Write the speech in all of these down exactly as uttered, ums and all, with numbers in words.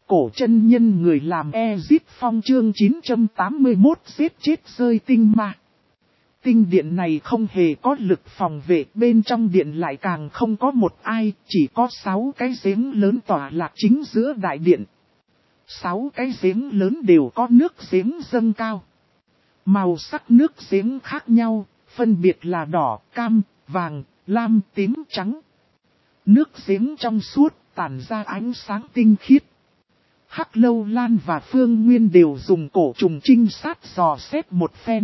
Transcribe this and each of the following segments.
cổ chân nhân người làm Ezip Phong chương chín trăm tám mươi mốt giết chết rơi tinh ma. Tinh điện này không hề có lực phòng vệ, bên trong điện lại càng không có một ai, chỉ có sáu cái giếng lớn tỏa lạc chính giữa đại điện. Sáu cái giếng lớn đều có nước giếng dâng cao. Màu sắc nước giếng khác nhau, phân biệt là đỏ, cam, vàng, lam, tím, trắng. Nước giếng trong suốt, tản ra ánh sáng tinh khiết. Hắc Lâu Lan và Phương Nguyên đều dùng cổ trùng trinh sát dò xét một phen.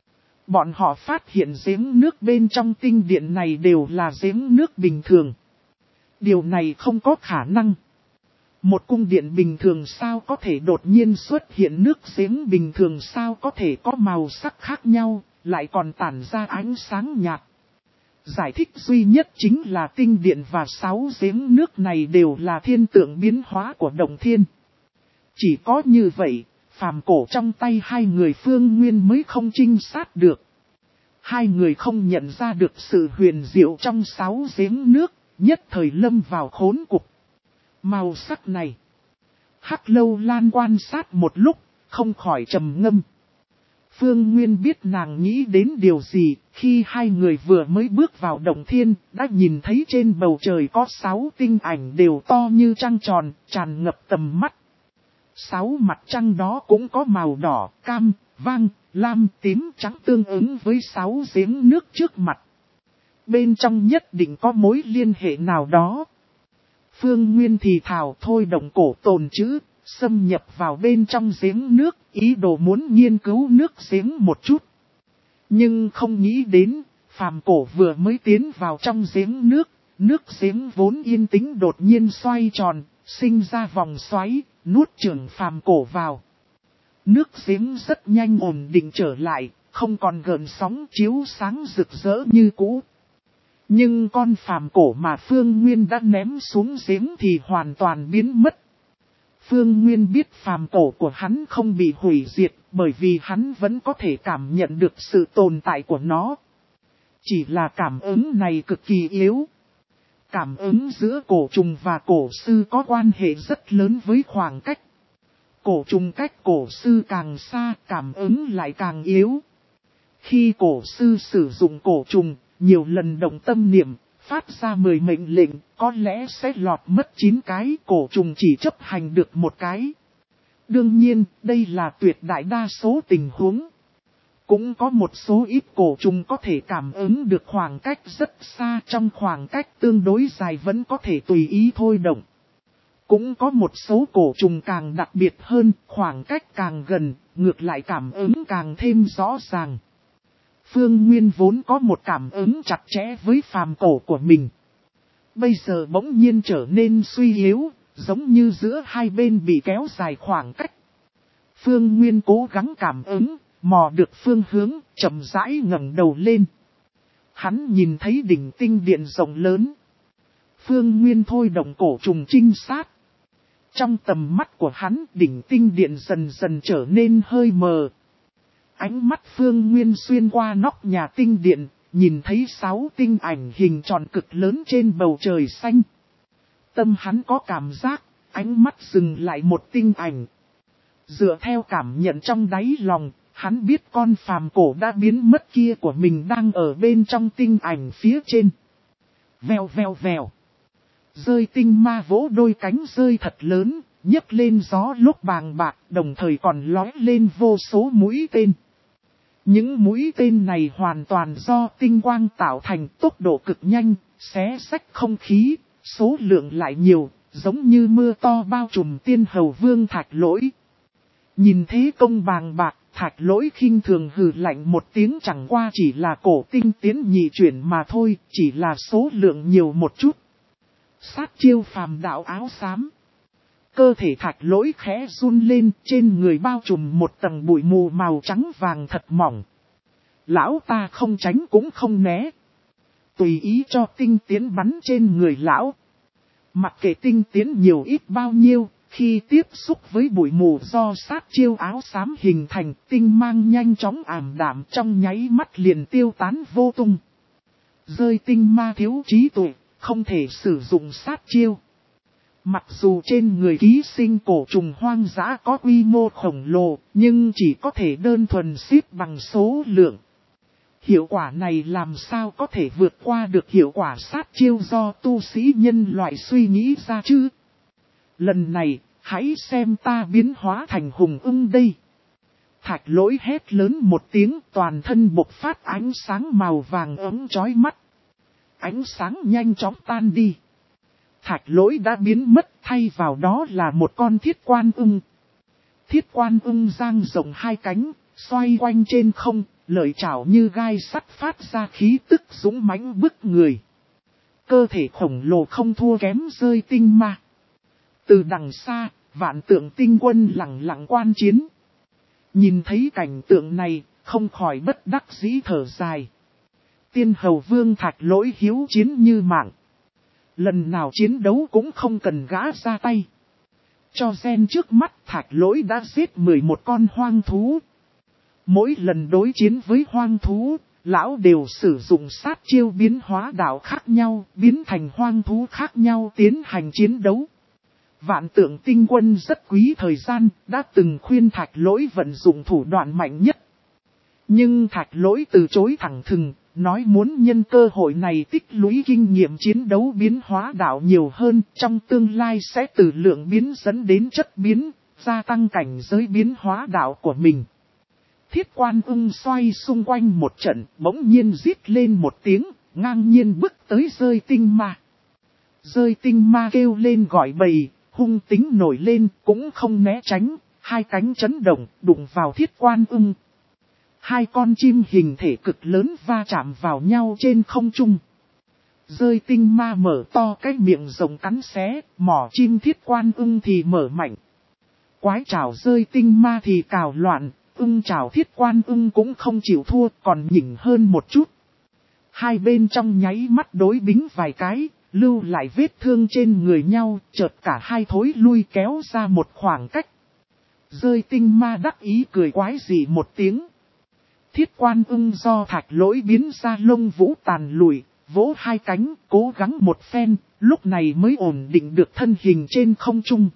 Bọn họ phát hiện giếng nước bên trong tinh điện này đều là giếng nước bình thường. Điều này không có khả năng. Một cung điện bình thường sao có thể đột nhiên xuất hiện nước giếng bình thường sao có thể có màu sắc khác nhau, lại còn tản ra ánh sáng nhạt. Giải thích duy nhất chính là tinh điện và sáu giếng nước này đều là thiên tượng biến hóa của động thiên. Chỉ có như vậy, phàm cổ trong tay hai người Phương Nguyên mới không trinh sát được. Hai người không nhận ra được sự huyền diệu trong sáu giếng nước, nhất thời lâm vào khốn cục. Màu sắc này. Hắc Lâu Lan quan sát một lúc, không khỏi trầm ngâm. Phương Nguyên biết nàng nghĩ đến điều gì, khi hai người vừa mới bước vào động thiên, đã nhìn thấy trên bầu trời có sáu tinh ảnh đều to như trăng tròn, tràn ngập tầm mắt. Sáu mặt trăng đó cũng có màu đỏ, cam, vàng, lam, tím, trắng tương ứng với sáu giếng nước trước mặt. Bên trong nhất định có mối liên hệ nào đó. Phương Nguyên thì thào thôi động cổ tồn chữ, xâm nhập vào bên trong giếng nước, ý đồ muốn nghiên cứu nước giếng một chút. Nhưng không nghĩ đến, phàm cổ vừa mới tiến vào trong giếng nước, nước giếng vốn yên tĩnh đột nhiên xoay tròn, sinh ra vòng xoáy, nuốt chửng phàm cổ vào. Nước giếng rất nhanh ổn định trở lại, không còn gợn sóng chiếu sáng rực rỡ như cũ. Nhưng con phàm cổ mà Phương Nguyên đã ném xuống giếng thì hoàn toàn biến mất. Phương Nguyên biết phàm cổ của hắn không bị hủy diệt, bởi vì hắn vẫn có thể cảm nhận được sự tồn tại của nó. Chỉ là cảm ứng này cực kỳ yếu. Cảm ứng giữa cổ trùng và cổ sư có quan hệ rất lớn với khoảng cách. Cổ trùng cách cổ sư càng xa, cảm ứng lại càng yếu. Khi cổ sư sử dụng cổ trùng, nhiều lần động tâm niệm, phát ra mười mệnh lệnh, có lẽ sẽ lọt mất chín cái, cổ trùng chỉ chấp hành được một cái. Đương nhiên, đây là tuyệt đại đa số tình huống. Cũng có một số ít cổ trùng có thể cảm ứng được khoảng cách rất xa, trong khoảng cách tương đối dài vẫn có thể tùy ý thôi động. Cũng có một số cổ trùng càng đặc biệt hơn, khoảng cách càng gần, ngược lại cảm ứng càng thêm rõ ràng. Phương Nguyên vốn có một cảm ứng chặt chẽ với phàm cổ của mình. Bây giờ bỗng nhiên trở nên suy yếu, giống như giữa hai bên bị kéo dài khoảng cách. Phương Nguyên cố gắng cảm ứng, mò được phương hướng, chậm rãi ngẩng đầu lên. Hắn nhìn thấy đỉnh tinh điện rộng lớn. Phương Nguyên thôi động cổ trùng trinh sát. Trong tầm mắt của hắn, đỉnh tinh điện dần dần trở nên hơi mờ. Ánh mắt Phương Nguyên xuyên qua nóc nhà tinh điện, nhìn thấy sáu tinh ảnh hình tròn cực lớn trên bầu trời xanh. Tâm hắn có cảm giác, ánh mắt dừng lại một tinh ảnh. Dựa theo cảm nhận trong đáy lòng, hắn biết con phàm cổ đã biến mất kia của mình đang ở bên trong tinh ảnh phía trên. Vèo vèo vèo. Rơi tinh ma vỗ đôi cánh rơi thật lớn, nhấc lên gió lúc bàng bạc, đồng thời còn lói lên vô số mũi tên. Những mũi tên này hoàn toàn do tinh quang tạo thành, tốc độ cực nhanh, xé xách không khí, số lượng lại nhiều, giống như mưa to bao trùm tiên hầu vương Thạch Lỗi. Nhìn thế công bàng bạc, Thạch Lỗi khinh thường hừ lạnh một tiếng, chẳng qua chỉ là cổ tinh tiến nhị chuyển mà thôi, chỉ là số lượng nhiều một chút. Sát chiêu phàm đạo áo xám. Cơ thể Thạch Lỗi khẽ run lên, trên người bao trùm một tầng bụi mù màu trắng vàng thật mỏng. Lão ta không tránh cũng không né. Tùy ý cho tinh tiến bắn trên người lão. Mặc kệ tinh tiến nhiều ít bao nhiêu, khi tiếp xúc với bụi mù do sát chiêu áo xám hình thành, tinh mang nhanh chóng ảm đạm, trong nháy mắt liền tiêu tán vô tung. Rơi tinh ma thiếu trí tuệ, không thể sử dụng sát chiêu. Mặc dù trên người ký sinh cổ trùng hoang dã có quy mô khổng lồ, nhưng chỉ có thể đơn thuần xếp bằng số lượng. Hiệu quả này làm sao có thể vượt qua được hiệu quả sát chiêu do tu sĩ nhân loại suy nghĩ ra chứ? Lần này, hãy xem ta biến hóa thành hùng ưng đây. Thạch Lỗi hét lớn một tiếng, toàn thân bộc phát ánh sáng màu vàng ấm chói mắt. Ánh sáng nhanh chóng tan đi. Thạch Lỗi đã biến mất, thay vào đó là một con thiết quan ưng. Thiết quan ưng dang rộng hai cánh, xoay quanh trên không, lợi chảo như gai sắt phát ra khí tức dũng mãnh bức người. Cơ thể khổng lồ không thua kém rơi tinh ma. Từ đằng xa, vạn tượng tinh quân lặng lặng quan chiến. Nhìn thấy cảnh tượng này, không khỏi bất đắc dĩ thở dài. Tiên hầu vương Thạch Lỗi hiếu chiến như mạng. Lần nào chiến đấu cũng không cần gã ra tay. Cho gen trước mắt Thạch Lỗi đã giết mười một con hoang thú. Mỗi lần đối chiến với hoang thú, lão đều sử dụng sát chiêu biến hóa đạo khác nhau, biến thành hoang thú khác nhau tiến hành chiến đấu. Vạn tượng tinh quân rất quý thời gian, đã từng khuyên Thạch Lỗi vận dụng thủ đoạn mạnh nhất. Nhưng Thạch Lỗi từ chối thẳng thừng, nói muốn nhân cơ hội này tích lũy kinh nghiệm chiến đấu biến hóa đạo nhiều hơn, trong tương lai sẽ từ lượng biến dẫn đến chất biến, gia tăng cảnh giới biến hóa đạo của mình. Thiết quan ưng xoay xung quanh một trận, bỗng nhiên rít lên một tiếng, ngang nhiên bước tới rơi tinh ma. Rơi tinh ma kêu lên gọi bầy, hung tính nổi lên, cũng không né tránh, hai cánh chấn động, đụng vào thiết quan ưng. Hai con chim hình thể cực lớn va chạm vào nhau trên không trung. Rơi tinh ma mở to cái miệng rồng cắn xé, mỏ chim thiết quan ưng thì mở mạnh. Quái trảo rơi tinh ma thì cào loạn, ưng trảo thiết quan ưng cũng không chịu thua, còn nhỉnh hơn một chút. Hai bên trong nháy mắt đối bính vài cái, lưu lại vết thương trên người nhau, chợt cả hai thối lui kéo ra một khoảng cách. Rơi tinh ma đắc ý cười quái dị một tiếng. Thiết quan ưng do Thạch Lỗi biến ra lông vũ tàn lùi, vỗ hai cánh, cố gắng một phen, lúc này mới ổn định được thân hình trên không trung.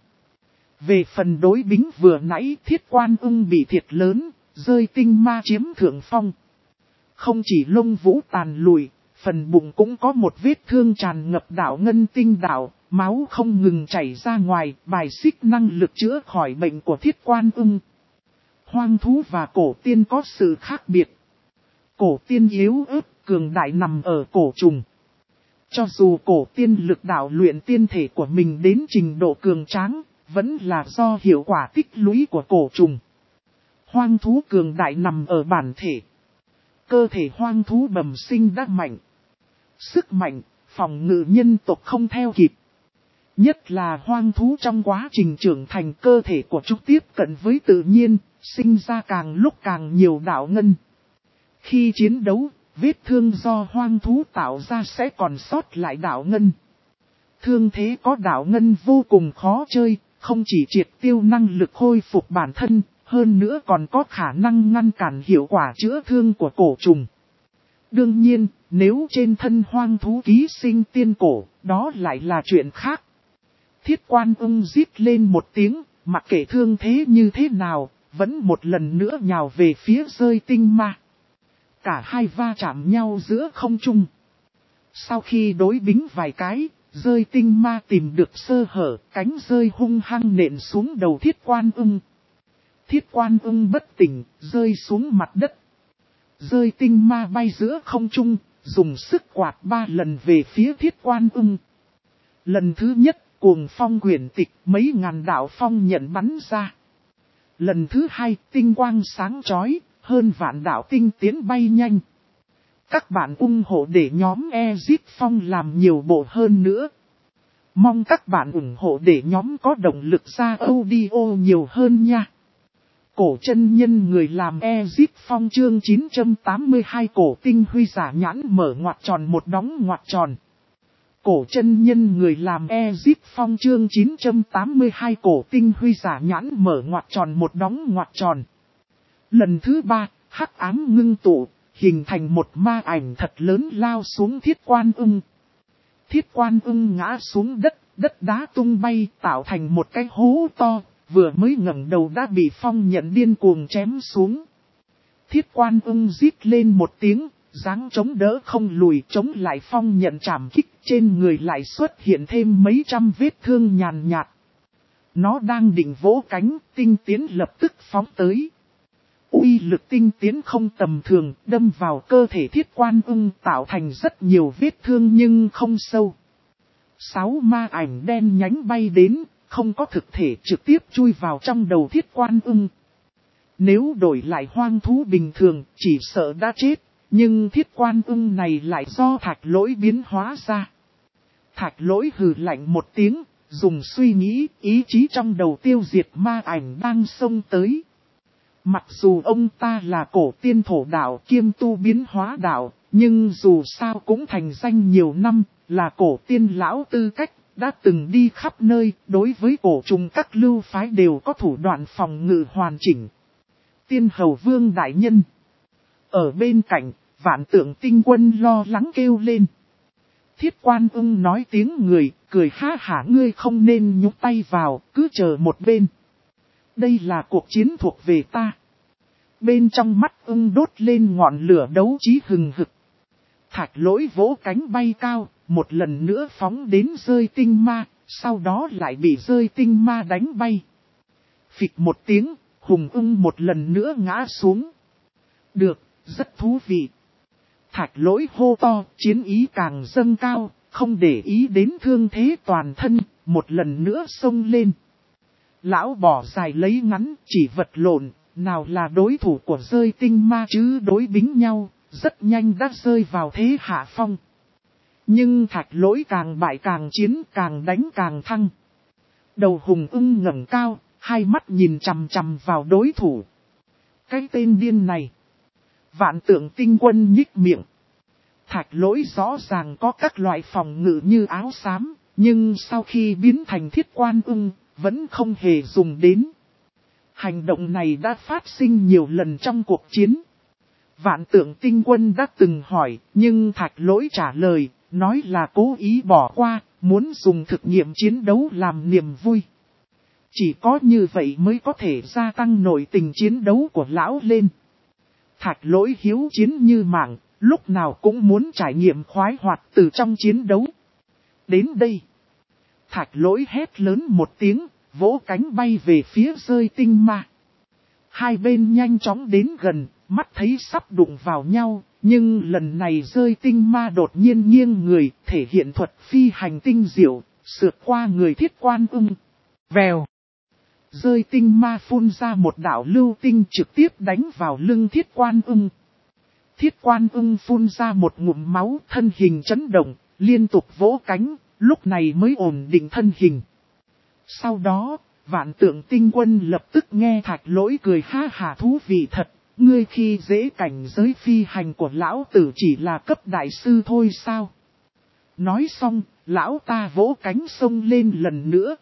Về phần đối bính vừa nãy, thiết quan ưng bị thiệt lớn, rơi tinh ma chiếm thượng phong. Không chỉ lông vũ tàn lùi, phần bụng cũng có một vết thương tràn ngập đạo ngân tinh đạo, máu không ngừng chảy ra ngoài, bài xích năng lực chữa khỏi bệnh của thiết quan ưng. Hoang thú và cổ tiên có sự khác biệt. Cổ tiên yếu ớt, cường đại nằm ở cổ trùng. Cho dù cổ tiên lực đạo luyện tiên thể của mình đến trình độ cường tráng, vẫn là do hiệu quả tích lũy của cổ trùng. Hoang thú cường đại nằm ở bản thể. Cơ thể hoang thú bẩm sinh đã mạnh. Sức mạnh, phòng ngự nhân tộc không theo kịp. Nhất là hoang thú trong quá trình trưởng thành cơ thể của chúng tiếp cận với tự nhiên, sinh ra càng lúc càng nhiều đạo ngân. Khi chiến đấu, vết thương do hoang thú tạo ra sẽ còn sót lại đạo ngân. Thương thế có đạo ngân vô cùng khó chơi, không chỉ triệt tiêu năng lực khôi phục bản thân, hơn nữa còn có khả năng ngăn cản hiệu quả chữa thương của cổ trùng. Đương nhiên, nếu trên thân hoang thú ký sinh tiên cổ, đó lại là chuyện khác. Thiết quan ưng rít lên một tiếng, mặc kệ thương thế như thế nào, vẫn một lần nữa nhào về phía rơi tinh ma. Cả hai va chạm nhau giữa không trung. Sau khi đối bính vài cái, rơi tinh ma tìm được sơ hở, cánh rơi hung hăng nện xuống đầu thiết quan ưng. Thiết quan ưng bất tỉnh, rơi xuống mặt đất. Rơi tinh ma bay giữa không trung, dùng sức quạt ba lần về phía thiết quan ưng. Lần thứ nhất, cuồng phong quyển tịch, mấy ngàn đạo phong nhận bắn ra. Lần thứ hai, tinh quang sáng chói, hơn vạn đạo tinh tiến bay nhanh. Các bạn ủng hộ để nhóm Exit Phong làm nhiều bộ hơn nữa. Mong các bạn ủng hộ để nhóm có động lực ra audio nhiều hơn nha. Cổ chân nhân người làm Exit Phong chương chín trăm tám mươi hai cổ tinh huy giả nhãn mở ngoặc tròn một đóng ngoặc tròn. Cổ chân nhân người làm Exit Phong chương chín trăm tám mươi hai cổ tinh huy giả nhãn mở ngoặc tròn một đóng ngoặc tròn. Lần thứ ba, hắc ám ngưng tụ, hình thành một ma ảnh thật lớn lao xuống thiết quan ưng. Thiết quan ưng ngã xuống đất, đất đá tung bay tạo thành một cái hố to, vừa mới ngẩng đầu đã bị Phong Nhận điên cuồng chém xuống. Thiết Quan Ưng rít lên một tiếng, giáng chống đỡ không lùi, chống lại Phong Nhận trảm kích, trên người lại xuất hiện thêm mấy trăm vết thương nhàn nhạt. Nó đang định vỗ cánh, tinh tiến lập tức phóng tới. Uy lực tinh tiến không tầm thường, đâm vào cơ thể Thiết Quan Ưng tạo thành rất nhiều vết thương nhưng không sâu. Sáu ma ảnh đen nhánh bay đến, không có thực thể trực tiếp chui vào trong đầu Thiết Quan Ưng. Nếu đổi lại hoang thú bình thường, chỉ sợ đã chết, nhưng Thiết Quan Ưng này lại do Thạch Lỗi biến hóa ra. Thạch Lỗi hừ lạnh một tiếng, dùng suy nghĩ, ý chí trong đầu tiêu diệt ma ảnh đang xông tới. Mặc dù ông ta là cổ tiên thổ đạo kiêm tu biến hóa đạo, nhưng dù sao cũng thành danh nhiều năm, là cổ tiên lão tư cách, đã từng đi khắp nơi, đối với cổ trùng các lưu phái đều có thủ đoạn phòng ngự hoàn chỉnh. Tiên Hầu Vương đại nhân. Ở bên cạnh, Vạn Tượng Tinh Quân lo lắng kêu lên. Thiết Quan Ưng nói tiếng người, cười ha hả, ngươi không nên nhúc tay vào, cứ chờ một bên. Đây là cuộc chiến thuộc về ta. Bên trong mắt Ưng đốt lên ngọn lửa đấu trí hừng hực. Thạch Lỗi vỗ cánh bay cao, một lần nữa phóng đến rơi tinh ma, sau đó lại bị rơi tinh ma đánh bay. Phịch một tiếng, Hùng Ưng một lần nữa ngã xuống. Được, rất thú vị. Thạch Lỗi hô to, chiến ý càng dâng cao, không để ý đến thương thế toàn thân, một lần nữa xông lên. Lão bỏ dài lấy ngắn, chỉ vật lộn, nào là đối thủ của rơi tinh ma chứ đối bính nhau, rất nhanh đã rơi vào thế hạ phong. Nhưng Thạch Lỗi càng bại càng chiến, càng đánh càng thăng. Đầu Hùng Ưng ngẩng cao, hai mắt nhìn chằm chằm vào đối thủ. Cái tên điên này. Vạn Tượng Tinh Quân nhích miệng. Thạch Lỗi rõ ràng có các loại phòng ngự như áo xám, nhưng sau khi biến thành Thiết Quan Ưng, vẫn không hề dùng đến. Hành động này đã phát sinh nhiều lần trong cuộc chiến. Vạn Tượng Tinh Quân đã từng hỏi, nhưng Thạch Lỗi trả lời, nói là cố ý bỏ qua, muốn dùng thực nghiệm chiến đấu làm niềm vui. Chỉ có như vậy mới có thể gia tăng nội tình chiến đấu của lão lên. Thạch Lỗi hiếu chiến như mạng, lúc nào cũng muốn trải nghiệm khoái hoạt từ trong chiến đấu. Đến đây, Thạch Lỗi hét lớn một tiếng, vỗ cánh bay về phía rơi tinh ma. Hai bên nhanh chóng đến gần, mắt thấy sắp đụng vào nhau, nhưng lần này rơi tinh ma đột nhiên nghiêng người, thể hiện thuật phi hành tinh diệu, sượt qua người Thiết Quan Ưng. Vèo! Rơi tinh ma phun ra một đạo lưu tinh trực tiếp đánh vào lưng Thiết Quan Ưng. Thiết Quan Ưng phun ra một ngụm máu, thân hình chấn động, liên tục vỗ cánh, lúc này mới ổn định thân hình. Sau đó, Vạn Tượng Tinh Quân lập tức nghe Thạch Lỗi cười ha hả, thú vị thật, ngươi khi dễ cảnh giới phi hành của lão tử chỉ là cấp đại sư thôi sao? Nói xong, lão ta vỗ cánh xông lên lần nữa.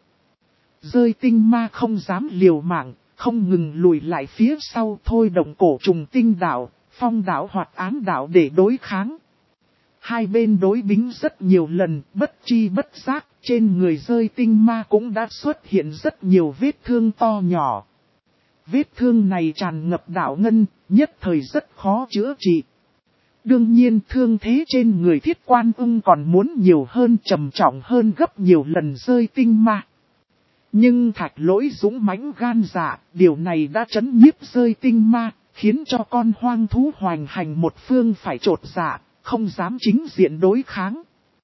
Rơi tinh ma không dám liều mạng, không ngừng lùi lại phía sau, thôi động cổ trùng tinh đạo, phong đạo hoặc ám đạo để đối kháng. Hai bên đối bính rất nhiều lần, bất chi bất giác, trên người rơi tinh ma cũng đã xuất hiện rất nhiều vết thương to nhỏ. Vết thương này tràn ngập đạo ngân, nhất thời rất khó chữa trị. Đương nhiên thương thế trên người Thiết Quan Ưng còn muốn nhiều hơn, trầm trọng hơn gấp nhiều lần rơi tinh ma. Nhưng Thạch Lỗi dũng mãnh gan dạ, điều này đã chấn nhiếp rơi tinh ma, khiến cho con hoang thú hoành hành một phương phải trột dạ, không dám chính diện đối kháng.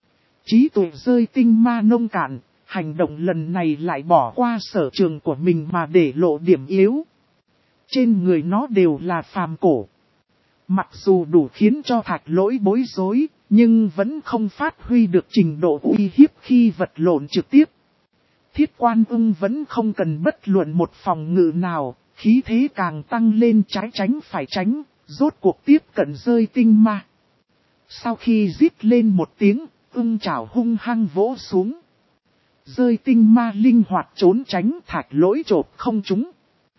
Trí tuệ rơi tinh ma nông cạn, hành động lần này lại bỏ qua sở trường của mình mà để lộ điểm yếu. Trên người nó đều là phàm cổ. Mặc dù đủ khiến cho Thạch Lỗi bối rối, nhưng vẫn không phát huy được trình độ uy hiếp khi vật lộn trực tiếp. Thiết Quan Ưng vẫn không cần bất luận một phòng ngự nào, khí thế càng tăng lên, trái tránh phải tránh, rốt cuộc tiếp cận rơi tinh ma. Sau khi rít lên một tiếng, ưng chảo hung hăng vỗ xuống. Rơi tinh ma linh hoạt trốn tránh, Thạch Lỗi chộp không trúng.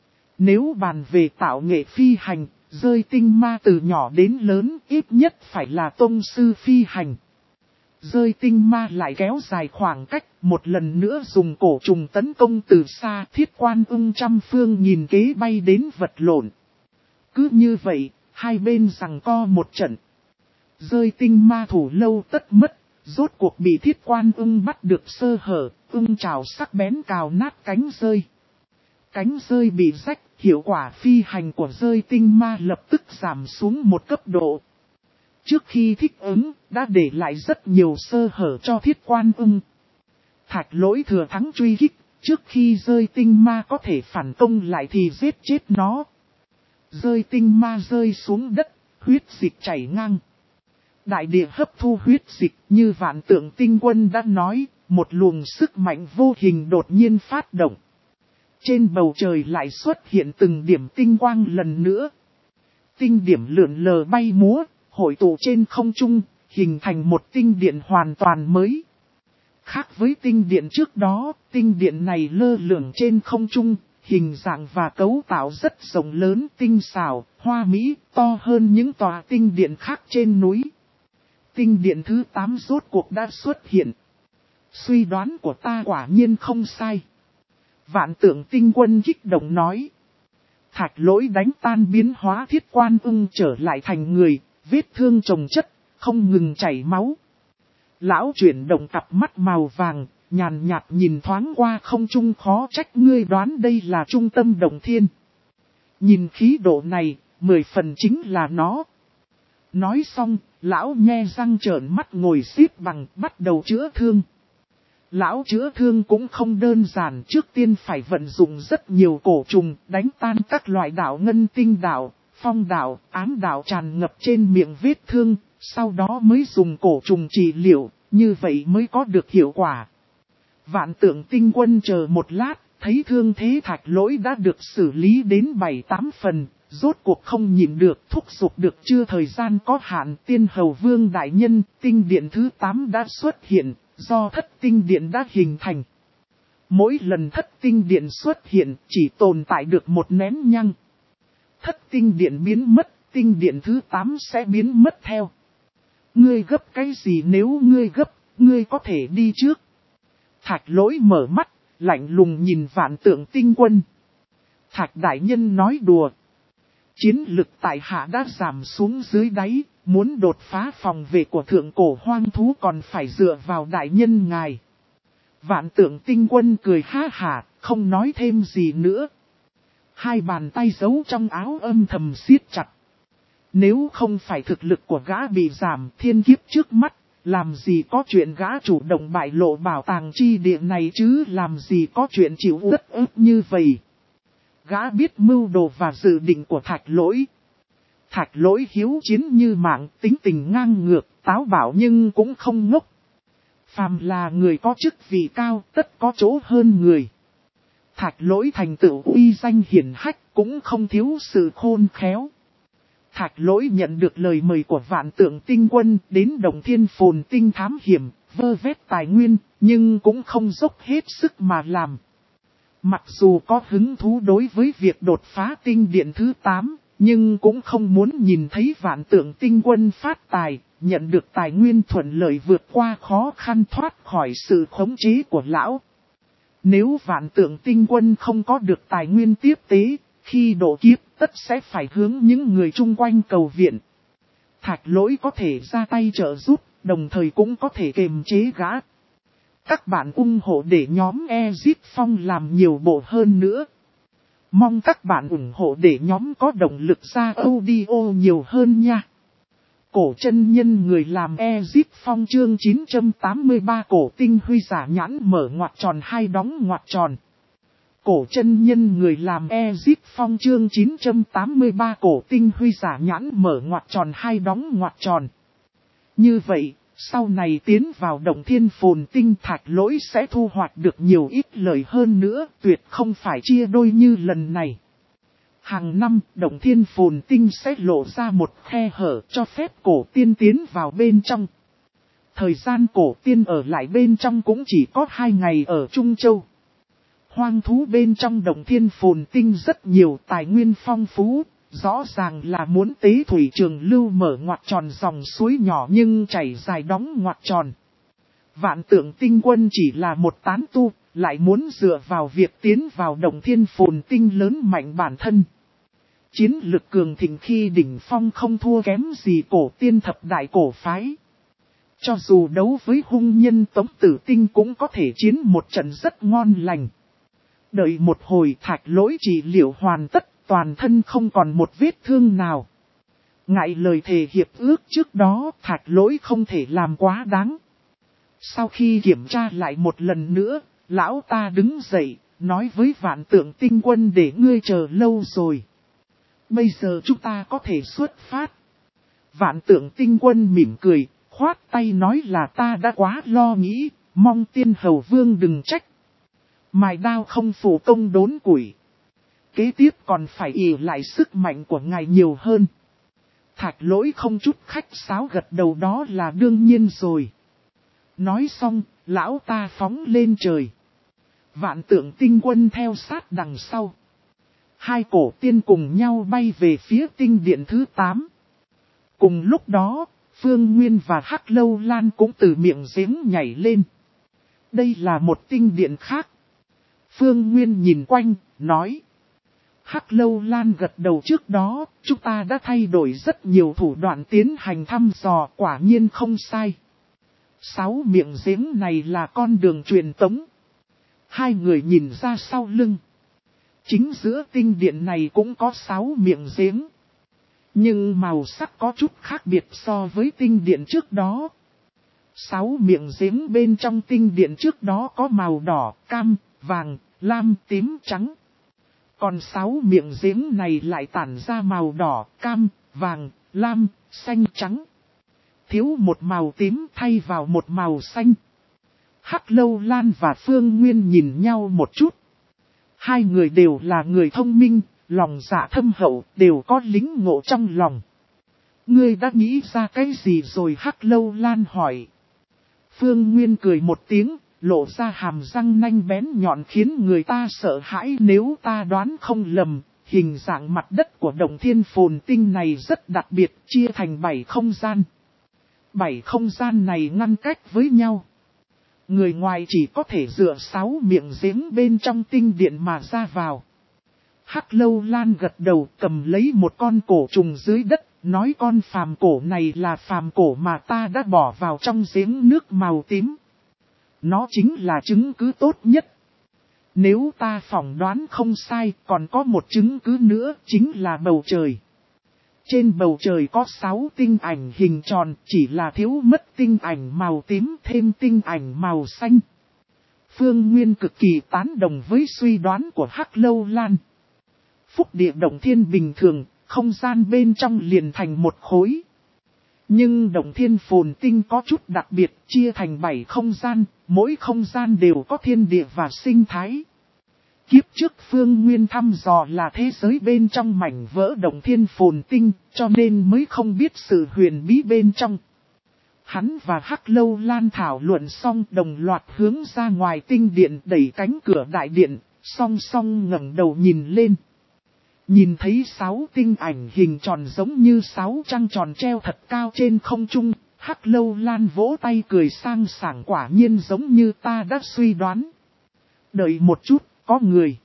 Nếu bàn về tạo nghệ phi hành, rơi tinh ma từ nhỏ đến lớn ít nhất phải là tông sư phi hành. Rơi tinh ma lại kéo dài khoảng cách, một lần nữa dùng cổ trùng tấn công từ xa. Thiết Quan Ưng trăm phương nhìn kế bay đến vật lộn. Cứ như vậy, hai bên giằng co một trận. Rơi tinh ma thủ lâu tất mất, rốt cuộc bị Thiết Quan Ưng bắt được sơ hở, ưng trào sắc bén cào nát cánh rơi. Cánh rơi bị rách, hiệu quả phi hành của rơi tinh ma lập tức giảm xuống một cấp độ. Trước khi thích ứng, đã để lại rất nhiều sơ hở cho Thiết Quan Ưng. Thạch Lỗi thừa thắng truy kích, trước khi rơi tinh ma có thể phản công lại thì giết chết nó. Rơi tinh ma rơi xuống đất, huyết dịch chảy ngang. Đại địa hấp thu huyết dịch, như Vạn Tượng Tinh Quân đã nói, một luồng sức mạnh vô hình đột nhiên phát động. Trên bầu trời lại xuất hiện từng điểm tinh quang lần nữa. Tinh điểm lượn lờ bay múa, hội tụ trên không trung, hình thành một tinh điện hoàn toàn mới. Khác với tinh điện trước đó, tinh điện này lơ lửng trên không trung, hình dạng và cấu tạo rất rộng lớn, tinh xảo, hoa mỹ, to hơn những tòa tinh điện khác trên núi. Tinh điện thứ tám rốt cuộc đã xuất hiện. Suy đoán của ta quả nhiên không sai. Vạn Tượng Tinh Quân kích động nói. Thạch Lỗi đánh tan biến hóa Thiết Quan Ưng trở lại thành người, vết thương chồng chất, không ngừng chảy máu. Lão chuyển động cặp mắt màu vàng, nhàn nhạt nhìn thoáng qua không trung, khó trách ngươi đoán đây là trung tâm Động Thiên. Nhìn khí độ này, mười phần chính là nó. Nói xong, lão nhe răng trợn mắt ngồi xếp bằng bắt đầu chữa thương. Lão chữa thương cũng không đơn giản, trước tiên phải vận dụng rất nhiều cổ trùng đánh tan các loại đạo ngân tinh đạo, phong đạo, ám đạo tràn ngập trên miệng vết thương, sau đó mới dùng cổ trùng trị liệu, như vậy mới có được hiệu quả. Vạn Tượng Tinh Quân chờ một lát, thấy thương thế Thạch Lỗi đã được xử lý đến bảy tám phần, rốt cuộc không nhịn được, thúc giục được chưa thời gian có hạn. Tiên Hầu Vương đại nhân, tinh điện thứ tám đã xuất hiện, do thất tinh điện đã hình thành. Mỗi lần thất tinh điện xuất hiện chỉ tồn tại được một nén nhăng. Thất tinh điện biến mất, tinh điện thứ tám sẽ biến mất theo. Ngươi gấp cái gì? Nếu ngươi gấp, ngươi có thể đi trước. Thạch Lỗi mở mắt, lạnh lùng nhìn Vạn Tượng Tinh Quân. Thạch đại nhân nói đùa. Chiến lực tại hạ đã giảm xuống dưới đáy, muốn đột phá phòng vệ của thượng cổ hoang thú còn phải dựa vào đại nhân ngài. Vạn Tượng Tinh Quân cười ha hả, không nói thêm gì nữa. Hai bàn tay giấu trong áo âm thầm siết chặt. Nếu không phải thực lực của gã bị giảm thiên kiếp trước mắt, làm gì có chuyện gã chủ động bại lộ bảo tàng chi địa này chứ, làm gì có chuyện chịu uất ức như vậy. Gã biết mưu đồ và dự định của Thạch Lỗi. Thạch Lỗi hiếu chiến như mạng, tính tình ngang ngược, táo bạo nhưng cũng không ngốc. Phàm là người có chức vị cao, tất có chỗ hơn người. Thạch Lỗi thành tựu uy danh hiển hách, cũng không thiếu sự khôn khéo. Thạch Lỗi nhận được lời mời của Vạn Tượng Tinh Quân đến Động Thiên Phồn Tinh thám hiểm, vơ vét tài nguyên, nhưng cũng không dốc hết sức mà làm. Mặc dù có hứng thú đối với việc đột phá tinh điện thứ tám, nhưng cũng không muốn nhìn thấy Vạn Tượng Tinh Quân phát tài, nhận được tài nguyên thuận lợi vượt qua khó khăn thoát khỏi sự khống chế của lão. Nếu Vạn Tượng Tinh Quân không có được tài nguyên tiếp tế, khi độ kiếp tất sẽ phải hướng những người chung quanh cầu viện. Thạch Lỗi có thể ra tay trợ giúp, đồng thời cũng có thể kiềm chế gã. Các bạn ủng hộ để nhóm Exit Phong làm nhiều bộ hơn nữa. Mong các bạn ủng hộ để nhóm có động lực ra audio nhiều hơn nha. Cổ chân nhân người làm Exit Phong chương chín trăm tám mươi ba cổ tinh huy giả nhãn mở ngoặc tròn hai đóng ngoặc tròn. Cổ chân nhân người làm Exit Phong chương chín trăm tám mươi ba cổ tinh huy giả nhãn mở ngoặc tròn hai đóng ngoặc tròn. Như vậy, sau này tiến vào Động Thiên Phồn Tinh Thạch Lỗi sẽ thu hoạch được nhiều ít lợi hơn nữa, tuyệt không phải chia đôi như lần này. Hàng năm, Động Thiên Phồn Tinh sẽ lộ ra một khe hở cho phép cổ tiên tiến vào bên trong. Thời gian cổ tiên ở lại bên trong cũng chỉ có hai ngày ở Trung Châu. Hoang thú bên trong Động Thiên Phồn Tinh rất nhiều, tài nguyên phong phú, rõ ràng là muốn tế thủy trường lưu mở ngoặc tròn dòng suối nhỏ nhưng chảy dài đóng ngoặc tròn. Vạn Tượng Tinh Quân chỉ là một tán tu, lại muốn dựa vào việc tiến vào Động Thiên Phồn Tinh lớn mạnh bản thân. Chiến lực cường thịnh khi đỉnh phong không thua kém gì cổ tiên thập đại cổ phái. Cho dù đấu với hung nhân Tống Tử Tinh cũng có thể chiến một trận rất ngon lành. Đợi một hồi Thạch Lỗi trị liệu hoàn tất, toàn thân không còn một vết thương nào. Ngại lời thề hiệp ước trước đó, Thạch Lỗi không thể làm quá đáng. Sau khi kiểm tra lại một lần nữa, lão ta đứng dậy, nói với Vạn Tượng Tinh Quân để ngươi chờ lâu rồi. Bây giờ chúng ta có thể xuất phát. Vạn Tượng Tinh Quân mỉm cười, khoát tay nói là ta đã quá lo nghĩ, mong Tiên Hầu Vương đừng trách. Mài đao không phủ công đốn củi. Kế tiếp còn phải ỷ lại sức mạnh của ngài nhiều hơn. Thạch Lỗi không chút khách sáo gật đầu, đó là đương nhiên rồi. Nói xong, lão ta phóng lên trời. Vạn Tượng Tinh Quân theo sát đằng sau. Hai cổ tiên cùng nhau bay về phía tinh điện thứ tám. Cùng lúc đó, Phương Nguyên và Hắc Lâu Lan cũng từ miệng giếng nhảy lên. Đây là một tinh điện khác. Phương Nguyên nhìn quanh, nói. Hắc Lâu Lan gật đầu, trước đó, chúng ta đã thay đổi rất nhiều thủ đoạn tiến hành thăm dò, quả nhiên không sai. Sáu miệng giếng này là con đường truyền tống. Hai người nhìn ra sau lưng. Chính giữa tinh điện này cũng có sáu miệng giếng. Nhưng màu sắc có chút khác biệt so với tinh điện trước đó. Sáu miệng giếng bên trong tinh điện trước đó có màu đỏ, cam, vàng, lam, tím, trắng. Còn sáu miệng giếng này lại tản ra màu đỏ, cam, vàng, lam, xanh, trắng. Thiếu một màu tím thay vào một màu xanh. Hắc Lâu Lan và Phương Nguyên nhìn nhau một chút. Hai người đều là người thông minh, lòng dạ thâm hậu, đều có lính ngộ trong lòng. Ngươi đã nghĩ ra cái gì rồi? Hắc Lâu Lan hỏi. Phương Nguyên cười một tiếng, lộ ra hàm răng nanh bén nhọn khiến người ta sợ hãi. Nếu ta đoán không lầm, hình dạng mặt đất của Động Thiên Phồn Tinh này rất đặc biệt, chia thành bảy không gian. Bảy không gian này ngăn cách với nhau. Người ngoài chỉ có thể dựa sáu miệng giếng bên trong tinh điện mà ra vào. Hắc Lâu Lan gật đầu, cầm lấy một con cổ trùng dưới đất, nói con phàm cổ này là phàm cổ mà ta đã bỏ vào trong giếng nước màu tím. Nó chính là chứng cứ tốt nhất. Nếu ta phỏng đoán không sai, còn có một chứng cứ nữa, chính là bầu trời. Trên bầu trời có sáu tinh ảnh hình tròn, chỉ là thiếu mất tinh ảnh màu tím thêm tinh ảnh màu xanh. Phương Nguyên cực kỳ tán đồng với suy đoán của Hắc Lâu Lan. Phúc địa Động Thiên bình thường, không gian bên trong liền thành một khối. Nhưng Động Thiên Phồn Tinh có chút đặc biệt, chia thành bảy không gian, mỗi không gian đều có thiên địa và sinh thái. Kiếp trước Phương Nguyên thăm dò là thế giới bên trong mảnh vỡ Động Thiên Phồn Tinh, cho nên mới không biết sự huyền bí bên trong. Hắn và Hắc Lâu Lan thảo luận xong, đồng loạt hướng ra ngoài tinh điện, đẩy cánh cửa đại điện, song song ngẩng đầu nhìn lên. Nhìn thấy sáu tinh ảnh hình tròn giống như sáu trăng tròn treo thật cao trên không trung, Hắc Lâu Lan vỗ tay cười sang sảng, quả nhiên giống như ta đã suy đoán. Đợi một chút, có người.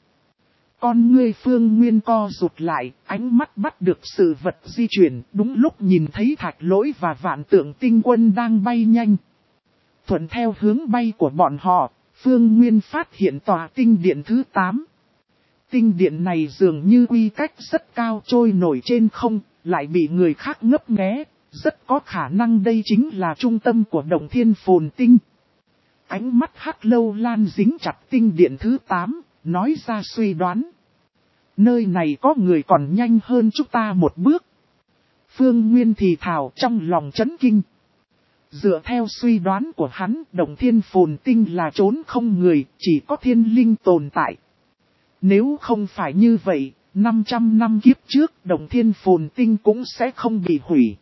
Con ngươi Phương Nguyên co rụt lại, ánh mắt bắt được sự vật di chuyển, đúng lúc nhìn thấy Thạch Lỗi và Vạn Tượng Tinh Quân đang bay nhanh. Thuận theo hướng bay của bọn họ, Phương Nguyên phát hiện tòa tinh điện thứ tám. Tinh điện này dường như quy cách rất cao, trôi nổi trên không, lại bị người khác ngấp nghé, rất có khả năng đây chính là trung tâm của Động Thiên Phồn Tinh. Ánh mắt Hắc Lâu Lan dính chặt tinh điện thứ tám, nói ra suy đoán. Nơi này có người còn nhanh hơn chúng ta một bước. Phương Nguyên thì thào trong lòng chấn kinh. Dựa theo suy đoán của hắn, Động Thiên Phồn Tinh là chốn không người, chỉ có thiên linh tồn tại. Nếu không phải như vậy, năm trăm năm kiếp trước Động Thiên Phồn Tinh cũng sẽ không bị hủy.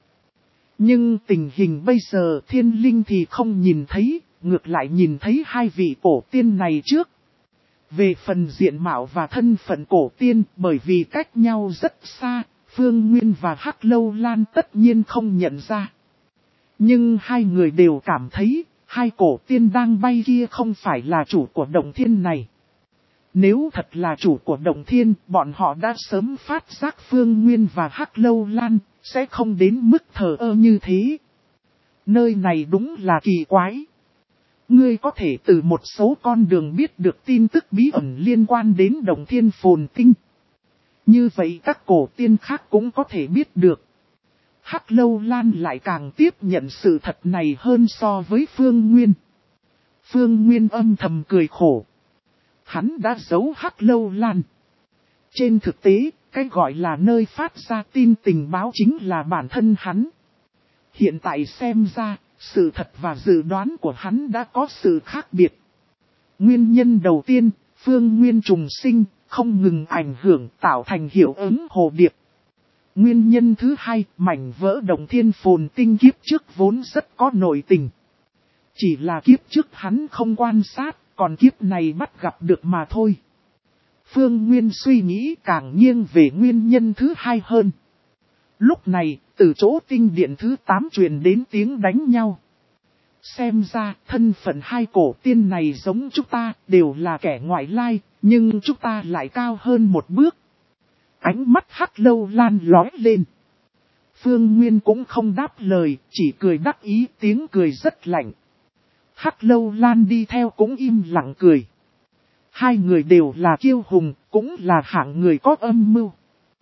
Nhưng tình hình bây giờ thiên linh thì không nhìn thấy, ngược lại nhìn thấy hai vị cổ tiên này trước. Về phần diện mạo và thân phận cổ tiên, bởi vì cách nhau rất xa, Phương Nguyên và Hắc Lâu Lan tất nhiên không nhận ra. Nhưng hai người đều cảm thấy, Hai cổ tiên đang bay kia không phải là chủ của động thiên này. Nếu thật là chủ của động thiên, bọn họ đã sớm phát giác Phương Nguyên và Hắc Lâu Lan, sẽ không đến mức thờ ơ như thế. Nơi này đúng là kỳ quái. Ngươi có thể từ một số con đường biết được tin tức bí ẩn liên quan đến động thiên phồn tinh. Như vậy các cổ tiên khác cũng có thể biết được. Hắc Lâu Lan lại càng tiếp nhận sự thật này hơn so với Phương Nguyên. Phương Nguyên âm thầm cười khổ. Hắn đã giấu Hắc Lâu Lan. Trên thực tế, cái gọi là nơi phát ra tin tình báo chính là bản thân hắn. Hiện tại xem ra, sự thật và dự đoán của hắn đã có sự khác biệt. Nguyên nhân đầu tiên, Phương Nguyên trùng sinh, không ngừng ảnh hưởng tạo thành hiệu ứng hồ điệp. Nguyên nhân thứ hai, mảnh vỡ động thiên phồn tinh kiếp trước vốn rất có nội tình. Chỉ là kiếp trước hắn không quan sát, còn kiếp này bắt gặp được mà thôi. Phương Nguyên suy nghĩ càng nghiêng về nguyên nhân thứ hai hơn. Lúc này, từ chỗ tinh điện thứ tám truyền đến tiếng đánh nhau. Xem ra, thân phận hai cổ tiên này giống chúng ta, đều là kẻ ngoại lai, nhưng chúng ta lại cao hơn một bước. Ánh mắt Hắc Lâu Lan lóe lên. Phương Nguyên cũng không đáp lời, chỉ cười đắc ý, tiếng cười rất lạnh. Hắc Lâu Lan đi theo cũng im lặng cười. Hai người đều là kiêu hùng, cũng là hạng người có âm mưu.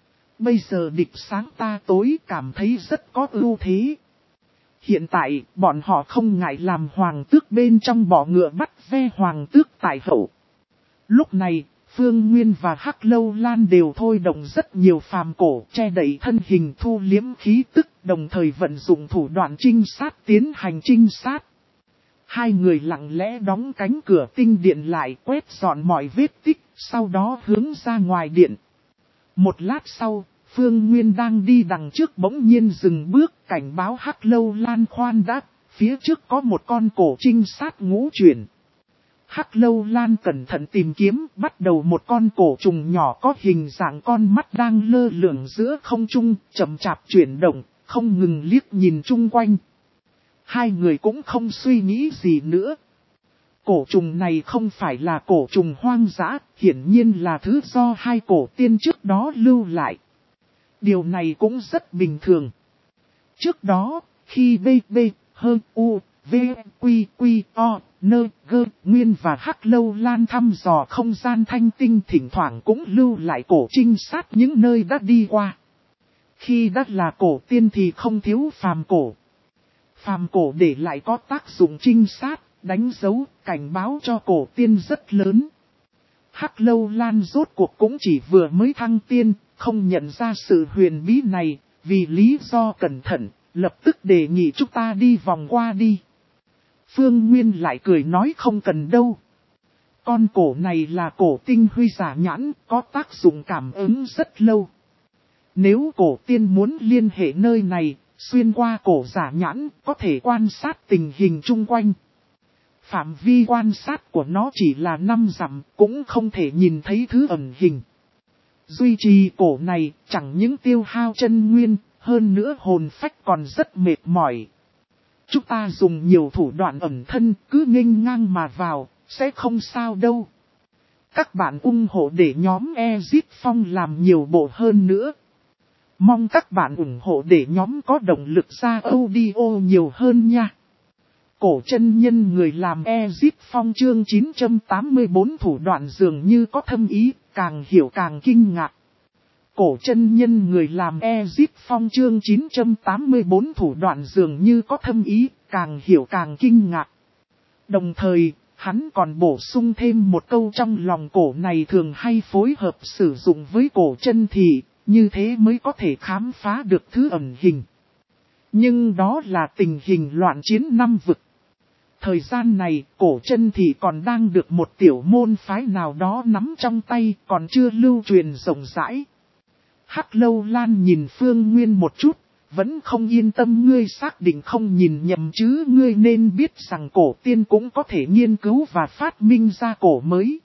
Bây giờ địch sáng ta tối cảm thấy rất có ưu thế. Hiện tại, bọn họ không ngại làm hoàng tước bên trong bọ ngựa bắt ve hoàng tước tại hậu. Lúc này, Phương Nguyên và Hắc Lâu Lan đều thôi động rất nhiều phàm cổ che đậy thân hình thu liếm khí tức, đồng thời vận dụng thủ đoạn trinh sát tiến hành trinh sát. Hai người lặng lẽ đóng cánh cửa tinh điện lại, quét dọn mọi vết tích, sau đó hướng ra ngoài điện. Một lát sau, Phương Nguyên đang đi đằng trước bỗng nhiên dừng bước, cảnh báo Hắc Lâu Lan khoan đã, phía trước có một con cổ trinh sát ngũ chuyển. Hắc Lâu Lan cẩn thận tìm kiếm, bắt đầu một con cổ trùng nhỏ có hình dạng con mắt đang lơ lửng giữa không trung, chậm chạp chuyển động, không ngừng liếc nhìn chung quanh. Hai người cũng không suy nghĩ gì nữa. Cổ trùng này không phải là cổ trùng hoang dã, hiển nhiên là thứ do hai cổ tiên trước đó lưu lại. Điều này cũng rất bình thường. Trước đó, khi B, B, H, U, V, Quy, Quy, O, N, G, Nguyên và Hắc Lâu Lan thăm dò không gian thanh tinh thỉnh thoảng cũng lưu lại cổ trinh sát những nơi đã đi qua. Khi đã là cổ tiên thì không thiếu phàm cổ. Phàm cổ để lại có tác dụng trinh sát, đánh dấu, cảnh báo cho cổ tiên rất lớn. Hắc Lâu Lan rốt cuộc cũng chỉ vừa mới thăng tiên, không nhận ra sự huyền bí này, vì lý do cẩn thận, lập tức đề nghị chúng ta đi vòng qua đi. Phương Nguyên lại cười nói không cần đâu. Con cổ này là cổ tinh huy giả nhãn, có tác dụng cảm ứng rất lâu. Nếu cổ tiên muốn liên hệ nơi này, xuyên qua cổ giả nhãn, có thể quan sát tình hình chung quanh. Phạm vi quan sát của nó chỉ là năm dặm, cũng không thể nhìn thấy thứ ẩn hình. Duy trì cổ này chẳng những tiêu hao chân nguyên, hơn nữa hồn phách còn rất mệt mỏi. Chúng ta dùng nhiều thủ đoạn ẩn thân, cứ nghênh ngang mà vào, sẽ không sao đâu. Các bạn ủng hộ để nhóm Exit Phong làm nhiều bộ hơn nữa. Mong các bạn ủng hộ để nhóm có động lực ra audio nhiều hơn nha. Cổ chân nhân người làm Exit Phong chương chín trăm tám mươi bốn thủ đoạn dường như có thâm ý, càng hiểu càng kinh ngạc. Cổ chân nhân người làm Exit Phong chương chín trăm tám mươi bốn thủ đoạn dường như có thâm ý, càng hiểu càng kinh ngạc. Đồng thời, hắn còn bổ sung thêm một câu trong lòng cổ này thường hay phối hợp sử dụng với cổ chân thị, như thế mới có thể khám phá được thứ ẩn hình. Nhưng đó là tình hình loạn chiến năm vực. Thời gian này, cổ chân thị còn đang được một tiểu môn phái nào đó nắm trong tay, còn chưa lưu truyền rộng rãi. Hắc Lâu Lan nhìn Phương Nguyên một chút, vẫn không yên tâm ngươi xác định không nhìn nhầm chứ, ngươi nên biết rằng cổ tiên cũng có thể nghiên cứu và phát minh ra cổ mới.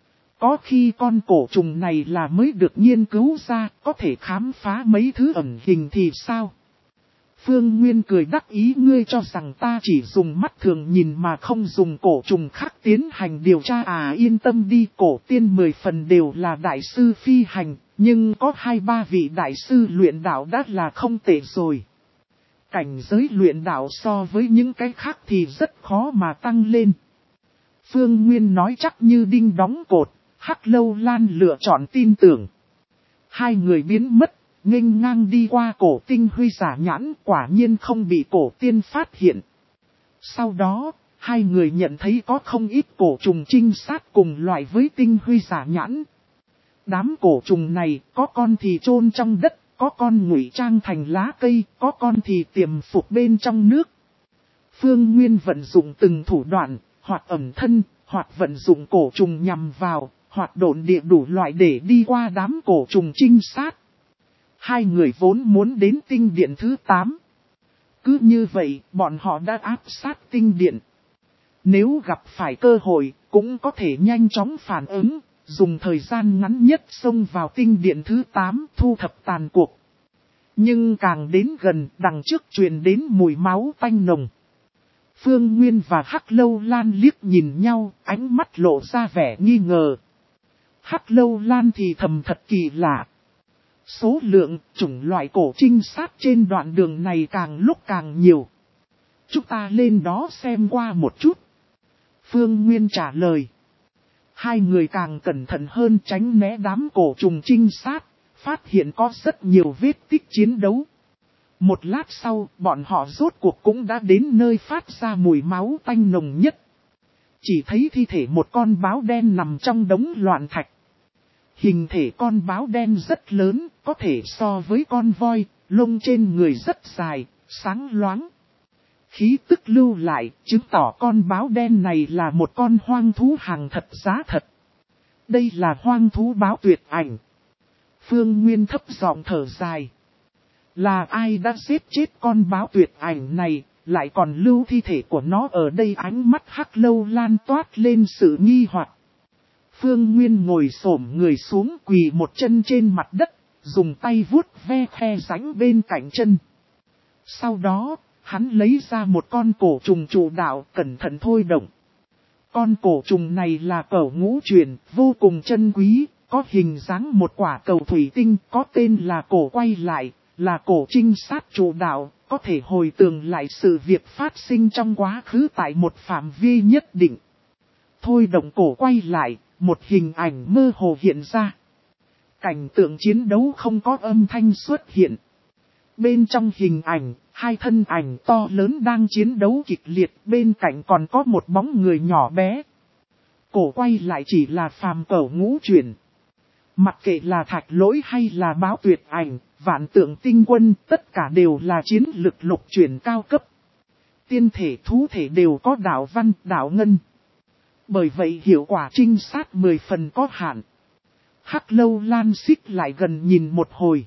Có khi con cổ trùng này là mới được nghiên cứu ra, có thể khám phá mấy thứ ẩn hình thì sao? Phương Nguyên cười đắc ý, ngươi cho rằng ta chỉ dùng mắt thường nhìn mà không dùng cổ trùng khác tiến hành điều tra à? Yên tâm đi, cổ tiên mười phần đều là đại sư phi hành, nhưng có hai ba vị đại sư luyện đạo đã là không tệ rồi. Cảnh giới luyện đạo so với những cái khác thì rất khó mà tăng lên. Phương Nguyên nói chắc như đinh đóng cột, Hắc Lâu Lan lựa chọn tin tưởng. Hai người biến mất, nghênh ngang đi qua cổ tinh huy giả nhãn, quả nhiên không bị cổ tiên phát hiện. Sau đó, hai người nhận thấy có không ít cổ trùng trinh sát cùng loại với tinh huy giả nhãn. Đám cổ trùng này, có con thì chôn trong đất, có con ngụy trang thành lá cây, có con thì tiềm phục bên trong nước. Phương Nguyên vận dụng từng thủ đoạn, hoặc ẩn thân, hoặc vận dụng cổ trùng nhằm vào, hoặc độn địa đủ loại để đi qua đám cổ trùng trinh sát. Hai người vốn muốn đến tinh điện thứ tám. Cứ như vậy, bọn họ đã áp sát tinh điện. Nếu gặp phải cơ hội, cũng có thể nhanh chóng phản ứng, dùng thời gian ngắn nhất xông vào tinh điện thứ tám thu thập tàn cuộc. Nhưng càng đến gần, đằng trước truyền đến mùi máu tanh nồng. Phương Nguyên và Hắc Lâu Lan liếc nhìn nhau, ánh mắt lộ ra vẻ nghi ngờ. Hắc Lâu Lan thì thầm thật kỳ lạ. Số lượng, chủng loại cổ trinh sát trên đoạn đường này càng lúc càng nhiều. Chúng ta lên đó xem qua một chút. Phương Nguyên trả lời. Hai người càng cẩn thận hơn tránh né đám cổ trùng trinh sát, phát hiện có rất nhiều vết tích chiến đấu. Một lát sau, bọn họ rốt cuộc cũng đã đến nơi phát ra mùi máu tanh nồng nhất. Chỉ thấy thi thể một con báo đen nằm trong đống loạn thạch. Hình thể con báo đen rất lớn, có thể so với con voi, lông trên người rất dài, sáng loáng. Khí tức lưu lại, chứng tỏ con báo đen này là một con hoang thú hàng thật giá thật. Đây là hoang thú báo tuyệt ảnh. Phương Nguyên thấp giọng thở dài. Là ai đã giết chết con báo tuyệt ảnh này, lại còn lưu thi thể của nó ở đây? Ánh mắt Hắc Lâu Lan toát lên sự nghi hoặc. Phương Nguyên ngồi xổm người xuống, quỳ một chân trên mặt đất, dùng tay vuốt ve khe rãnh bên cạnh chân. Sau đó, hắn lấy ra một con cổ trùng trụ đạo, cẩn thận thôi động. Con cổ trùng này là cẩu ngũ truyền, vô cùng chân quý, có hình dáng một quả cầu thủy tinh, có tên là cổ quay lại, là cổ trinh sát trụ đạo, có thể hồi tưởng lại sự việc phát sinh trong quá khứ tại một phạm vi nhất định. Thôi động cổ quay lại, một hình ảnh mơ hồ hiện ra. Cảnh tượng chiến đấu không có âm thanh xuất hiện. Bên trong hình ảnh, hai thân ảnh to lớn đang chiến đấu kịch liệt, bên cạnh còn có một bóng người nhỏ bé. Cổ quay lại chỉ là phàm cẩu ngũ chuyển. Mặc kệ là Thạch Lỗi hay là Báo Tuyệt Ảnh, Vạn Tượng Tinh Quân, tất cả đều là chiến lực lục chuyển cao cấp. Tiên thể thú thể đều có đạo văn, đạo ngân. Bởi vậy hiệu quả trinh sát mười phần có hạn. Hắc Lâu Lan xích lại gần nhìn một hồi.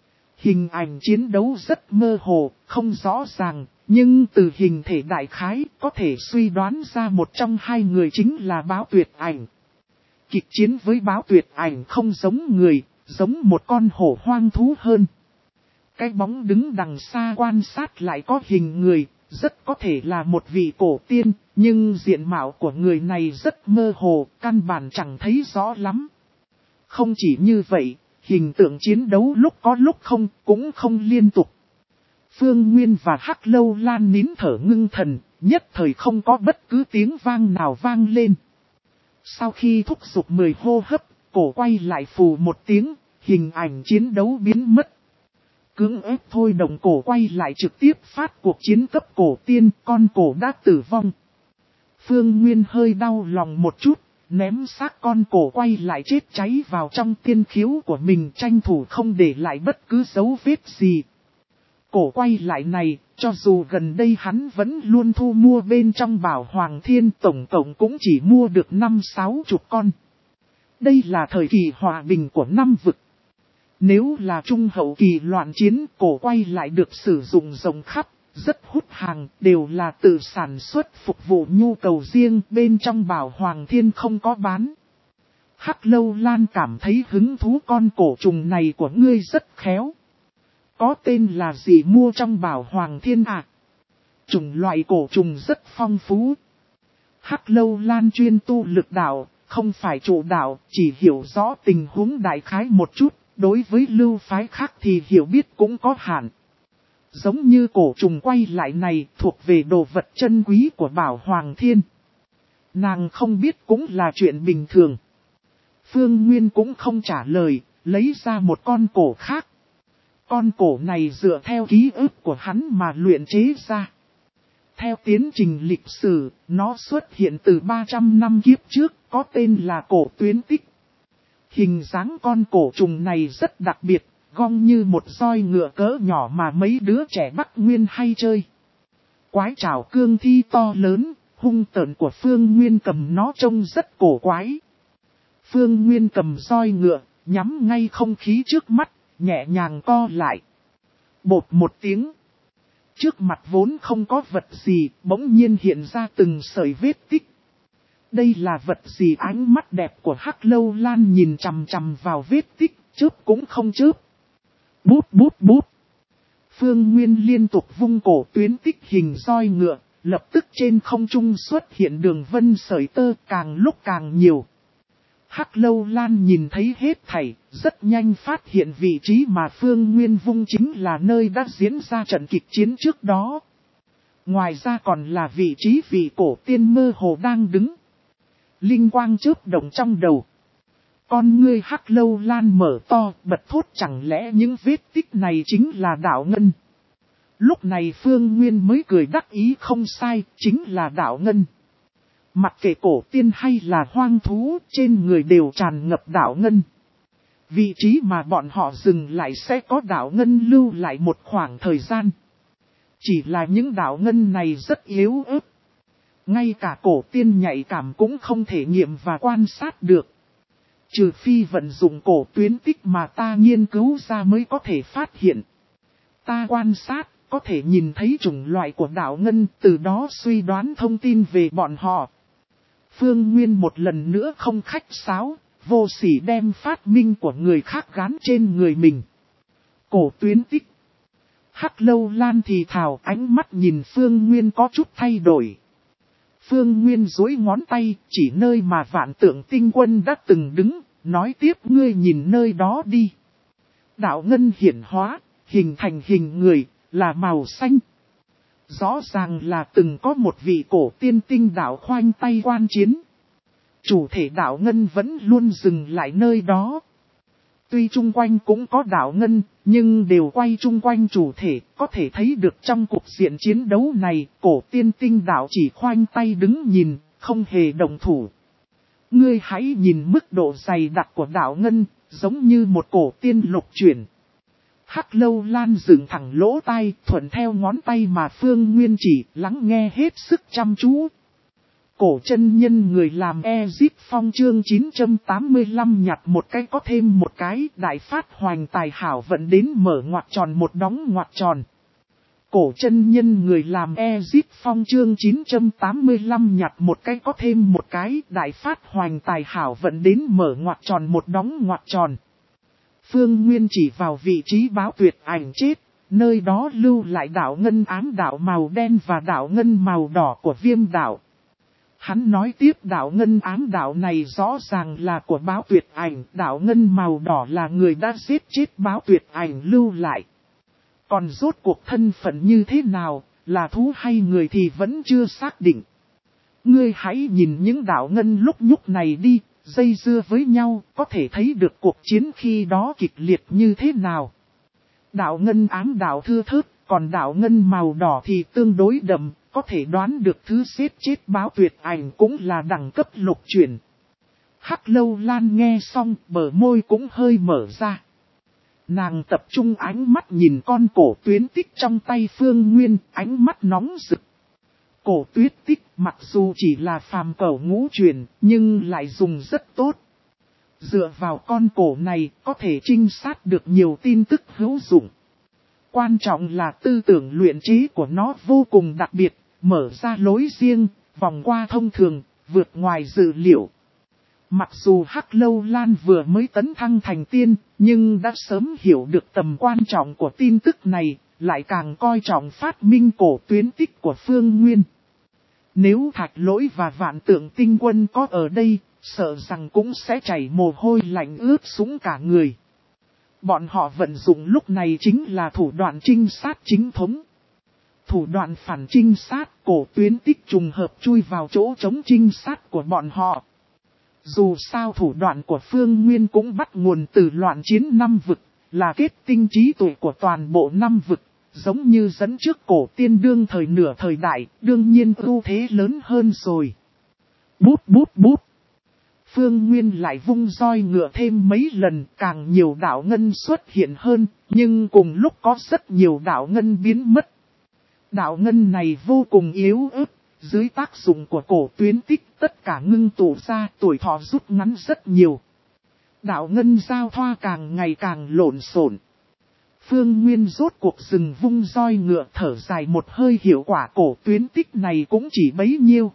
Hình ảnh chiến đấu rất mơ hồ, không rõ ràng, nhưng từ hình thể đại khái có thể suy đoán ra một trong hai người chính là Báo Tuyệt Ảnh. Kịch chiến với Báo Tuyệt Ảnh không giống người, giống một con hổ hoang thú hơn. Cái bóng đứng đằng xa quan sát lại có hình người, rất có thể là một vị cổ tiên, nhưng diện mạo của người này rất mơ hồ, căn bản chẳng thấy rõ lắm. Không chỉ như vậy, hình tượng chiến đấu lúc có lúc không, cũng không liên tục. Phương Nguyên và Hắc Lâu Lan nín thở ngưng thần, nhất thời không có bất cứ tiếng vang nào vang lên. Sau khi thúc giục mười hô hấp, cổ quay lại phù một tiếng, hình ảnh chiến đấu biến mất. Cưỡng ép thôi động cổ quay lại trực tiếp phát cuộc chiến cấp cổ tiên, con cổ đã tử vong. Phương Nguyên hơi đau lòng một chút, ném xác con cổ quay lại chết cháy vào trong tiên khiếu của mình, tranh thủ không để lại bất cứ dấu vết gì. Cổ quay lại này, cho dù gần đây hắn vẫn luôn thu mua bên trong Bảo Hoàng Thiên, tổng cộng cũng chỉ mua được năm sáu chục con. Đây là thời kỳ hòa bình của năm vực. Nếu là trung hậu kỳ loạn chiến, cổ quay lại được sử dụng rộng khắp, rất hút hàng, đều là tự sản xuất phục vụ nhu cầu riêng, bên trong Bảo Hoàng Thiên không có bán. Hắc Lâu Lan cảm thấy hứng thú, con cổ trùng này của ngươi rất khéo. Có tên là gì mua trong Bảo Hoàng Thiên à? Chủng loại cổ trùng rất phong phú. Hắc Lâu Lan chuyên tu lực đạo, không phải chủ đạo, chỉ hiểu rõ tình huống đại khái một chút, đối với lưu phái khác thì hiểu biết cũng có hạn. Giống như cổ trùng quay lại này thuộc về đồ vật chân quý của Bảo Hoàng Thiên. Nàng không biết cũng là chuyện bình thường. Phương Nguyên cũng không trả lời, lấy ra một con cổ khác. Con cổ này dựa theo ký ức của hắn mà luyện chế ra. Theo tiến trình lịch sử, nó xuất hiện từ ba trăm năm kiếp trước, có tên là cổ tuyến tích. Hình dáng con cổ trùng này rất đặc biệt, gong như một roi ngựa cỡ nhỏ mà mấy đứa trẻ Bắc Nguyên hay chơi. Quái trảo cương thi to lớn, hung tợn của Phương Nguyên cầm nó trông rất cổ quái. Phương Nguyên cầm roi ngựa, nhắm ngay không khí trước mắt, nhẹ nhàng co lại. Bột một tiếng. Trước mặt vốn không có vật gì, bỗng nhiên hiện ra từng sợi vết tích. Đây là vật gì? Ánh mắt đẹp của Hắc Lâu Lan nhìn chằm chằm vào vết tích, chớp cũng không chớp. Bút bút bút. Phương Nguyên liên tục vung cổ tuyến tích hình roi ngựa, lập tức trên không trung xuất hiện đường vân sợi tơ càng lúc càng nhiều. Hắc Lâu Lan nhìn thấy hết thảy, rất nhanh phát hiện vị trí mà Phương Nguyên vung chính là nơi đã diễn ra trận kịch chiến trước đó. Ngoài ra còn là vị trí vị cổ tiên mơ hồ đang đứng. Linh quang chớp động trong đầu. Con ngươi Hắc Lâu Lan mở to, bật thốt chẳng lẽ những vết tích này chính là đạo ngân. Lúc này Phương Nguyên mới cười đắc ý không sai, chính là đạo ngân. Mặc kệ cổ tiên hay là hoang thú, trên người đều tràn ngập đạo ngân. Vị trí mà bọn họ dừng lại sẽ có đạo ngân lưu lại một khoảng thời gian. Chỉ là những đạo ngân này rất yếu ớt. Ngay cả cổ tiên nhạy cảm cũng không thể nghiệm và quan sát được. Trừ phi vận dụng cổ tuyến tích mà ta nghiên cứu ra mới có thể phát hiện. Ta quan sát, có thể nhìn thấy chủng loại của đạo ngân, từ đó suy đoán thông tin về bọn họ. Phương Nguyên một lần nữa không khách sáo, vô sỉ đem phát minh của người khác gán trên người mình. Cổ tuyến tích. Hắc Lâu Lan thì thào, ánh mắt nhìn Phương Nguyên có chút thay đổi. Phương Nguyên duỗi ngón tay, chỉ nơi mà Vạn Tượng Tinh Quân đã từng đứng, nói tiếp ngươi nhìn nơi đó đi. Đạo ngân hiển hóa, hình thành hình người, là màu xanh. Rõ ràng là từng có một vị cổ tiên tinh đạo khoanh tay quan chiến. Chủ thể đạo ngân vẫn luôn dừng lại nơi đó. Tuy chung quanh cũng có đạo ngân, nhưng đều quay chung quanh chủ thể, có thể thấy được trong cuộc diện chiến đấu này, cổ tiên tinh đạo chỉ khoanh tay đứng nhìn, không hề động thủ. Ngươi hãy nhìn mức độ dày đặc của đạo ngân, giống như một cổ tiên lục chuyển. Hắc Lâu Lan dựng thẳng lỗ tai, thuận theo ngón tay mà Phương Nguyên chỉ, lắng nghe hết sức chăm chú. Cổ chân nhân người làm Ezip Phong chương chín trăm tám mươi lăm nhặt một cái có thêm một cái, đại phát hoành tài hảo vận đến mở ngoặc tròn một đóng ngoặc tròn. Cổ chân nhân người làm Ezip Phong chương chín trăm tám mươi lăm nhặt một cái có thêm một cái, đại phát hoành tài hảo vận đến mở ngoặc tròn một đóng ngoặc tròn. Phương Nguyên chỉ vào vị trí báo tuyệt ảnh chết, nơi đó lưu lại đạo ngân ám đạo màu đen và đạo ngân màu đỏ của viêm đạo. Hắn nói tiếp đạo ngân ám đạo này rõ ràng là của báo tuyệt ảnh, đạo ngân màu đỏ là người đã giết chết báo tuyệt ảnh lưu lại. Còn rốt cuộc thân phận như thế nào, là thú hay người thì vẫn chưa xác định. Ngươi hãy nhìn những đạo ngân lúc nhúc này đi, dây dưa với nhau, có thể thấy được cuộc chiến khi đó kịch liệt như thế nào. Đạo ngân ám đạo thưa thớt, còn đạo ngân màu đỏ thì tương đối đậm, có thể đoán được thứ giết chết báo tuyệt ảnh cũng là đẳng cấp lục chuyển. Hắc Lâu Lan nghe xong, bờ môi cũng hơi mở ra. Nàng tập trung ánh mắt nhìn con cổ tuyến tích trong tay Phương Nguyên, ánh mắt nóng rực. Cổ tuyết tích mặc dù chỉ là phàm cẩu ngũ truyền, nhưng lại dùng rất tốt. Dựa vào con cổ này có thể trinh sát được nhiều tin tức hữu dụng. Quan trọng là tư tưởng luyện chế của nó vô cùng đặc biệt, mở ra lối riêng, vòng qua thông thường, vượt ngoài dự liệu. Mặc dù Hắc Lâu Lan vừa mới tấn thăng thành tiên, nhưng đã sớm hiểu được tầm quan trọng của tin tức này, lại càng coi trọng phát minh cổ tuyến tích của Phương Nguyên. Nếu Thạch Lỗi và Vạn Tượng Tinh Quân có ở đây, sợ rằng cũng sẽ chảy mồ hôi lạnh ướt sũng cả người. Bọn họ vận dụng lúc này chính là thủ đoạn trinh sát chính thống. Thủ đoạn phản trinh sát, cổ tuyến tích trùng hợp chui vào chỗ chống trinh sát của bọn họ. Dù sao thủ đoạn của Phương Nguyên cũng bắt nguồn từ loạn chiến năm vực, là kết tinh trí tuệ của toàn bộ năm vực, giống như dẫn trước cổ tiên đương thời nửa thời đại, đương nhiên ưu thế lớn hơn rồi. Bút bút bút. Phương Nguyên lại vung roi ngựa thêm mấy lần, càng nhiều đạo ngân xuất hiện hơn, nhưng cùng lúc có rất nhiều đạo ngân biến mất. Đạo ngân này vô cùng yếu ớt, dưới tác dụng của cổ tuyến tích tất cả ngưng tụ ra, tuổi thọ rút ngắn rất nhiều. Đạo ngân giao thoa càng ngày càng lộn xộn. Phương Nguyên rốt cuộc dừng vung roi ngựa, thở dài một hơi, hiệu quả cổ tuyến tích này cũng chỉ bấy nhiêu.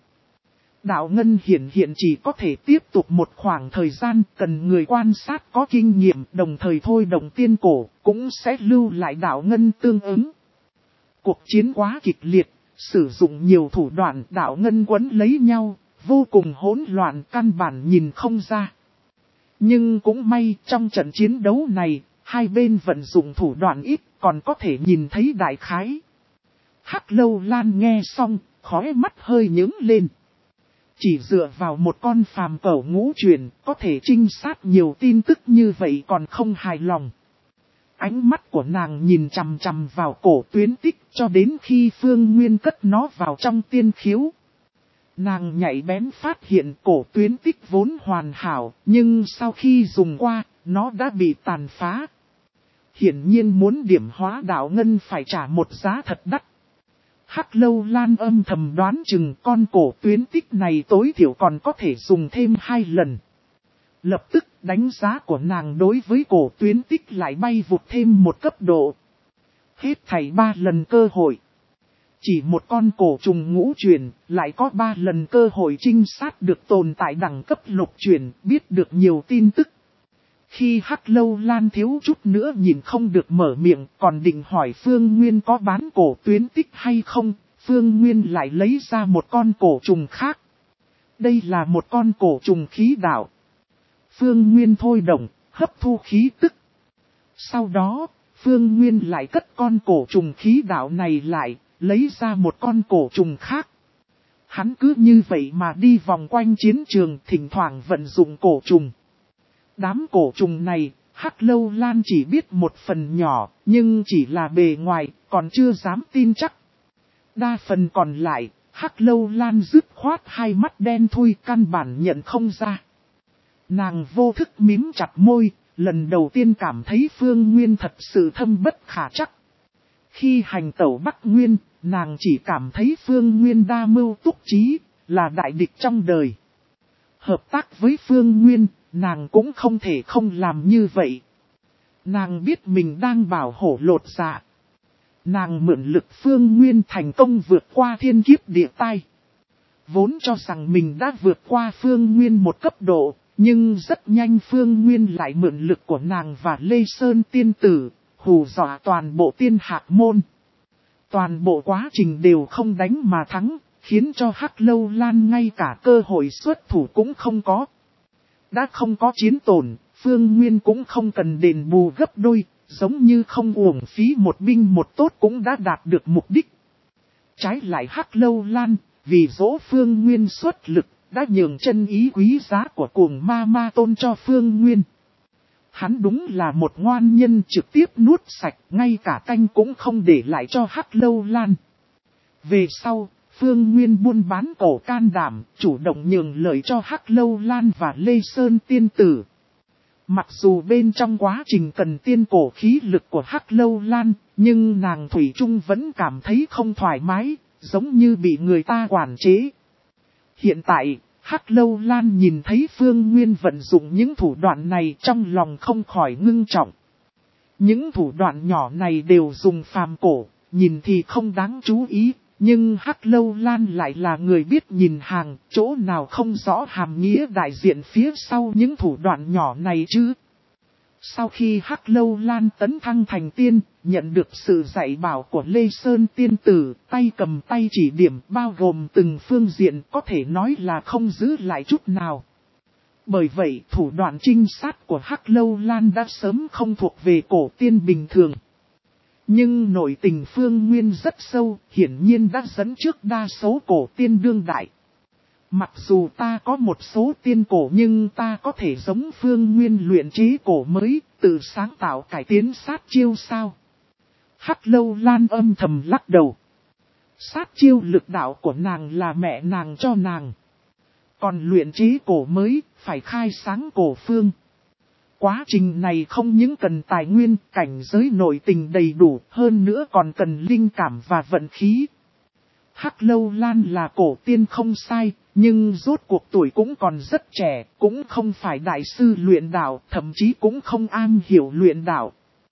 Đạo ngân hiện hiện chỉ có thể tiếp tục một khoảng thời gian, cần người quan sát có kinh nghiệm, đồng thời thôi động tiên cổ, cũng sẽ lưu lại đạo ngân tương ứng. Cuộc chiến quá kịch liệt, sử dụng nhiều thủ đoạn, đạo ngân quấn lấy nhau, vô cùng hỗn loạn, căn bản nhìn không ra. Nhưng cũng may, trong trận chiến đấu này, hai bên vận dụng thủ đoạn ít, còn có thể nhìn thấy đại khái. Hắc Lâu Lan nghe xong, khóe mắt hơi nhướng lên. Chỉ dựa vào một con phàm cẩu ngũ truyền, có thể trinh sát nhiều tin tức như vậy còn không hài lòng. Ánh mắt của nàng nhìn chằm chằm vào cổ tuyến tích cho đến khi Phương Nguyên cất nó vào trong tiên khiếu. Nàng nhạy bén phát hiện cổ tuyến tích vốn hoàn hảo, nhưng sau khi dùng qua, nó đã bị tàn phá. Hiển nhiên muốn điểm hóa đạo ngân phải trả một giá thật đắt. Hắc Lâu Lan âm thầm đoán chừng con cổ tuyến tích này tối thiểu còn có thể dùng thêm hai lần. Lập tức đánh giá của nàng đối với cổ tuyến tích lại bay vụt thêm một cấp độ. Hết thảy ba lần cơ hội. Chỉ một con cổ trùng ngũ truyền lại có ba lần cơ hội trinh sát được tồn tại đẳng cấp lục truyền, biết được nhiều tin tức. Khi Hắc Lâu Lan thiếu chút nữa nhìn không được mở miệng, còn định hỏi Phương Nguyên có bán cổ tuyến tích hay không, Phương Nguyên lại lấy ra một con cổ trùng khác. Đây là một con cổ trùng khí đạo. Phương Nguyên thôi động, hấp thu khí tức. Sau đó, Phương Nguyên lại cất con cổ trùng khí đạo này lại, lấy ra một con cổ trùng khác. Hắn cứ như vậy mà đi vòng quanh chiến trường, thỉnh thoảng vận dụng cổ trùng. Đám cổ trùng này, Hắc Lâu Lan chỉ biết một phần nhỏ, nhưng chỉ là bề ngoài, còn chưa dám tin chắc. Đa phần còn lại, Hắc Lâu Lan dứt khoát hai mắt đen thui, căn bản nhận không ra. Nàng vô thức mím chặt môi, lần đầu tiên cảm thấy Phương Nguyên thật sự thâm bất khả trắc. Khi hành tẩu Bắc Nguyên, nàng chỉ cảm thấy Phương Nguyên đa mưu túc trí, là đại địch trong đời. Hợp tác với Phương Nguyên, nàng cũng không thể không làm như vậy. Nàng biết mình đang bảo hổ lột dạ. Nàng mượn lực Phương Nguyên thành công vượt qua thiên kiếp địa tai. Vốn cho rằng mình đã vượt qua Phương Nguyên một cấp độ, nhưng rất nhanh Phương Nguyên lại mượn lực của nàng và Lê Sơn tiên tử, hù dọa toàn bộ tiên hạc môn. Toàn bộ quá trình đều không đánh mà thắng, khiến cho Hắc Lâu Lan ngay cả cơ hội xuất thủ cũng không có. Đã không có chiến tổn, Phương Nguyên cũng không cần đền bù gấp đôi, giống như không uổng phí một binh một tốt cũng đã đạt được mục đích. Trái lại Hắc Lâu Lan, vì dỗ Phương Nguyên xuất lực, đã nhường chân ý quý giá của cuồng ma ma tôn cho Phương Nguyên. Hắn đúng là một ngoan nhân, trực tiếp nuốt sạch, ngay cả canh cũng không để lại cho Hắc Lâu Lan. Về sau, Phương Nguyên buôn bán cổ can đảm, chủ động nhường lợi cho Hắc Lâu Lan và Lê Sơn tiên tử. Mặc dù bên trong quá trình cần tiên cổ khí lực của Hắc Lâu Lan, nhưng nàng thủy chung vẫn cảm thấy không thoải mái, giống như bị người ta quản chế. Hiện tại, Hắc Lâu Lan nhìn thấy Phương Nguyên vận dụng những thủ đoạn này, trong lòng không khỏi ngưng trọng. Những thủ đoạn nhỏ này đều dùng phàm cổ, nhìn thì không đáng chú ý, Nhưng Hắc Lâu Lan lại là người biết nhìn hàng, chỗ nào không rõ hàm nghĩa đại diện phía sau những thủ đoạn nhỏ này chứ. Sau khi Hắc Lâu Lan tấn thăng thành tiên, nhận được sự dạy bảo của Lê Sơn tiên tử, tay cầm tay chỉ điểm bao gồm từng phương diện có thể nói là không giữ lại chút nào. Bởi vậy thủ đoạn trinh sát của Hắc Lâu Lan đã sớm không thuộc về cổ tiên bình thường. Nhưng nội tình Phương Nguyên rất sâu, hiển nhiên đã dẫn trước đa số cổ tiên đương đại. Mặc dù ta có một số tiên cổ nhưng ta có thể giống Phương Nguyên luyện chế cổ mới, tự sáng tạo cải tiến sát chiêu sao? Hắc Lâu Lan âm thầm lắc đầu. Sát chiêu lực đạo của nàng là mẹ nàng cho nàng. Còn luyện chế cổ mới, phải khai sáng cổ phương. Quá trình này không những cần tài nguyên, cảnh giới nội tình đầy đủ, hơn nữa còn cần linh cảm và vận khí. Hắc Lâu Lan là cổ tiên không sai, nhưng rốt cuộc tuổi cũng còn rất trẻ, cũng không phải đại sư luyện đạo, thậm chí cũng không am hiểu luyện đạo.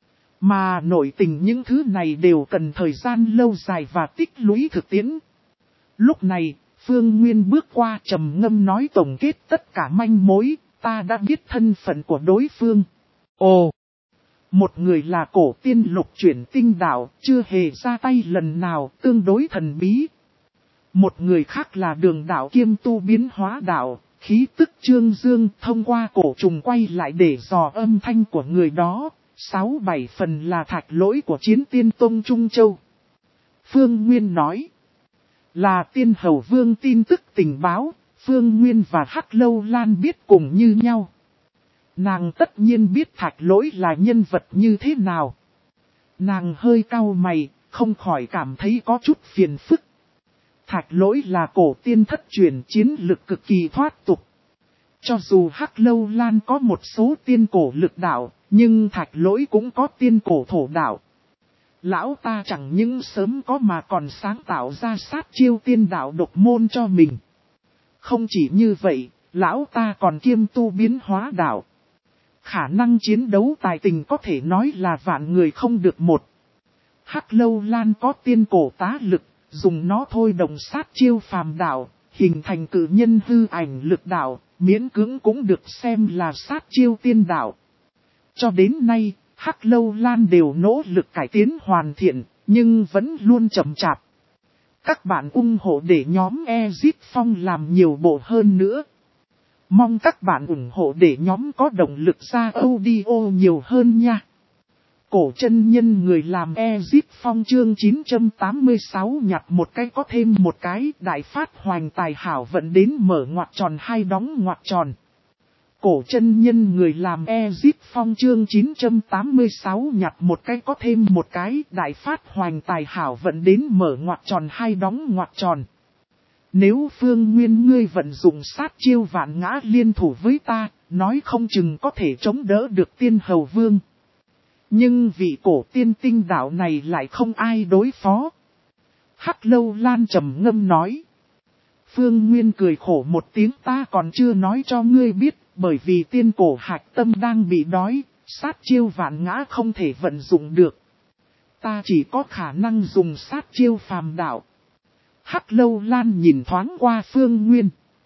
Mà nội tình những thứ này đều cần thời gian lâu dài và tích lũy thực tiễn. Lúc này, Phương Nguyên bước qua trầm ngâm nói tổng kết tất cả manh mối, ta đã biết thân phận của đối phương. Ồ! Một người là cổ tiên lục chuyển tinh đạo, chưa hề ra tay lần nào, tương đối thần bí. Một người khác là đường đạo kiêm tu biến hóa đạo, khí tức trương dương thông qua cổ trùng quay lại để dò âm thanh của người đó, sáu bảy phần là thạch lỗi của chiến tiên Tông Trung Châu. Phương Nguyên nói, là tiên hầu vương tin tức tình báo, Phương Nguyên và Hắc Lâu Lan biết cùng như nhau. Nàng tất nhiên biết thạch lỗi là nhân vật như thế nào. Nàng hơi cau mày, không khỏi cảm thấy có chút phiền phức. Thạch lỗi là cổ tiên thất truyền chiến lực cực kỳ thoát tục. Cho dù Hắc Lâu Lan có một số tiên cổ lực đạo, nhưng thạch lỗi cũng có tiên cổ thổ đạo. Lão ta chẳng những sớm có mà còn sáng tạo ra sát chiêu tiên đạo độc môn cho mình. Không chỉ như vậy, lão ta còn kiêm tu biến hóa đạo. Khả năng chiến đấu tài tình có thể nói là vạn người không được một. Hắc Lâu Lan có tiên cổ tá lực, dùng nó thôi đồng sát chiêu phàm đạo, hình thành cử nhân hư ảnh lực đạo, miễn cưỡng cũng được xem là sát chiêu tiên đạo. Cho đến nay, Hắc Lâu Lan đều nỗ lực cải tiến hoàn thiện, nhưng vẫn luôn chậm chạp. Các bạn ủng hộ để nhóm Exit Phong làm nhiều bộ hơn nữa. Mong các bạn ủng hộ để nhóm có động lực ra audio nhiều hơn nha. Cổ chân nhân người làm Exit Phong chương chín trăm tám mươi sáu nhặt một cái có thêm một cái, đại phát hoành tài hảo vận đến mở ngoặc tròn hay đóng ngoặc tròn. Cổ chân nhân người làm Exit Phong chương chín trăm tám mươi sáu nhặt một cái có thêm một cái, đại phát hoành tài hảo vận đến mở ngoặc tròn hay đóng ngoặc tròn. Nếu Phương Nguyên ngươi vận dụng sát chiêu vạn ngã liên thủ với ta, nói không chừng có thể chống đỡ được tiên hầu vương. Nhưng vị cổ tiên tinh đạo này lại không ai đối phó. Hắc Lâu Lan trầm ngâm nói. Phương Nguyên cười khổ một tiếng, ta còn chưa nói cho ngươi biết, bởi vì tiên cổ hạch tâm đang bị đói, sát chiêu vạn ngã không thể vận dụng được. Ta chỉ có khả năng dùng sát chiêu phàm đạo. Hắc Lâu Lan nhìn thoáng qua Phương Nguyên.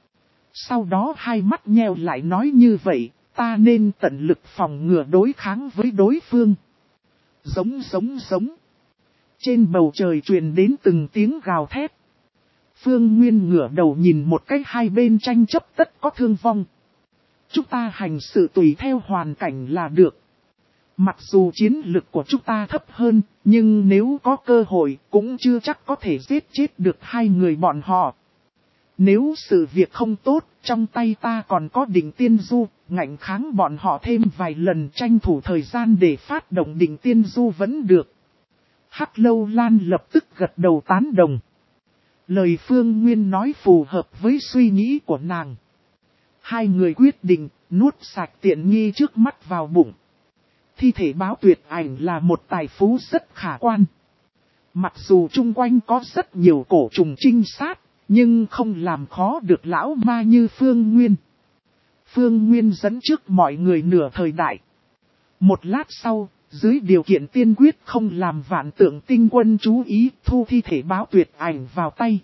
Sau đó hai mắt nheo lại nói như vậy, ta nên tận lực phòng ngừa đối kháng với đối phương. Giống giống giống. Trên bầu trời truyền đến từng tiếng gào thét. Phương Nguyên ngửa đầu nhìn một cái hai bên tranh chấp tất có thương vong. Chúng ta hành sự tùy theo hoàn cảnh là được. Mặc dù chiến lực của chúng ta thấp hơn, nhưng nếu có cơ hội cũng chưa chắc có thể giết chết được hai người bọn họ. Nếu sự việc không tốt, trong tay ta còn có Định Tiên Du, ngạnh kháng bọn họ thêm vài lần, tranh thủ thời gian để phát động Định Tiên Du vẫn được. Hắc Lâu Lan lập tức gật đầu tán đồng. Lời Phương Nguyên nói phù hợp với suy nghĩ của nàng. Hai người quyết định nuốt sạch tiện nghi trước mắt vào bụng. Thi thể báo tuyệt ảnh là một tài phú rất khả quan. Mặc dù chung quanh có rất nhiều cổ trùng trinh sát, nhưng không làm khó được lão ma như Phương Nguyên. Phương Nguyên dẫn trước mọi người nửa thời đại. Một lát sau, dưới điều kiện tiên quyết không làm vạn tượng tinh quân chú ý thu thi thể báo tuyệt ảnh vào tay.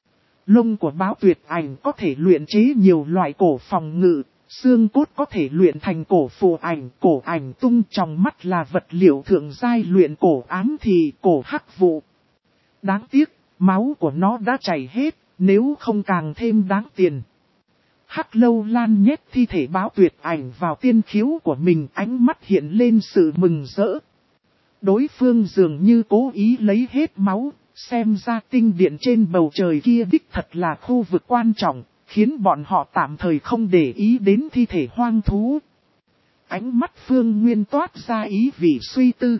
Lông của báo tuyệt ảnh có thể luyện chế nhiều loại cổ phòng ngự, xương cốt có thể luyện thành cổ phù ảnh, cổ ảnh tung trong mắt là vật liệu thượng giai luyện cổ ám thì cổ hắc vụ. Đáng tiếc, máu của nó đã chảy hết, nếu không càng thêm đáng tiền. Hắc Lâu Lan nhét thi thể báo tuyệt ảnh vào tiên khiếu của mình, ánh mắt hiện lên sự mừng rỡ. Đối phương dường như cố ý lấy hết máu, xem ra tinh điện trên bầu trời kia đích thật là khu vực quan trọng, khiến bọn họ tạm thời không để ý đến thi thể hoang thú. Ánh mắt Phương Nguyên toát ra ý vị suy tư.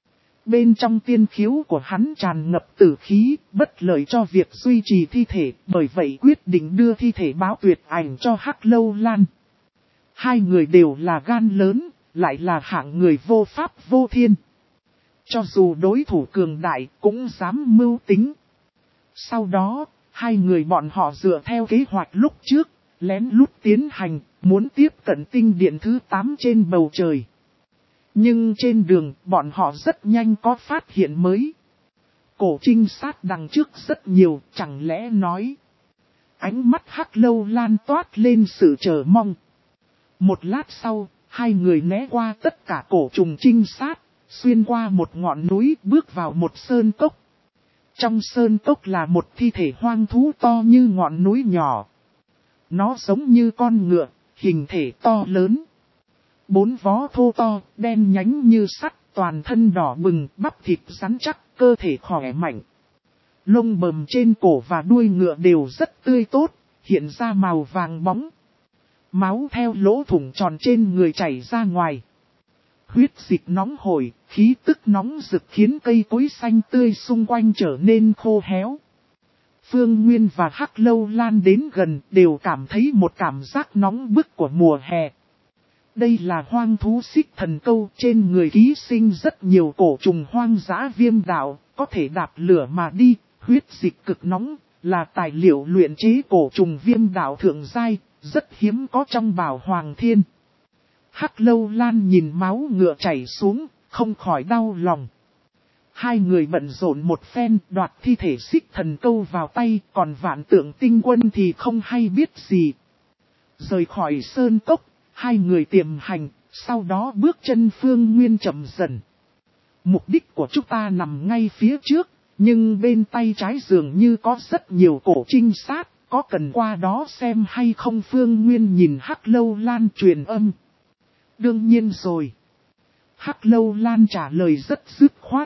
Bên trong tiên khiếu của hắn tràn ngập tử khí, bất lợi cho việc duy trì thi thể, bởi vậy quyết định đưa thi thể báo tuyệt ảnh cho Hắc Lâu Lan. Hai người đều là gan lớn, lại là hạng người vô pháp vô thiên. Cho dù đối thủ cường đại cũng dám mưu tính. Sau đó, hai người bọn họ dựa theo kế hoạch lúc trước, lén lút tiến hành, muốn tiếp cận tinh điện thứ tám trên bầu trời. Nhưng trên đường, bọn họ rất nhanh có phát hiện mới. Cổ trinh sát đằng trước rất nhiều, chẳng lẽ nói. Ánh mắt Hắc Lâu Lan toát lên sự chờ mong. Một lát sau, hai người né qua tất cả cổ trùng trinh sát, xuyên qua một ngọn núi bước vào một sơn cốc. Trong sơn cốc là một thi thể hoang thú to như ngọn núi nhỏ. Nó giống như con ngựa, hình thể to lớn. Bốn vó thô to, đen nhánh như sắt, toàn thân đỏ bừng, bắp thịt rắn chắc, cơ thể khỏe mạnh. Lông bờm trên cổ và đuôi ngựa đều rất tươi tốt, hiện ra màu vàng bóng. Máu theo lỗ thủng tròn trên người chảy ra ngoài. Huyết dịch nóng hổi, khí tức nóng rực khiến cây cối xanh tươi xung quanh trở nên khô héo. Phương Nguyên và Hắc Lâu Lan đến gần đều cảm thấy một cảm giác nóng bức của mùa hè. Đây là hoang thú xích thần câu, trên người ký sinh rất nhiều cổ trùng hoang dã viêm đạo, có thể đạp lửa mà đi, huyết dịch cực nóng, là tài liệu luyện chế cổ trùng viêm đạo thượng giai, rất hiếm có trong Bảo Hoàng Thiên. Hắc Lâu Lan nhìn máu ngựa chảy xuống, không khỏi đau lòng. Hai người bận rộn một phen đoạt thi thể xích thần câu vào tay, còn vạn tượng tinh quân thì không hay biết gì. Rời khỏi sơn cốc, hai người tiềm hành, sau đó bước chân Phương Nguyên chậm dần. Mục đích của chúng ta nằm ngay phía trước, nhưng bên tay trái dường như có rất nhiều cổ trinh sát, có cần qua đó xem hay không? Phương Nguyên nhìn Hắc Lâu Lan truyền âm. Đương nhiên rồi. Hắc Lâu Lan trả lời rất dứt khoát.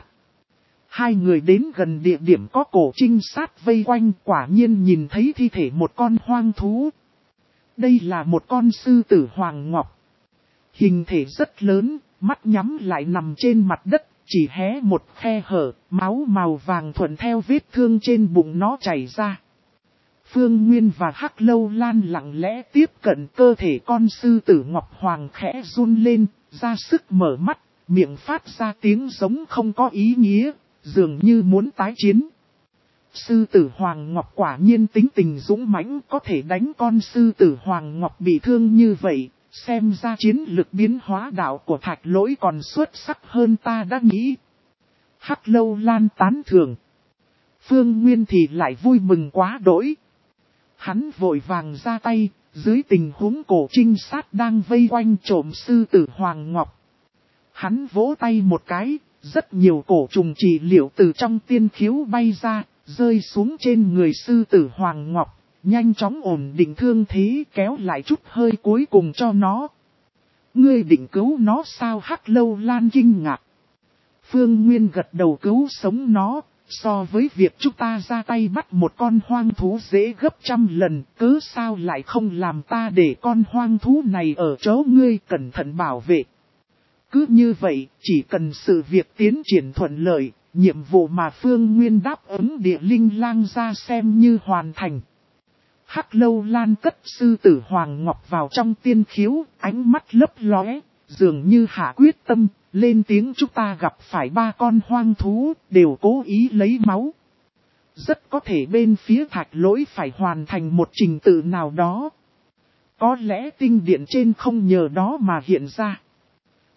Hai người đến gần địa điểm có cổ trinh sát vây quanh, quả nhiên nhìn thấy thi thể một con hoang thú. Đây là một con sư tử hoàng ngọc. Hình thể rất lớn, mắt nhắm lại nằm trên mặt đất, chỉ hé một khe hở, máu màu vàng thuận theo vết thương trên bụng nó chảy ra. Phương Nguyên và Hắc Lâu Lan lặng lẽ tiếp cận cơ thể con sư tử ngọc hoàng, khẽ run lên, ra sức mở mắt, miệng phát ra tiếng giống không có ý nghĩa, dường như muốn tái chiến. Sư tử hoàng ngọc quả nhiên tính tình dũng mãnh, có thể đánh con sư tử hoàng ngọc bị thương như vậy, xem ra chiến lực biến hóa đạo của Thạch Lỗi còn xuất sắc hơn ta đã nghĩ. Hắc Lâu Lan tán thưởng. Phương Nguyên thì lại vui mừng quá đỗi. Hắn vội vàng ra tay, dưới tình huống cổ trinh sát đang vây quanh trộm sư tử hoàng ngọc. Hắn vỗ tay một cái, rất nhiều cổ trùng trị liệu từ trong tiên khiếu bay ra, rơi xuống trên người sư tử hoàng ngọc, nhanh chóng ổn định thương thế, kéo lại chút hơi cuối cùng cho nó. Ngươi định cứu nó sao? Hắc Lâu Lan kinh ngạc. Phương Nguyên gật đầu, cứu sống nó, so với việc chúng ta ra tay bắt một con hoang thú dễ gấp trăm lần, cớ sao lại không làm ta để con hoang thú này ở chỗ ngươi cẩn thận bảo vệ. Cứ như vậy, chỉ cần sự việc tiến triển thuận lợi, nhiệm vụ mà Phương Nguyên đáp ứng địa linh lang ra xem như hoàn thành. Hắc Lâu Lan cất sư tử hoàng ngọc vào trong tiên khiếu, ánh mắt lấp lóe, dường như hạ quyết tâm, lên tiếng. Chúng ta gặp phải ba con hoang thú, đều cố ý lấy máu. Rất có thể bên phía Thạch Lỗi phải hoàn thành một trình tự nào đó. Có lẽ tinh điện trên không nhờ đó mà hiện ra.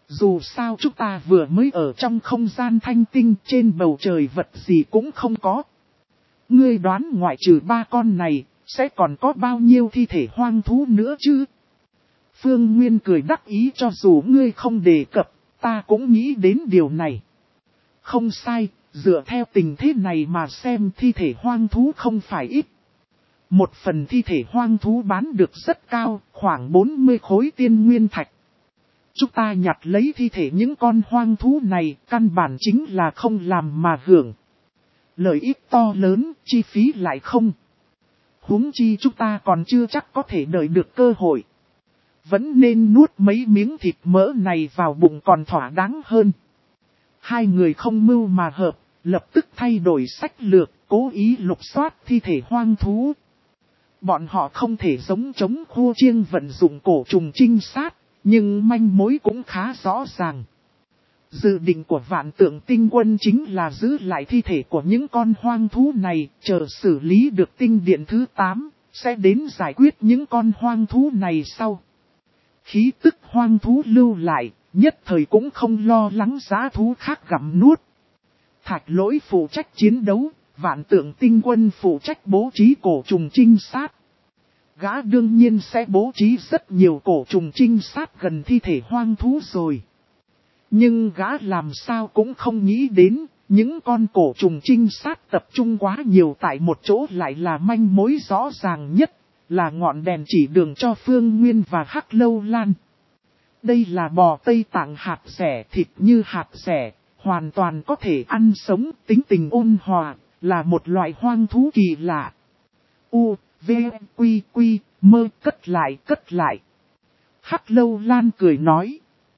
Dù sao chúng ta vừa mới ở trong không gian thanh tinh, trên bầu trời vật gì cũng không có. Ngươi đoán ngoại trừ ba con này, sẽ còn có bao nhiêu thi thể hoang thú nữa chứ? Phương Nguyên cười đắc ý, cho dù ngươi không đề cập, ta cũng nghĩ đến điều này. Không sai, dựa theo tình thế này mà xem thi thể hoang thú không phải ít. Một phần thi thể hoang thú bán được rất cao, khoảng bốn mươi khối tiên nguyên thạch. Chúng ta nhặt lấy thi thể những con hoang thú này, căn bản chính là không làm mà hưởng. Lợi ích to lớn, chi phí lại không. Huống chi chúng ta còn chưa chắc có thể đợi được cơ hội. Vẫn nên nuốt mấy miếng thịt mỡ này vào bụng còn thỏa đáng hơn. Hai người không mưu mà hợp, lập tức thay đổi sách lược, cố ý lục soát thi thể hoang thú. Bọn họ không thể giống chống khô chiêng vận dụng cổ trùng trinh sát, nhưng manh mối cũng khá rõ ràng. Dự định của Vạn Tượng Tinh Quân chính là giữ lại thi thể của những con hoang thú này, chờ xử lý được tinh điện thứ tám, sẽ đến giải quyết những con hoang thú này sau. Khí tức hoang thú lưu lại, nhất thời cũng không lo lắng giá thú khác gặm nuốt. Thạch Lỗi phụ trách chiến đấu, Vạn Tượng Tinh Quân phụ trách bố trí cổ trùng trinh sát. Gã đương nhiên sẽ bố trí rất nhiều cổ trùng trinh sát gần thi thể hoang thú rồi. Nhưng gã làm sao cũng không nghĩ đến, những con cổ trùng trinh sát tập trung quá nhiều tại một chỗ lại là manh mối rõ ràng nhất, là ngọn đèn chỉ đường cho Phương Nguyên và Hắc Lâu Lan. Đây là bò Tây Tạng hạt rẻ, thịt như hạt rẻ, hoàn toàn có thể ăn sống, tính tình ôn hòa, là một loại hoang thú kỳ lạ. U, V, Quy, Quy, mơ, cất lại, cất lại. Hắc Lâu Lan cười nói.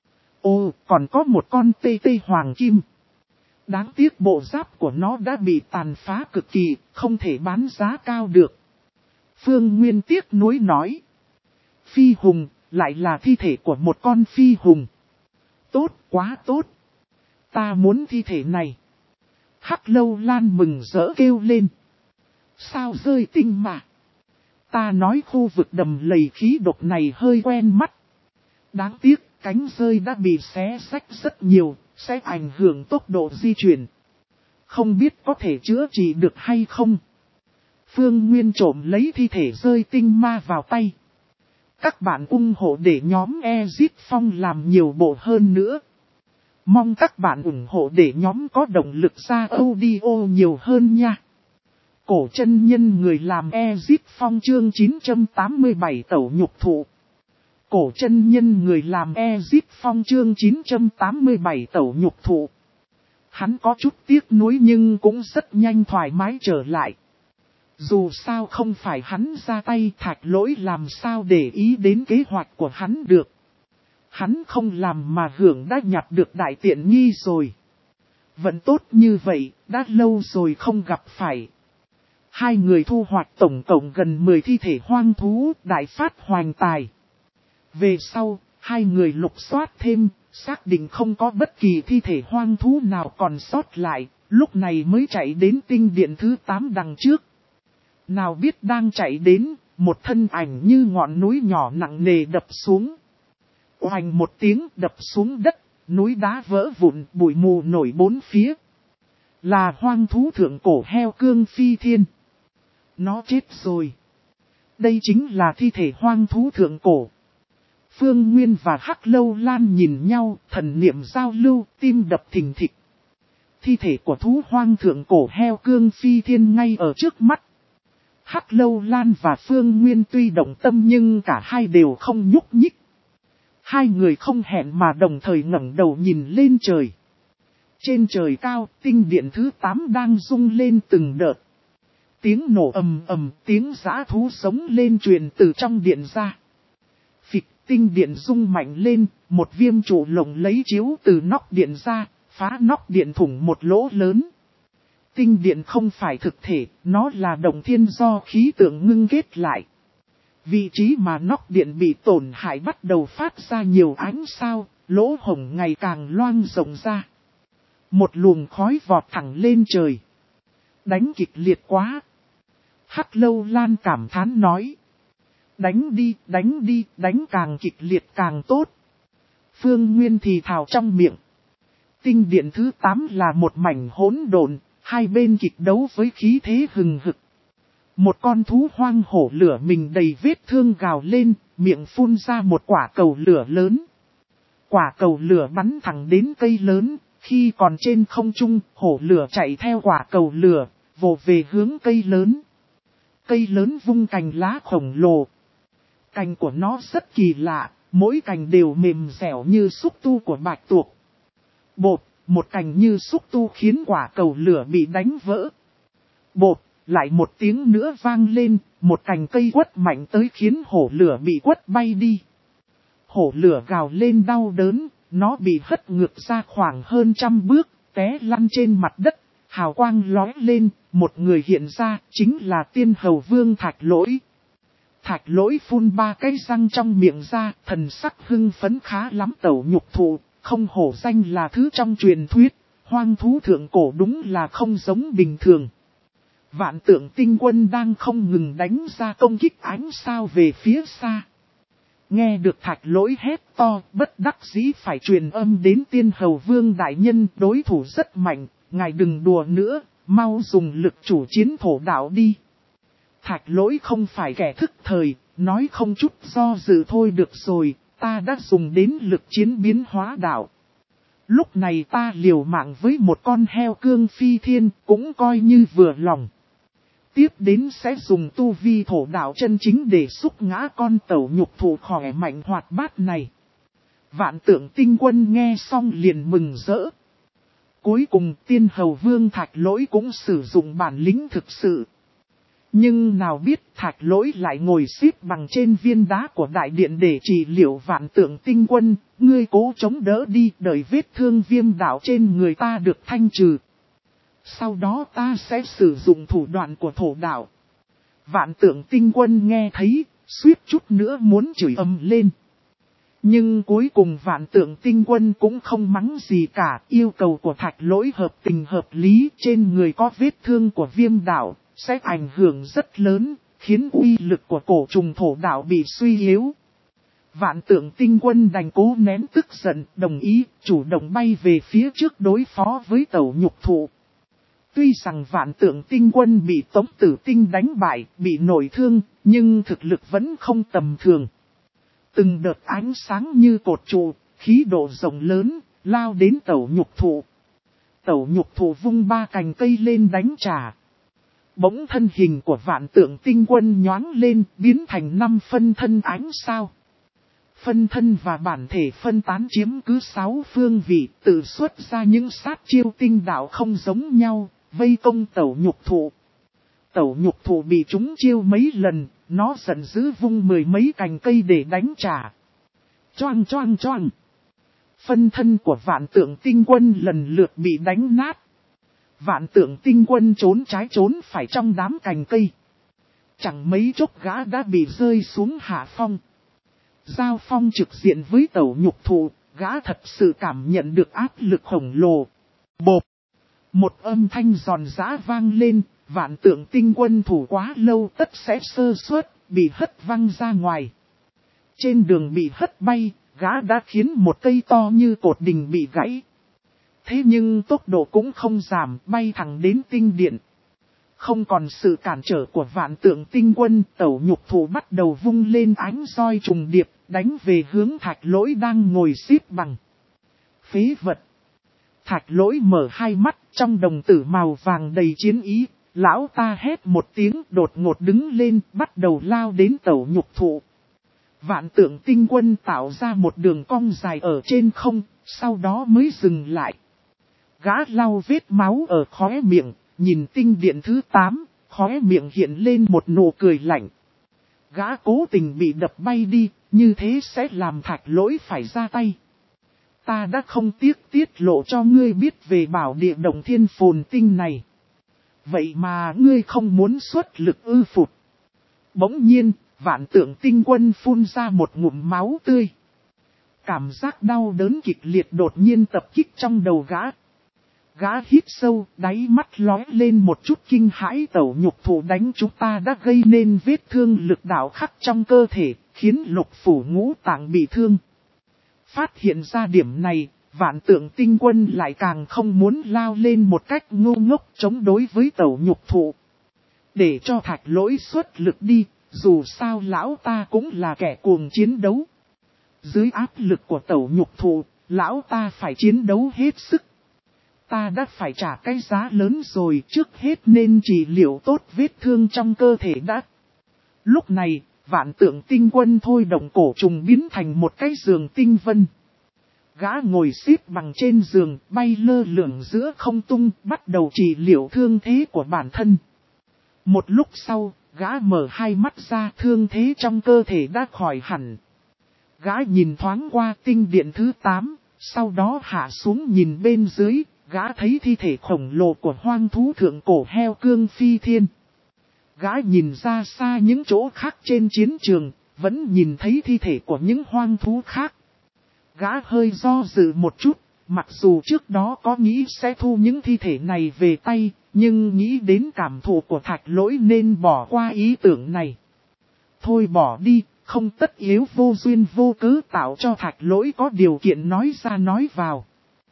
Ô, còn có một con tê tê hoàng kim. Đáng tiếc bộ giáp của nó đã bị tàn phá cực kỳ, không thể bán giá cao được. Phương Nguyên tiếc nuối nói. Phi hùng, lại là thi thể của một con phi hùng. Tốt, quá tốt. Ta muốn thi thể này. Hắc Lâu Lan mừng rỡ kêu lên. Sao rơi tinh mà. Ta nói khu vực đầm lầy khí độc này hơi quen mắt. Đáng tiếc, cánh rơi đã bị xé rách rất nhiều, sẽ ảnh hưởng tốc độ di chuyển. Không biết có thể chữa trị được hay không. Phương Nguyên trộm lấy thi thể rơi tinh ma vào tay. Các bạn ủng hộ để nhóm Exit Phong làm nhiều bộ hơn nữa. Mong các bạn ủng hộ để nhóm có động lực ra audio nhiều hơn nha. Cổ chân nhân người làm Exit Phong chương chín trăm tám mươi bảy tẩu nhục thụ. Cổ chân nhân người làm Exit Phong chương chín trăm tám mươi bảy tẩu nhục thụ. Hắn có chút tiếc nuối nhưng cũng rất nhanh thoải mái trở lại. Dù sao không phải hắn ra tay, Thạch Lỗi làm sao để ý đến kế hoạch của hắn được. Hắn không làm mà hưởng đã nhặt được đại tiện nghi rồi. Vẫn tốt như vậy, đã lâu rồi không gặp phải. Hai người thu hoạch tổng cộng gần mười thi thể hoang thú, đại phát hoành tài. Về sau, hai người lục soát thêm, xác định không có bất kỳ thi thể hoang thú nào còn sót lại, lúc này mới chạy đến tinh điện thứ tám đằng trước. Nào biết đang chạy đến, một thân ảnh như ngọn núi nhỏ nặng nề đập xuống. Oành một tiếng đập xuống đất, núi đá vỡ vụn, bụi mù nổi bốn phía. Là hoang thú thượng cổ heo cương phi thiên. Nó chết rồi. Đây chính là thi thể hoang thú thượng cổ. Phương Nguyên và Hắc Lâu Lan nhìn nhau, thần niệm giao lưu, tim đập thình thịch. Thi thể của thú hoang thượng cổ heo cương phi thiên ngay ở trước mắt. Hắc Lâu Lan và Phương Nguyên tuy động tâm nhưng cả hai đều không nhúc nhích. Hai người không hẹn mà đồng thời ngẩng đầu nhìn lên trời. Trên trời cao, tinh điện thứ tám đang rung lên từng đợt. Tiếng nổ ầm ầm, tiếng giã thú sống lên truyền từ trong điện ra. Phịch, tinh điện rung mạnh lên, một viêm trụ lồng lấy chiếu từ nóc điện ra, phá nóc điện thủng một lỗ lớn. Tinh điện không phải thực thể, nó là động thiên do khí tượng ngưng kết lại. Vị trí mà nóc điện bị tổn hại bắt đầu phát ra nhiều ánh sao, lỗ hổng ngày càng loang rộng ra. Một luồng khói vọt thẳng lên trời. Đánh kịch liệt quá. Hắc Lâu Lan cảm thán nói. Đánh đi, đánh đi, đánh càng kịch liệt càng tốt. Phương Nguyên thì thào trong miệng. Tinh điện thứ tám là một mảnh hỗn độn, hai bên kịch đấu với khí thế hừng hực. Một con thú hoang hổ lửa mình đầy vết thương gào lên, miệng phun ra một quả cầu lửa lớn. Quả cầu lửa bắn thẳng đến cây lớn, khi còn trên không trung, hổ lửa chạy theo quả cầu lửa, vồ về hướng cây lớn. Cây lớn vung cành lá khổng lồ. Cành của nó rất kỳ lạ, mỗi cành đều mềm dẻo như xúc tu của bạch tuộc. Bột, một cành như xúc tu khiến quả cầu lửa bị đánh vỡ. Bột, lại một tiếng nữa vang lên, một cành cây quất mạnh tới khiến hổ lửa bị quất bay đi. Hổ lửa gào lên đau đớn, nó bị hất ngược ra khoảng hơn trăm bước, té lăn trên mặt đất, hào quang lóe lên, một người hiện ra, chính là Tiên Hầu Vương Thạch Lỗi. Thạch Lỗi phun ba cái răng trong miệng ra, thần sắc hưng phấn khá lắm. Tẩu nhục thụ, không hổ danh là thứ trong truyền thuyết, hoang thú thượng cổ đúng là không giống bình thường. Vạn Tượng Tinh Quân đang không ngừng đánh ra công kích ánh sao về phía xa. Nghe được Thạch Lỗi hét to, bất đắc dĩ phải truyền âm đến Tiên Hầu Vương đại nhân, đối thủ rất mạnh, ngài đừng đùa nữa, mau dùng lực chủ chiến thổ đạo đi. Thạch Lỗi không phải kẻ thức thời, nói không chút do dự thôi được rồi, ta đã dùng đến lực chiến biến hóa đạo. Lúc này ta liều mạng với một con heo cương phi thiên, cũng coi như vừa lòng. Tiếp đến sẽ dùng tu vi thổ đạo chân chính để xúc ngã con tẩu nhục thụ khỏe mạnh hoạt bát này. Vạn Tượng Tinh Quân nghe xong liền mừng rỡ. Cuối cùng Tiên Hầu Vương Thạch Lỗi cũng sử dụng bản lĩnh thực sự. Nhưng nào biết Thạch Lỗi lại ngồi xếp bằng trên viên đá của đại điện để trị liệu. Vạn Tượng Tinh Quân, ngươi cố chống đỡ đi, đợi vết thương viêm đạo trên người ta được thanh trừ. Sau đó ta sẽ sử dụng thủ đoạn của thổ đạo. Vạn Tượng Tinh Quân nghe thấy, suýt chút nữa muốn chửi ầm lên. Nhưng cuối cùng Vạn Tượng Tinh Quân cũng không mắng gì cả, yêu cầu của Thạch Lỗi hợp tình hợp lý, trên người có vết thương của viêm đạo, sẽ ảnh hưởng rất lớn, khiến uy lực của cổ trùng thổ đạo bị suy yếu. Vạn Tượng Tinh Quân đành cố nén tức giận, đồng ý, chủ động bay về phía trước đối phó với tẩu nhục thụ. Tuy rằng Vạn Tượng Tinh Quân bị Tống Tử Tinh đánh bại, bị nổi thương, nhưng thực lực vẫn không tầm thường. Từng đợt ánh sáng như cột trụ, khí độ rộng lớn, lao đến tẩu nhục thụ. Tẩu nhục thụ vung ba cành cây lên đánh trả. Bỗng thân hình của Vạn Tượng Tinh Quân nhoáng lên, biến thành năm phân thân ánh sao. Phân thân và bản thể phân tán chiếm cứ sáu phương vị, tự xuất ra những sát chiêu tinh đạo không giống nhau, vây công tẩu nhục thụ. Tẩu nhục thụ bị chúng chiêu mấy lần, nó giận dữ vung mười mấy cành cây để đánh trả. Choang choang choang. Phân thân của Vạn Tượng Tinh Quân lần lượt bị đánh nát. Vạn Tượng Tinh Quân trốn trái trốn phải trong đám cành cây. Chẳng mấy chốc gã đã bị rơi xuống hạ phong. Giao phong trực diện với tẩu nhục thụ, gã thật sự cảm nhận được áp lực khổng lồ. Bộp! Một âm thanh giòn giã vang lên, Vạn Tượng Tinh Quân thủ quá lâu tất sẽ sơ suất, bị hất văng ra ngoài. Trên đường bị hất bay, gã đã khiến một cây to như cột đình bị gãy. Thế nhưng tốc độ cũng không giảm, bay thẳng đến tinh điện. Không còn sự cản trở của Vạn Tượng Tinh Quân, tẩu nhục thụ bắt đầu vung lên ánh roi trùng điệp, đánh về hướng Thạch Lỗi đang ngồi xếp bằng. Phế vật! Thạch Lỗi mở hai mắt, trong đồng tử màu vàng đầy chiến ý, lão ta hét một tiếng đột ngột đứng lên, bắt đầu lao đến tẩu nhục thụ. Vạn Tượng Tinh Quân tạo ra một đường cong dài ở trên không, sau đó mới dừng lại. Gã lau vết máu ở khóe miệng, nhìn tinh điện thứ tám, khóe miệng hiện lên một nụ cười lạnh. Gã cố tình bị đập bay đi, như thế sẽ làm Thạch Lỗi phải ra tay. Ta đã không tiếc tiết lộ cho ngươi biết về bảo địa động thiên phồn tinh này. Vậy mà ngươi không muốn xuất lực ư phụt. Bỗng nhiên, Vạn Tượng Tinh Quân phun ra một ngụm máu tươi. Cảm giác đau đớn kịch liệt đột nhiên tập kích trong đầu gã. Gã hít sâu, đáy mắt lóe lên một chút kinh hãi. Tẩu nhục thụ đánh chúng ta đã gây nên vết thương lực đạo khắc trong cơ thể, khiến lục phủ ngũ tạng bị thương. Phát hiện ra điểm này, Vạn Tượng Tinh Quân lại càng không muốn lao lên một cách ngu ngốc chống đối với Tẩu Nhục Thụ. Để cho Thạch Lỗi xuất lực đi, dù sao lão ta cũng là kẻ cuồng chiến đấu. Dưới áp lực của Tẩu Nhục Thụ, lão ta phải chiến đấu hết sức. Ta đã phải trả cái giá lớn rồi, trước hết nên trị liệu tốt vết thương trong cơ thể đã. Lúc này, Vạn Tượng Tinh Quân thôi động cổ trùng biến thành một cái giường tinh vân. Gã ngồi xếp bằng trên giường, bay lơ lửng giữa không trung, bắt đầu trị liệu thương thế của bản thân. Một lúc sau, gã mở hai mắt ra, thương thế trong cơ thể đã khỏi hẳn. Gã nhìn thoáng qua tinh điện thứ tám, sau đó hạ xuống nhìn bên dưới, gã thấy thi thể khổng lồ của hoang thú thượng cổ heo cương phi thiên. Gã nhìn ra xa những chỗ khác trên chiến trường, vẫn nhìn thấy thi thể của những hoang thú khác. Gã hơi do dự một chút, mặc dù trước đó có nghĩ sẽ thu những thi thể này về tay, nhưng nghĩ đến cảm thụ của Thạch Lỗi nên bỏ qua ý tưởng này. Thôi bỏ đi, không tất yếu vô duyên vô cớ tạo cho Thạch Lỗi có điều kiện nói ra nói vào.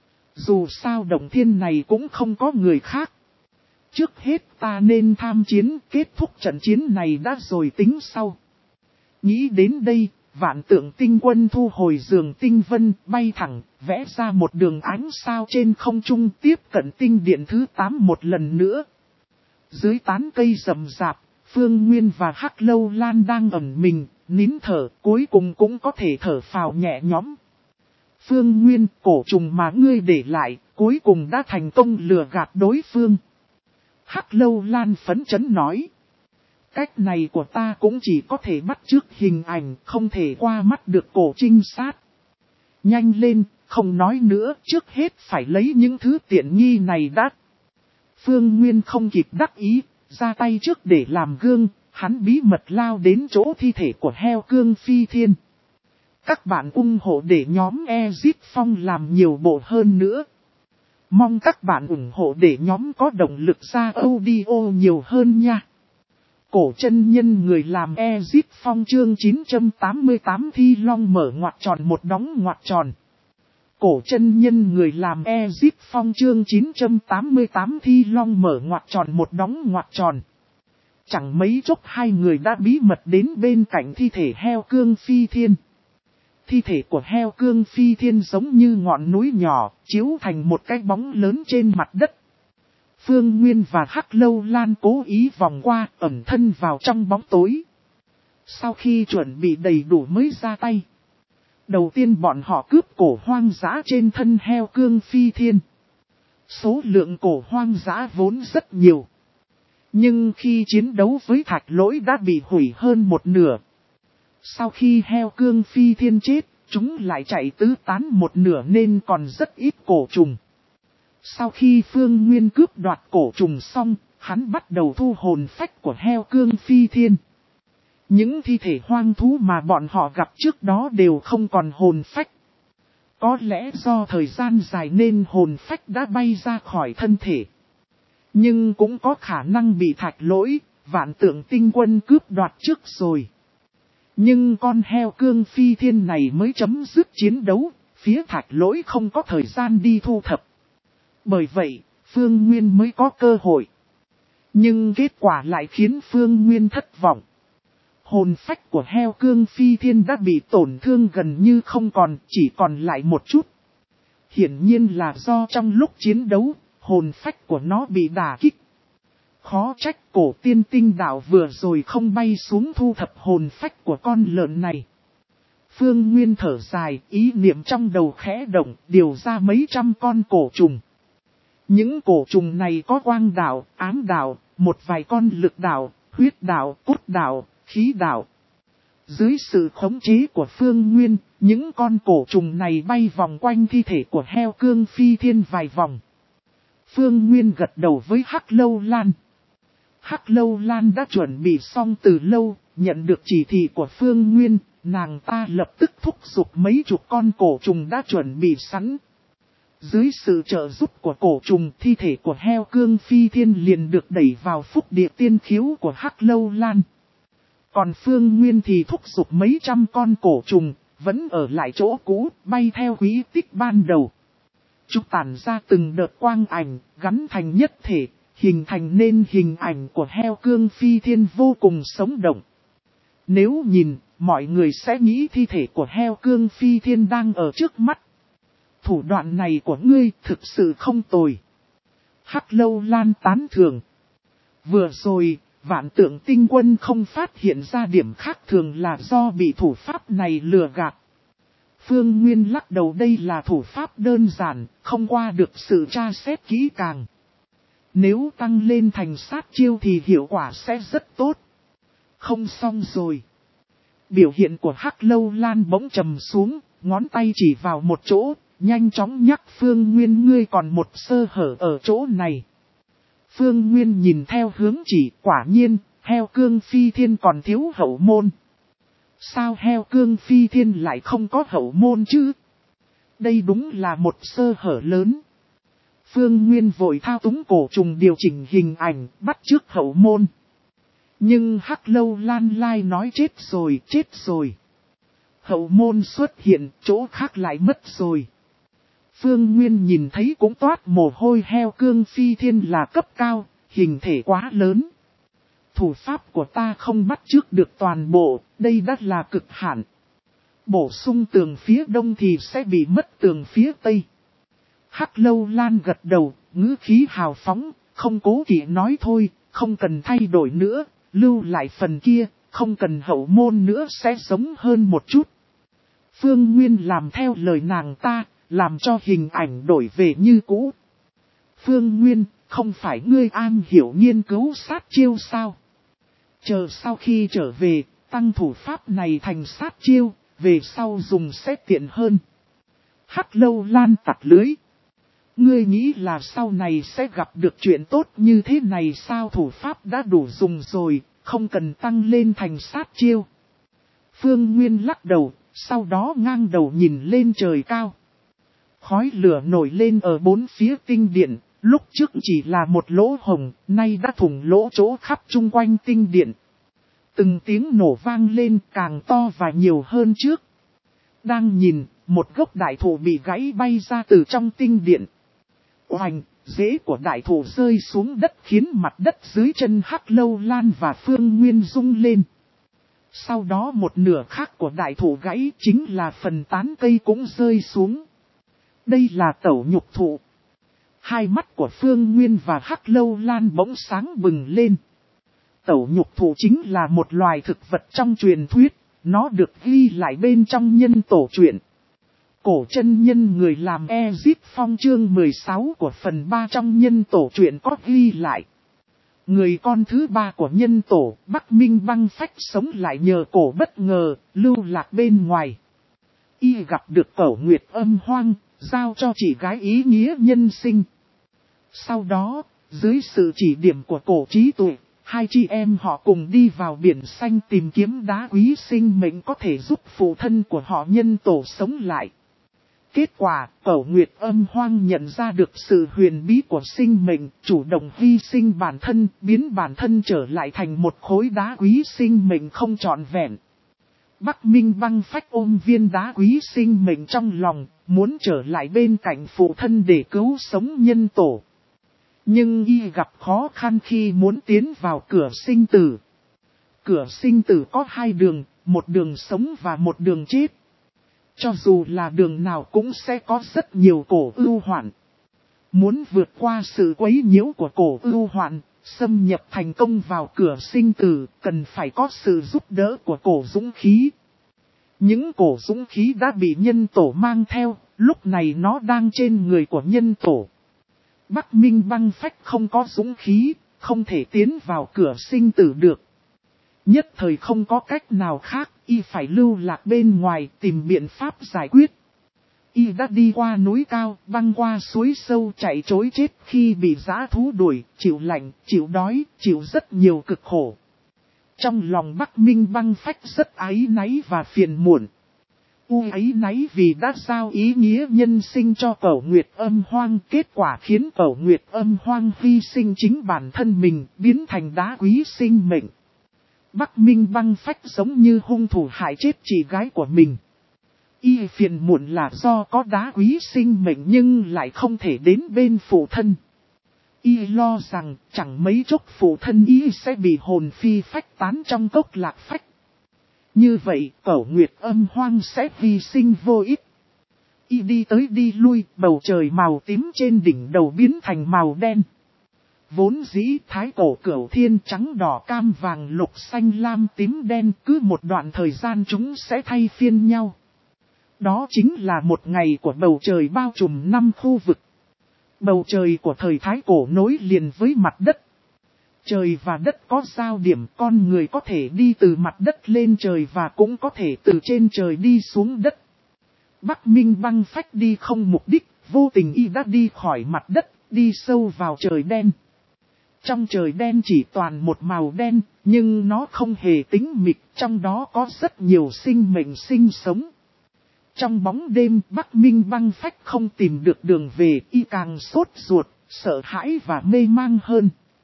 Dù sao Động Thiên này cũng không có người khác. Trước hết ta nên tham chiến, kết thúc trận chiến này đã rồi tính sau. Nghĩ đến đây, Vạn Tượng Tinh Quân thu hồi giường tinh vân, bay thẳng, vẽ ra một đường ánh sao trên không trung, tiếp cận tinh điện thứ tám một lần nữa. Dưới tán cây rậm rạp, Phương Nguyên và Hắc Lâu Lan đang ẩn mình, nín thở, cuối cùng cũng có thể thở phào nhẹ nhõm. Phương Nguyên, cổ trùng mà ngươi để lại, cuối cùng đã thành công lừa gạt đối phương. Hắc Lâu Lan phấn chấn nói. Cách này của ta cũng chỉ có thể bắt chước hình ảnh, không thể qua mắt được cổ trinh sát. Nhanh lên, không nói nữa, trước hết phải lấy những thứ tiện nghi này đã. Phương Nguyên không kịp đắc ý, ra tay trước để làm gương, hắn bí mật lao đến chỗ thi thể của heo cương phi thiên. Các bạn ủng hộ để nhóm Exit Phong làm nhiều bộ hơn nữa. Mong các bạn ủng hộ để nhóm có động lực ra audio nhiều hơn nha. Cổ chân nhân người làm Exit Phong chương chín trăm tám mươi tám Thi Long mở ngoặc tròn một đóng ngoặc tròn. Cổ chân nhân người làm Exit Phong chương chín trăm tám mươi tám Thi Long mở ngoặc tròn một đóng ngoặc tròn. Chẳng mấy chốc hai người đã bí mật đến bên cạnh thi thể heo cương phi thiên. Thi thể của heo cương phi thiên giống như ngọn núi nhỏ, chiếu thành một cái bóng lớn trên mặt đất. Phương Nguyên và Hắc Lâu Lan cố ý vòng qua, ẩn thân vào trong bóng tối. Sau khi chuẩn bị đầy đủ mới ra tay. Đầu tiên bọn họ cướp cổ hoang dã trên thân heo cương phi thiên. Số lượng cổ hoang dã vốn rất nhiều. Nhưng khi chiến đấu với Thạch Lỗi đã bị hủy hơn một nửa. Sau khi heo cương phi thiên chết, chúng lại chạy tứ tán một nửa nên còn rất ít cổ trùng. Sau khi Phương Nguyên cướp đoạt cổ trùng xong, hắn bắt đầu thu hồn phách của heo cương phi thiên. Những thi thể hoang thú mà bọn họ gặp trước đó đều không còn hồn phách. Có lẽ do thời gian dài nên hồn phách đã bay ra khỏi thân thể. Nhưng cũng có khả năng bị Thạch Lỗi, Vạn Tượng Tinh Quân cướp đoạt trước rồi. Nhưng con heo cương phi thiên này mới chấm dứt chiến đấu, phía Thạch Lỗi không có thời gian đi thu thập. Bởi vậy, Phương Nguyên mới có cơ hội. Nhưng kết quả lại khiến Phương Nguyên thất vọng. Hồn phách của heo cương phi thiên đã bị tổn thương gần như không còn, chỉ còn lại một chút. Hiển nhiên là do trong lúc chiến đấu, hồn phách của nó bị đả kích. Khó trách cổ tiên tinh đạo vừa rồi không bay xuống thu thập hồn phách của con lợn này. Phương Nguyên thở dài, ý niệm trong đầu khẽ động, điều ra mấy trăm con cổ trùng. Những cổ trùng này có quang đạo, ám đạo, một vài con lực đạo, huyết đạo, cốt đạo, khí đạo. Dưới sự khống chế của Phương Nguyên, những con cổ trùng này bay vòng quanh thi thể của heo cương phi thiên vài vòng. Phương Nguyên gật đầu với Hắc Lâu Lan. Hắc Lâu Lan đã chuẩn bị xong từ lâu, nhận được chỉ thị của Phương Nguyên, nàng ta lập tức thúc giục mấy chục con cổ trùng đã chuẩn bị sẵn. Dưới sự trợ giúp của cổ trùng, thi thể của heo cương phi thiên liền được đẩy vào phúc địa tiên khiếu của Hắc Lâu Lan. Còn Phương Nguyên thì thúc giục mấy trăm con cổ trùng, vẫn ở lại chỗ cũ, bay theo quỹ tích ban đầu. Chúng tản ra từng đợt quang ảnh, gắn thành nhất thể, hình thành nên hình ảnh của heo cương phi thiên vô cùng sống động. Nếu nhìn, mọi người sẽ nghĩ thi thể của heo cương phi thiên đang ở trước mắt. Thủ đoạn này của ngươi thực sự không tồi. Hắc Lâu Lan tán thưởng. Vừa rồi, Vạn Tượng Tinh Quân không phát hiện ra điểm khác thường là do bị thủ pháp này lừa gạt. Phương Nguyên lắc đầu, đây là thủ pháp đơn giản, không qua được sự tra xét kỹ càng. Nếu tăng lên thành sát chiêu thì hiệu quả sẽ rất tốt. Không xong rồi. Biểu hiện của Hắc Lâu Lan bỗng trầm xuống, ngón tay chỉ vào một chỗ, nhanh chóng nhắc Phương Nguyên, ngươi còn một sơ hở ở chỗ này. Phương Nguyên nhìn theo hướng chỉ, quả nhiên, heo cương phi thiên còn thiếu hậu môn. Sao heo cương phi thiên lại không có hậu môn chứ? Đây đúng là một sơ hở lớn. Phương Nguyên vội thao túng cổ trùng điều chỉnh hình ảnh, bắt chước hậu môn. Nhưng Hắc Lâu Lan lai nói chết rồi, chết rồi. Hậu môn xuất hiện, chỗ khác lại mất rồi. Phương Nguyên nhìn thấy cũng toát mồ hôi, heo cương phi thiên là cấp cao, hình thể quá lớn. Thủ pháp của ta không bắt chước được toàn bộ, đây đã là cực hạn. Bổ sung tường phía đông thì sẽ bị mất tường phía tây. Hắc Lâu Lan gật đầu, ngữ khí hào phóng, không cố kỵ nói thôi, không cần thay đổi nữa, lưu lại phần kia, không cần hậu môn nữa sẽ giống hơn một chút. Phương Nguyên làm theo lời nàng ta, làm cho hình ảnh đổi về như cũ. Phương Nguyên, không phải ngươi am hiểu nghiên cứu sát chiêu sao? Chờ sau khi trở về, tăng thủ pháp này thành sát chiêu, về sau dùng sẽ tiện hơn. Hắc Lâu Lan tặc lưới. Ngươi nghĩ là sau này sẽ gặp được chuyện tốt như thế này sao? Thủ pháp đã đủ dùng rồi, không cần tăng lên thành sát chiêu. Phương Nguyên lắc đầu, sau đó ngang đầu nhìn lên trời cao. Khói lửa nổi lên ở bốn phía tinh điện, lúc trước chỉ là một lỗ hồng, nay đã thủng lỗ chỗ khắp chung quanh tinh điện. Từng tiếng nổ vang lên càng to và nhiều hơn trước. Đang nhìn, một gốc đại thụ bị gãy bay ra từ trong tinh điện. Oành, rễ của đại thụ rơi xuống đất khiến mặt đất dưới chân Hắc Lâu Lan và Phương Nguyên rung lên. Sau đó một nửa khác của đại thụ gãy chính là phần tán cây cũng rơi xuống. Đây là tẩu nhục thụ. Hai mắt của Phương Nguyên và Hắc Lâu Lan bỗng sáng bừng lên. Tẩu nhục thụ chính là một loài thực vật trong truyền thuyết, nó được ghi lại bên trong nhân tổ truyện. Cổ chân nhân người làm Ezip Phong chương mười sáu của phần ba trong nhân tổ truyện có ghi lại. Người con thứ ba của nhân tổ, Bắc Minh Băng Phách sống lại nhờ cổ bất ngờ, lưu lạc bên ngoài. Y gặp được Cẩu Nguyệt Âm Hoang, giao cho chị gái ý nghĩa nhân sinh. Sau đó, dưới sự chỉ điểm của cổ trí tuệ, hai chị em họ cùng đi vào biển xanh tìm kiếm đá quý sinh mệnh có thể giúp phụ thân của họ nhân tổ sống lại. Kết quả, Cẩu Nguyệt Âm Hoang nhận ra được sự huyền bí của sinh mệnh, chủ động hy sinh bản thân, biến bản thân trở lại thành một khối đá quý sinh mệnh không trọn vẹn. Bắc Minh Băng Phách ôm viên đá quý sinh mệnh trong lòng, muốn trở lại bên cạnh phụ thân để cứu sống nhân tổ. Nhưng y gặp khó khăn khi muốn tiến vào cửa sinh tử. Cửa sinh tử có hai đường, một đường sống và một đường chết. Cho dù là đường nào cũng sẽ có rất nhiều cổ ưu hoạn. Muốn vượt qua sự quấy nhiễu của cổ ưu hoạn, xâm nhập thành công vào cửa sinh tử, cần phải có sự giúp đỡ của cổ dũng khí. Những cổ dũng khí đã bị nhân tổ mang theo, lúc này nó đang trên người của nhân tổ. Bắc Minh Băng Phách không có dũng khí, không thể tiến vào cửa sinh tử được. Nhất thời không có cách nào khác, y phải lưu lạc bên ngoài tìm biện pháp giải quyết. Y đã đi qua núi cao, băng qua suối sâu chạy trối chết khi bị dã thú đuổi, chịu lạnh, chịu đói, chịu rất nhiều cực khổ. Trong lòng Bắc Minh Băng Phách rất áy náy và phiền muộn. U áy náy vì đã giao ý nghĩa nhân sinh cho Cẩu Nguyệt Âm Hoang, kết quả khiến Cẩu Nguyệt Âm Hoang hy sinh chính bản thân mình, biến thành đá quý sinh mệnh. Bắc Minh Băng Phách giống như hung thủ hại chết chị gái của mình. Y phiền muộn là do có đá quý sinh mệnh nhưng lại không thể đến bên phụ thân. Y lo rằng chẳng mấy chốc phụ thân Y sẽ bị hồn phi phách tán trong cốc lạc phách. Như vậy Cẩu Nguyệt Âm Hoang sẽ hy sinh vô ích. Y đi tới đi lui, bầu trời màu tím trên đỉnh đầu biến thành màu đen. Vốn dĩ thái cổ cửu thiên trắng đỏ cam vàng lục xanh lam tím đen, cứ một đoạn thời gian chúng sẽ thay phiên nhau. Đó chính là một ngày của bầu trời bao trùm năm khu vực. Bầu trời của thời thái cổ nối liền với mặt đất. Trời và đất có giao điểm, con người có thể đi từ mặt đất lên trời và cũng có thể từ trên trời đi xuống đất. Bắc Minh Băng Phách đi không mục đích, vô tình Y đã đi khỏi mặt đất, đi sâu vào trời đen. Trong trời đen chỉ toàn một màu đen, nhưng nó không hề tĩnh mịch, trong đó có rất nhiều sinh mệnh sinh sống. Trong bóng đêm, Bắc Minh Băng Phách không tìm được đường về, Y càng sốt ruột, sợ hãi và mê mang hơn.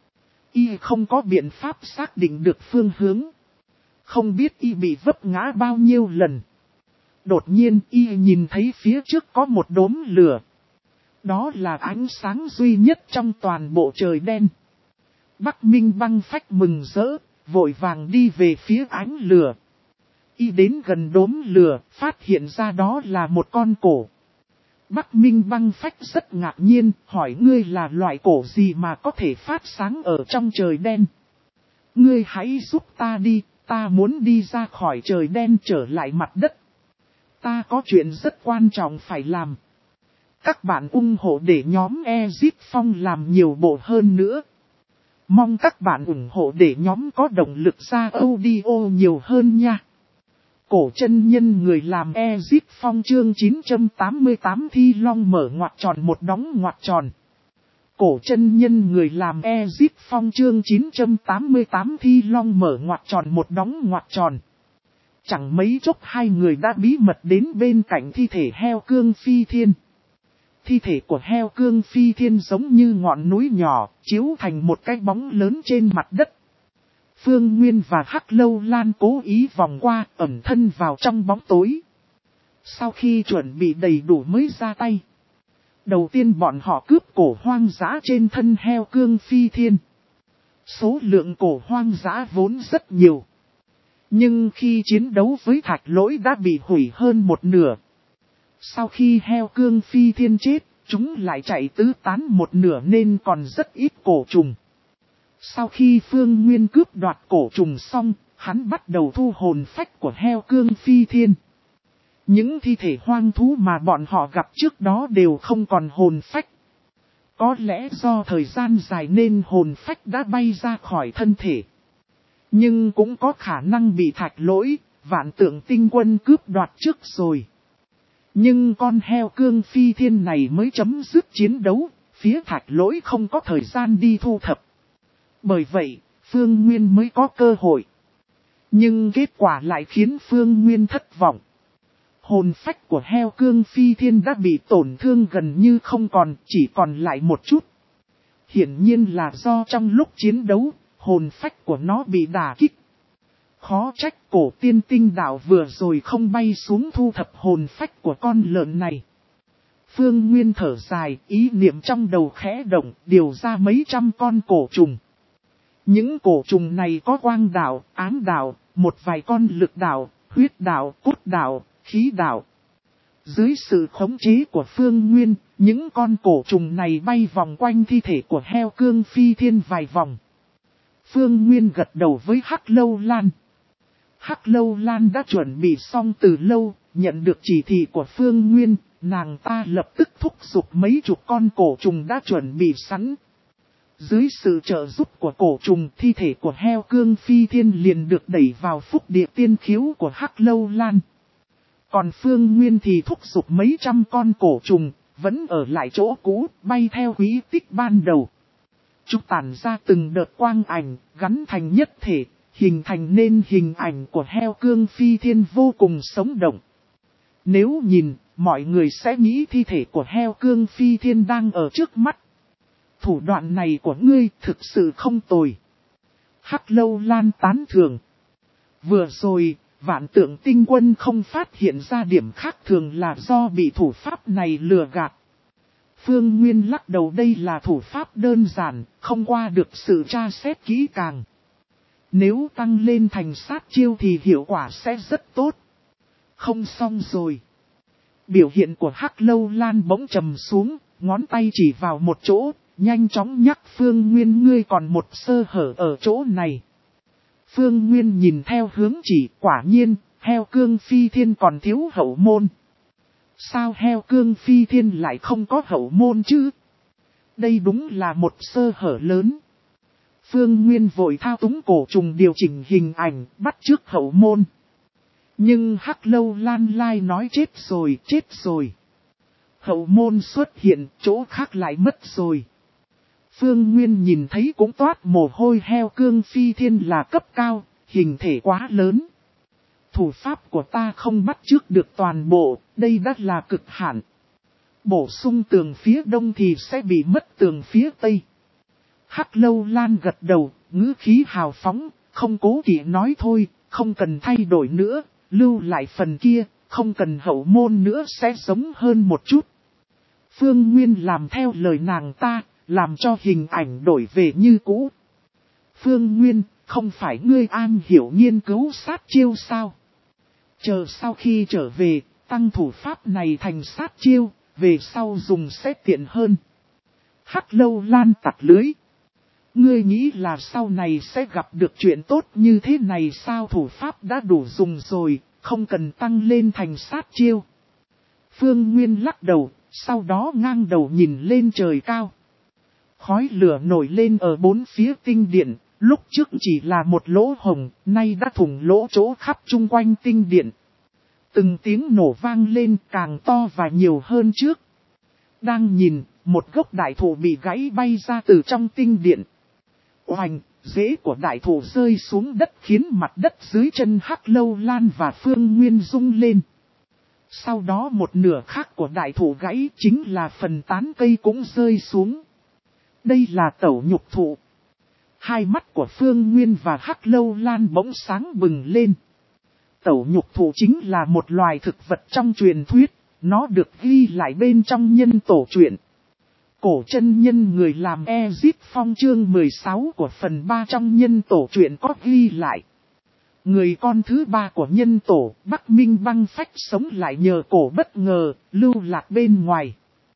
Y không có biện pháp xác định được phương hướng. Không biết Y bị vấp ngã bao nhiêu lần. Đột nhiên Y nhìn thấy phía trước có một đốm lửa. Đó là ánh sáng duy nhất trong toàn bộ trời đen. Bắc Minh Băng Phách mừng rỡ, vội vàng đi về phía ánh lửa. Y đến gần đốm lửa, phát hiện ra đó là một con cổ. Bắc Minh Băng Phách rất ngạc nhiên, hỏi ngươi là loại cổ gì mà có thể phát sáng ở trong trời đen. Ngươi hãy giúp ta đi, ta muốn đi ra khỏi trời đen trở lại mặt đất. Ta có chuyện rất quan trọng phải làm. Các bạn ủng hộ để nhóm Exit Phong làm nhiều bộ hơn nữa. Mong các bạn ủng hộ để nhóm có động lực ra audio nhiều hơn nha. Cổ chân nhân người làm Exit Phong chương chín trăm tám mươi tám Thi Long mở ngoặc tròn một đóng ngoặc tròn. Cổ chân nhân người làm Exit Phong chương chín trăm tám mươi tám Thi Long mở ngoặc tròn một đóng ngoặc tròn. Chẳng mấy chốc hai người đã bí mật đến bên cạnh thi thể heo cương phi thiên. Thi thể của heo cương phi thiên giống như ngọn núi nhỏ, chiếu thành một cái bóng lớn trên mặt đất. Phương Nguyên và Hắc Lâu Lan cố ý vòng qua, ẩn thân vào trong bóng tối. Sau khi chuẩn bị đầy đủ mới ra tay. Đầu tiên bọn họ cướp cổ hoang dã trên thân heo cương phi thiên. Số lượng cổ hoang dã vốn rất nhiều. Nhưng khi chiến đấu với thạch lỗi đã bị hủy hơn một nửa. Sau khi heo cương phi thiên chết, chúng lại chạy tứ tán một nửa nên còn rất ít cổ trùng. Sau khi Phương Nguyên cướp đoạt cổ trùng xong, hắn bắt đầu thu hồn phách của heo cương phi thiên. Những thi thể hoang thú mà bọn họ gặp trước đó đều không còn hồn phách. Có lẽ do thời gian dài nên hồn phách đã bay ra khỏi thân thể. Nhưng cũng có khả năng bị thạch lỗi, vạn tượng tinh quân cướp đoạt trước rồi. Nhưng con heo cương phi thiên này mới chấm dứt chiến đấu, phía thạch lỗi không có thời gian đi thu thập. Bởi vậy, Phương Nguyên mới có cơ hội. Nhưng kết quả lại khiến Phương Nguyên thất vọng. Hồn phách của heo cương phi thiên đã bị tổn thương gần như không còn, chỉ còn lại một chút. Hiển nhiên là do trong lúc chiến đấu, hồn phách của nó bị đả kích. Khó trách cổ tiên tinh đạo vừa rồi không bay xuống thu thập hồn phách của con lợn này. Phương Nguyên thở dài, ý niệm trong đầu khẽ động, điều ra mấy trăm con cổ trùng. Những cổ trùng này có quang đạo, ám đạo, một vài con lực đạo, huyết đạo, cốt đạo, khí đạo. Dưới sự khống chế của Phương Nguyên, những con cổ trùng này bay vòng quanh thi thể của heo cương phi thiên vài vòng. Phương Nguyên gật đầu với Hắc Lâu Lan. Hắc Lâu Lan đã chuẩn bị xong từ lâu, nhận được chỉ thị của Phương Nguyên, nàng ta lập tức thúc giục mấy chục con cổ trùng đã chuẩn bị sẵn. Dưới sự trợ giúp của cổ trùng, thi thể của heo cương phi thiên liền được đẩy vào phúc địa tiên khiếu của Hắc Lâu Lan. Còn Phương Nguyên thì thúc giục mấy trăm con cổ trùng, vẫn ở lại chỗ cũ, bay theo quý tích ban đầu. Chúng tản ra từng đợt quang ảnh, gắn thành nhất thể, hình thành nên hình ảnh của heo cương phi thiên vô cùng sống động. Nếu nhìn, mọi người sẽ nghĩ thi thể của heo cương phi thiên đang ở trước mắt. Thủ đoạn này của ngươi thực sự không tồi. Hắc Lâu Lan tán thưởng. Vừa rồi, Vạn Tượng Tinh Quân không phát hiện ra điểm khác thường là do bị thủ pháp này lừa gạt. Phương Nguyên lắc đầu, đây là thủ pháp đơn giản, không qua được sự tra xét kỹ càng. Nếu tăng lên thành sát chiêu thì hiệu quả sẽ rất tốt. Không xong rồi. Biểu hiện của Hắc Lâu Lan bỗng trầm xuống, ngón tay chỉ vào một chỗ, nhanh chóng nhắc Phương Nguyên, ngươi còn một sơ hở ở chỗ này. Phương Nguyên nhìn theo hướng chỉ, quả nhiên, heo cương phi thiên còn thiếu hậu môn. Sao heo cương phi thiên lại không có hậu môn chứ? Đây đúng là một sơ hở lớn. Phương Nguyên vội thao túng cổ trùng điều chỉnh hình ảnh, bắt chước hậu môn. Nhưng Hắc Lâu Lan lai nói chết rồi, chết rồi. Hậu môn xuất hiện, chỗ khác lại mất rồi. Phương Nguyên nhìn thấy cũng toát mồ hôi, heo cương phi thiên là cấp cao, hình thể quá lớn. Thủ pháp của ta không bắt chước được toàn bộ, đây đã là cực hạn. Bổ sung tường phía đông thì sẽ bị mất tường phía tây. Hắc Lâu Lan gật đầu, ngữ khí hào phóng, không cố kỵ nói thôi, không cần thay đổi nữa, lưu lại phần kia, không cần hậu môn nữa sẽ giống hơn một chút. Phương Nguyên làm theo lời nàng ta, làm cho hình ảnh đổi về như cũ. Phương Nguyên, không phải ngươi am hiểu nghiên cứu sát chiêu sao? Chờ sau khi trở về, tăng thủ pháp này thành sát chiêu, về sau dùng sẽ tiện hơn. Hắc Lâu Lan tặc lưới. Ngươi nghĩ là sau này sẽ gặp được chuyện tốt như thế này sao? Thủ pháp đã đủ dùng rồi, không cần tăng lên thành sát chiêu. Phương Nguyên lắc đầu, sau đó ngang đầu nhìn lên trời cao. Khói lửa nổi lên ở bốn phía tinh điện, lúc trước chỉ là một lỗ hồng, nay đã thủng lỗ chỗ khắp chung quanh tinh điện. Từng tiếng nổ vang lên càng to và nhiều hơn trước. Đang nhìn, một gốc đại thụ bị gãy bay ra từ trong tinh điện. Oành, rễ của đại thụ rơi xuống đất khiến mặt đất dưới chân Hắc Lâu Lan và Phương Nguyên rung lên. Sau đó một nửa khác của đại thụ gãy chính là phần tán cây cũng rơi xuống. Đây là tẩu nhục thụ. Hai mắt của Phương Nguyên và Hắc Lâu Lan bỗng sáng bừng lên. Tẩu nhục thụ chính là một loài thực vật trong truyền thuyết, nó được ghi lại bên trong nhân tổ truyện. Cổ chân nhân người làm Ezip Phong chương mười sáu của phần ba trong nhân tổ truyện có ghi lại. Người con thứ ba của nhân tổ, Bắc Minh Băng Phách sống lại nhờ cổ bất ngờ, lưu lạc bên ngoài.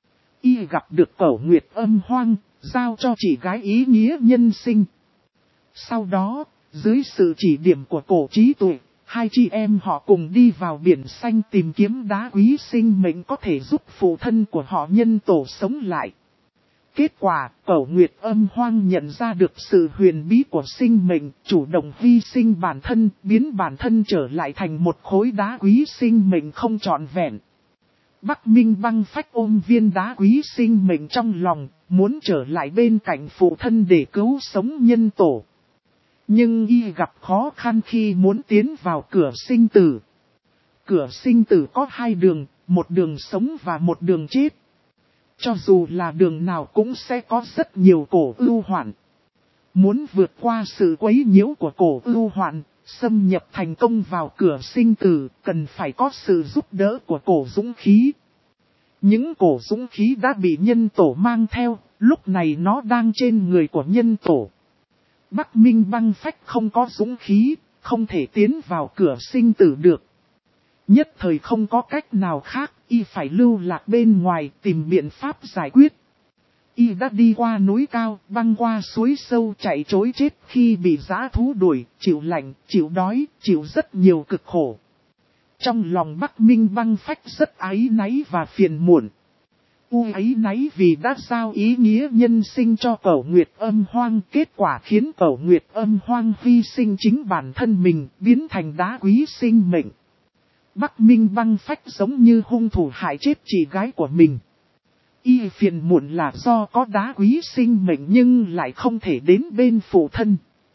Y gặp được Cẩu Nguyệt Âm Hoang, giao cho chị gái ý nghĩa nhân sinh. Sau đó, dưới sự chỉ điểm của cổ trí tuệ, hai chị em họ cùng đi vào biển xanh tìm kiếm đá quý sinh mệnh có thể giúp phụ thân của họ nhân tổ sống lại. Kết quả, Cẩu Nguyệt Âm Hoang nhận ra được sự huyền bí của sinh mệnh, chủ động hy sinh bản thân, biến bản thân trở lại thành một khối đá quý sinh mệnh không trọn vẹn. Bắc Minh Băng Phách ôm viên đá quý sinh mệnh trong lòng, muốn trở lại bên cạnh phụ thân để cứu sống nhân tổ. Nhưng y gặp khó khăn khi muốn tiến vào cửa sinh tử. Cửa sinh tử có hai đường, một đường sống và một đường chết. Cho dù là đường nào cũng sẽ có rất nhiều cổ ưu hoạn. Muốn vượt qua sự quấy nhiễu của cổ ưu hoạn, xâm nhập thành công vào cửa sinh tử, cần phải có sự giúp đỡ của cổ dũng khí. Những cổ dũng khí đã bị nhân tổ mang theo, lúc này nó đang trên người của nhân tổ. Bắc Minh Băng Phách không có dũng khí, không thể tiến vào cửa sinh tử được. Nhất thời không có cách nào khác, y phải lưu lạc bên ngoài tìm biện pháp giải quyết. Y đã đi qua núi cao, băng qua suối sâu chạy trối chết khi bị dã thú đuổi, chịu lạnh, chịu đói, chịu rất nhiều cực khổ. Trong lòng Bắc Minh Băng Phách rất áy náy và phiền muộn. U áy náy vì đã giao ý nghĩa nhân sinh cho Cẩu Nguyệt Âm Hoang, kết quả khiến Cẩu Nguyệt Âm Hoang hy sinh chính bản thân mình, biến thành đá quý sinh mệnh. Bắc Minh Băng Phách giống như hung thủ hại chết chị gái của mình. Y phiền muộn là do có đá quý sinh mệnh nhưng lại không thể đến bên phụ thân.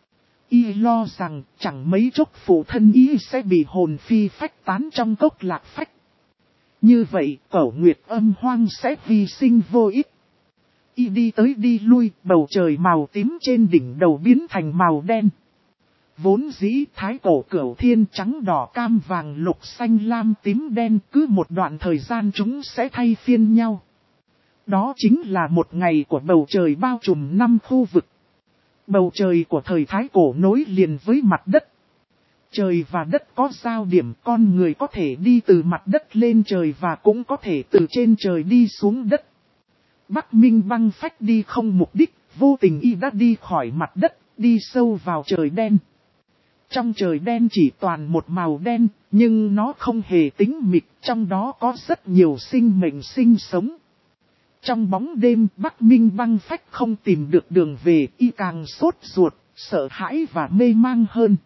Y lo rằng chẳng mấy chốc phụ thân y sẽ bị hồn phi phách tán trong cốc lạc phách. Như vậy Cẩu Nguyệt Âm Hoang sẽ hy sinh vô ích. Y đi tới đi lui, bầu trời màu tím trên đỉnh đầu biến thành màu đen. Vốn dĩ thái cổ cửu thiên trắng đỏ cam vàng lục xanh lam tím đen, cứ một đoạn thời gian chúng sẽ thay phiên nhau. Đó chính là một ngày của bầu trời bao trùm năm khu vực. Bầu trời của thời thái cổ nối liền với mặt đất. Trời và đất có giao điểm, con người có thể đi từ mặt đất lên trời và cũng có thể từ trên trời đi xuống đất. Bắc Minh Băng Phách đi không mục đích, vô tình y đã đi khỏi mặt đất, đi sâu vào trời đen. Trong trời đen chỉ toàn một màu đen, nhưng nó không hề tĩnh mịch, trong đó có rất nhiều sinh mệnh sinh sống. Trong bóng đêm, Bắc Minh Băng Phách không tìm được đường về, y càng sốt ruột, sợ hãi và mê mang hơn.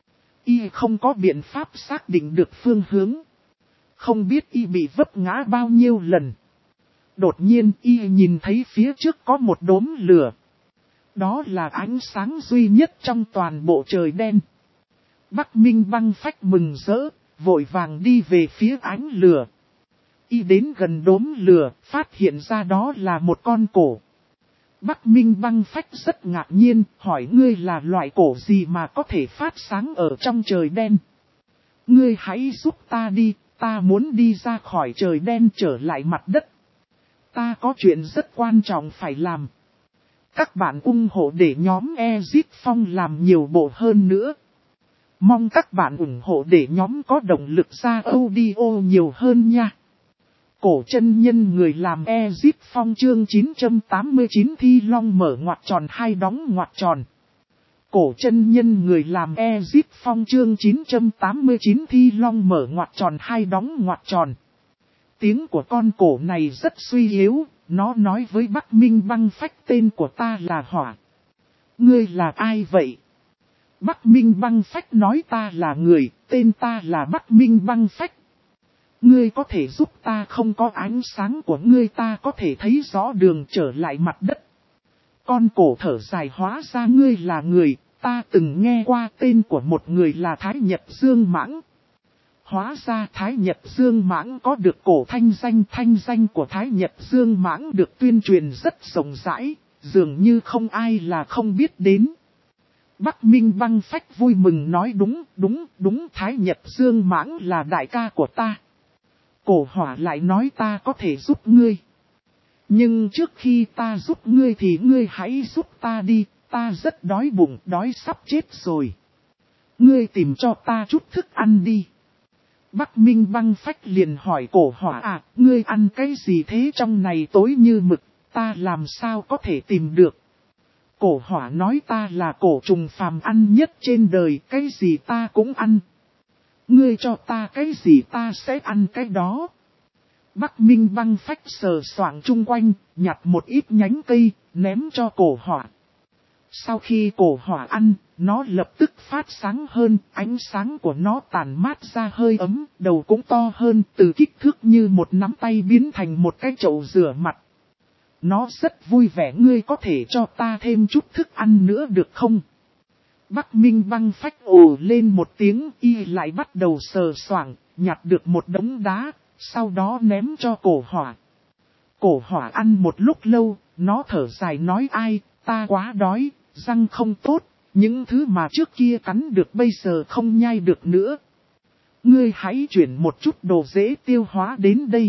Y không có biện pháp xác định được phương hướng. Không biết y bị vấp ngã bao nhiêu lần. Đột nhiên y nhìn thấy phía trước có một đốm lửa. Đó là ánh sáng duy nhất trong toàn bộ trời đen. Bắc Minh Băng Phách mừng rỡ, vội vàng đi về phía ánh lửa. Y đến gần đốm lửa, phát hiện ra đó là một con cổ. Bắc Minh Băng Phách rất ngạc nhiên, hỏi ngươi là loại cổ gì mà có thể phát sáng ở trong trời đen. Ngươi hãy giúp ta đi, ta muốn đi ra khỏi trời đen trở lại mặt đất. Ta có chuyện rất quan trọng phải làm. Các bạn ủng hộ để nhóm Exit Phong làm nhiều bộ hơn nữa. Mong các bạn ủng hộ để nhóm có động lực ra audio nhiều hơn nha. Cổ chân nhân người làm Exit Phong chương chín trăm tám mươi chín Thi Long mở ngoặc tròn hai đóng ngoặc tròn. Cổ chân nhân người làm Exit Phong chương chín trăm tám mươi chín Thi Long mở ngoặc tròn hai đóng ngoặc tròn. Tiếng của con cổ này rất suy yếu, nó nói với Bắc Minh Băng Phách tên của ta là Hỏa. Ngươi là ai vậy? Bắc Minh Băng Phách nói ta là người, tên ta là Bắc Minh Băng Phách. Ngươi có thể giúp ta không có ánh sáng của ngươi ta có thể thấy rõ đường trở lại mặt đất. Con cổ thở dài hóa ra ngươi là người, ta từng nghe qua tên của một người là Thái Nhật Dương Mãng. Hóa ra Thái Nhật Dương Mãng có được cổ thanh danh, thanh danh của Thái Nhật Dương Mãng được tuyên truyền rất rộng rãi, dường như không ai là không biết đến. Bắc Minh Băng Phách vui mừng nói đúng, đúng, đúng Thái Nhật Dương Mãng là đại ca của ta. Cổ Hỏa lại nói ta có thể giúp ngươi. Nhưng trước khi ta giúp ngươi thì ngươi hãy giúp ta đi, ta rất đói bụng, đói sắp chết rồi. Ngươi tìm cho ta chút thức ăn đi. Bắc Minh Băng Phách liền hỏi Cổ Hỏa à, ngươi ăn cái gì thế trong này tối như mực, ta làm sao có thể tìm được. Cổ Hỏa nói ta là cổ trùng phàm ăn nhất trên đời, cái gì ta cũng ăn. Ngươi cho ta cái gì ta sẽ ăn cái đó. Bắc Minh Băng Phách sờ soạng chung quanh, nhặt một ít nhánh cây, ném cho Cổ Hỏa. Sau khi Cổ Hỏa ăn, nó lập tức phát sáng hơn, ánh sáng của nó tản mát ra hơi ấm, đầu cũng to hơn, từ kích thước như một nắm tay biến thành một cái chậu rửa mặt. Nó rất vui vẻ, ngươi có thể cho ta thêm chút thức ăn nữa được không? Bắc Minh Băng Phách ồ lên một tiếng, y lại bắt đầu sờ soạng, nhặt được một đống đá, sau đó ném cho Cổ Hỏa. Cổ Hỏa ăn một lúc lâu, nó thở dài nói ai, ta quá đói, răng không tốt, những thứ mà trước kia cắn được bây giờ không nhai được nữa. Ngươi hãy chuyển một chút đồ dễ tiêu hóa đến đây.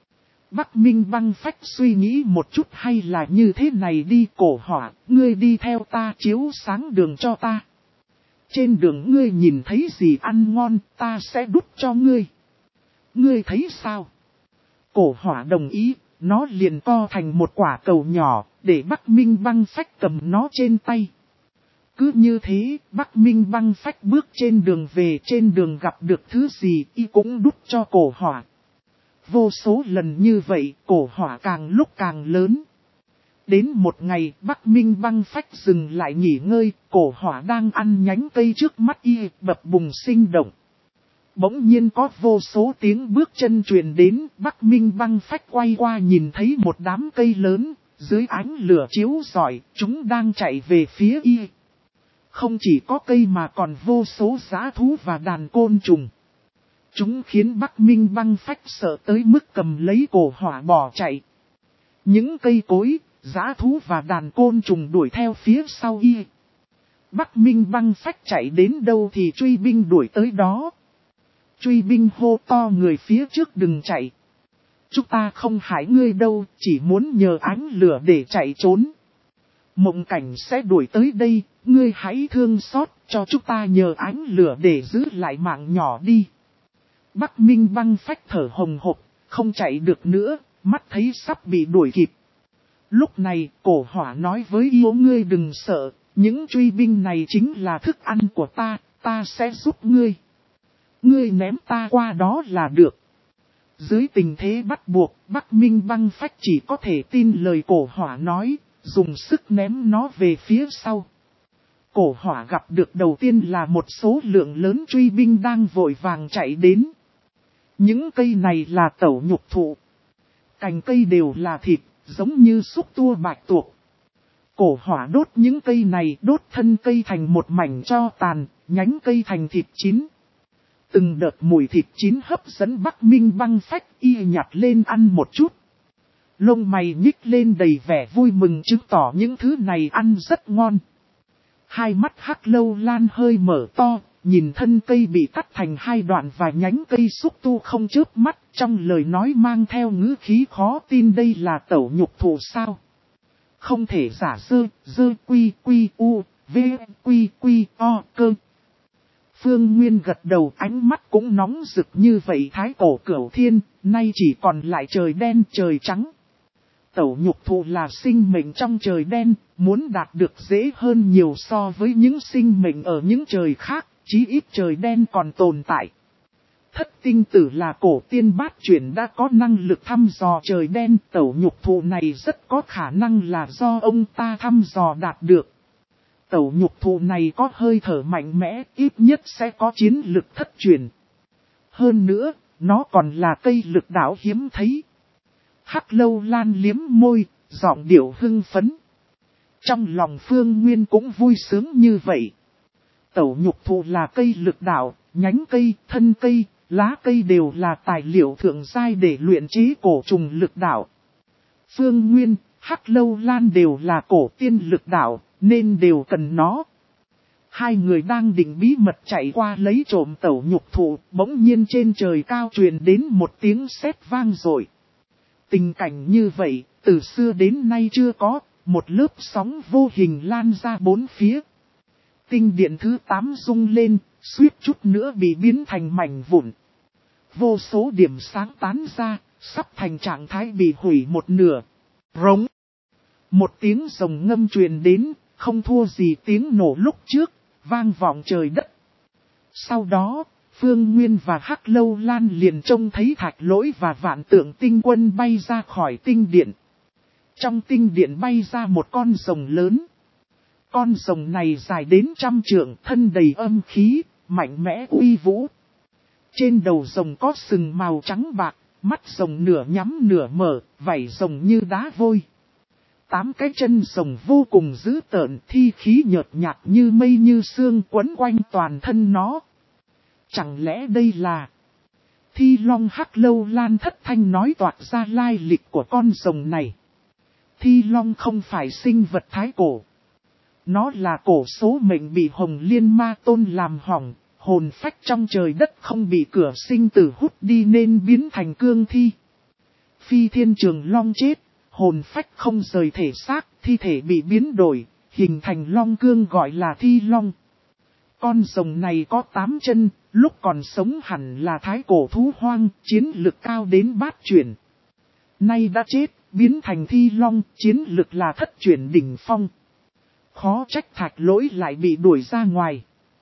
Bắc Minh Băng Phách suy nghĩ một chút hay là như thế này đi Cổ Hỏa, ngươi đi theo ta chiếu sáng đường cho ta. Trên đường ngươi nhìn thấy gì ăn ngon, ta sẽ đút cho ngươi. Ngươi thấy sao? Cổ Hỏa đồng ý, nó liền co thành một quả cầu nhỏ, để Bắc Minh Băng Phách cầm nó trên tay. Cứ như thế, Bắc Minh Băng Phách bước trên đường về, trên đường gặp được thứ gì, y cũng đút cho Cổ Hỏa. Vô số lần như vậy, Cổ Hỏa càng lúc càng lớn. Đến một ngày, Bắc Minh Băng Phách dừng lại nghỉ ngơi, Cổ Hỏa đang ăn nhánh cây trước mắt y, bập bùng sinh động. Bỗng nhiên có vô số tiếng bước chân truyền đến, Bắc Minh Băng Phách quay qua nhìn thấy một đám cây lớn, dưới ánh lửa chiếu rọi, chúng đang chạy về phía y. Không chỉ có cây mà còn vô số dã thú và đàn côn trùng. Chúng khiến Bắc Minh Băng Phách sợ tới mức cầm lấy Cổ Hỏa bỏ chạy. Những cây cối, dã thú và đàn côn trùng đuổi theo phía sau y. Bắc Minh băng phách chạy đến đâu thì truy binh đuổi tới đó. Truy binh hô to người phía trước đừng chạy. Chúng ta không hại ngươi đâu, chỉ muốn nhờ ánh lửa để chạy trốn. Mộng cảnh sẽ đuổi tới đây, ngươi hãy thương xót cho chúng ta nhờ ánh lửa để giữ lại mạng nhỏ đi. Bắc Minh băng phách thở hồng hộc, không chạy được nữa, mắt thấy sắp bị đuổi kịp. Lúc này, cổ hỏa nói với yêu ngươi đừng sợ, những truy binh này chính là thức ăn của ta, ta sẽ giúp ngươi. Ngươi ném ta qua đó là được. Dưới tình thế bắt buộc, Bắc Minh băng phách chỉ có thể tin lời cổ hỏa nói, dùng sức ném nó về phía sau. Cổ hỏa gặp được đầu tiên là một số lượng lớn truy binh đang vội vàng chạy đến. Những cây này là tẩu nhục thụ. Cành cây đều là thịt, giống như xúc tua bạch tuộc. Cổ hỏa đốt những cây này, đốt thân cây thành một mảnh tro tàn, nhánh cây thành thịt chín. Từng đợt mùi thịt chín hấp dẫn Bắc Minh băng phách y nhặt lên ăn một chút. Lông mày nhích lên đầy vẻ vui mừng chứng tỏ những thứ này ăn rất ngon. Hai mắt Hắc Lâu Lan hơi mở to, nhìn thân cây bị cắt thành hai đoạn và nhánh cây xúc tu không chớp mắt, trong lời nói mang theo ngữ khí khó tin đây là tẩu nhục thụ sao. Không thể giả dơ, dơ quy quy u, v quy quy o cơ. Phương Nguyên gật đầu, ánh mắt cũng nóng rực như vậy. Thái cổ cửu thiên, nay chỉ còn lại trời đen trời trắng. Tẩu nhục thụ là sinh mệnh trong trời đen, muốn đạt được dễ hơn nhiều so với những sinh mệnh ở những trời khác, chí ít trời đen còn tồn tại. Thất tinh tử là cổ tiên bát chuyển đã có năng lực thăm dò trời đen, tẩu nhục thụ này rất có khả năng là do ông ta thăm dò đạt được. Tẩu nhục thụ này có hơi thở mạnh mẽ, ít nhất sẽ có chiến lực thất truyền. Hơn nữa, nó còn là cây lực đạo hiếm thấy. Hắc Lâu Lan liếm môi, giọng điệu hưng phấn. Trong lòng Phương Nguyên cũng vui sướng như vậy. Tẩu nhục thụ là cây lực đạo, nhánh cây, thân cây, lá cây đều là tài liệu thượng giai để luyện chế cổ trùng lực đạo. Phương Nguyên, Hắc Lâu Lan đều là cổ tiên lực đạo, nên đều cần nó. Hai người đang định bí mật chạy qua lấy trộm tẩu nhục thụ, bỗng nhiên trên trời cao truyền đến một tiếng sét vang dội. Tình cảnh như vậy, từ xưa đến nay chưa có, một lớp sóng vô hình lan ra bốn phía. Tinh điện thứ tám rung lên, suýt chút nữa bị biến thành mảnh vụn. Vô số điểm sáng tán ra, sắp thành trạng thái bị hủy một nửa. Rống. Một tiếng rồng ngâm truyền đến, không thua gì tiếng nổ lúc trước, vang vọng trời đất. Sau đó, Phương Nguyên và Hắc Lâu Lan liền trông thấy Thạch Lỗi và Vạn Tượng Tinh Quân bay ra khỏi tinh điện. Trong tinh điện bay ra một con rồng lớn. Con rồng này dài đến trăm trượng, thân đầy âm khí, mạnh mẽ uy vũ. Trên đầu rồng có sừng màu trắng bạc, mắt rồng nửa nhắm nửa mở, vảy rồng như đá vôi. Tám cái chân rồng vô cùng dữ tợn, thi khí nhợt nhạt như mây như sương quấn quanh toàn thân nó. Chẳng lẽ đây là... Thi Long? Hắc Lâu Lan thất thanh nói toạc ra lai lịch của con rồng này. Thi Long không phải sinh vật thái cổ. Nó là cổ số mệnh bị Hồng Liên Ma Tôn làm hỏng, hồn phách trong trời đất không bị cửa sinh tử hút đi nên biến thành cương thi. Phi Thiên Trường Long chết, hồn phách không rời thể xác, thi thể bị biến đổi, hình thành long cương gọi là Thi Long. Con rồng này có tám chân, lúc còn sống hẳn là thái cổ thú hoang, chiến lực cao đến bát chuyển. Nay đã chết, biến thành Thi Long, chiến lực là thất chuyển đỉnh phong. Khó trách Thạch Lỗi lại bị đuổi ra ngoài.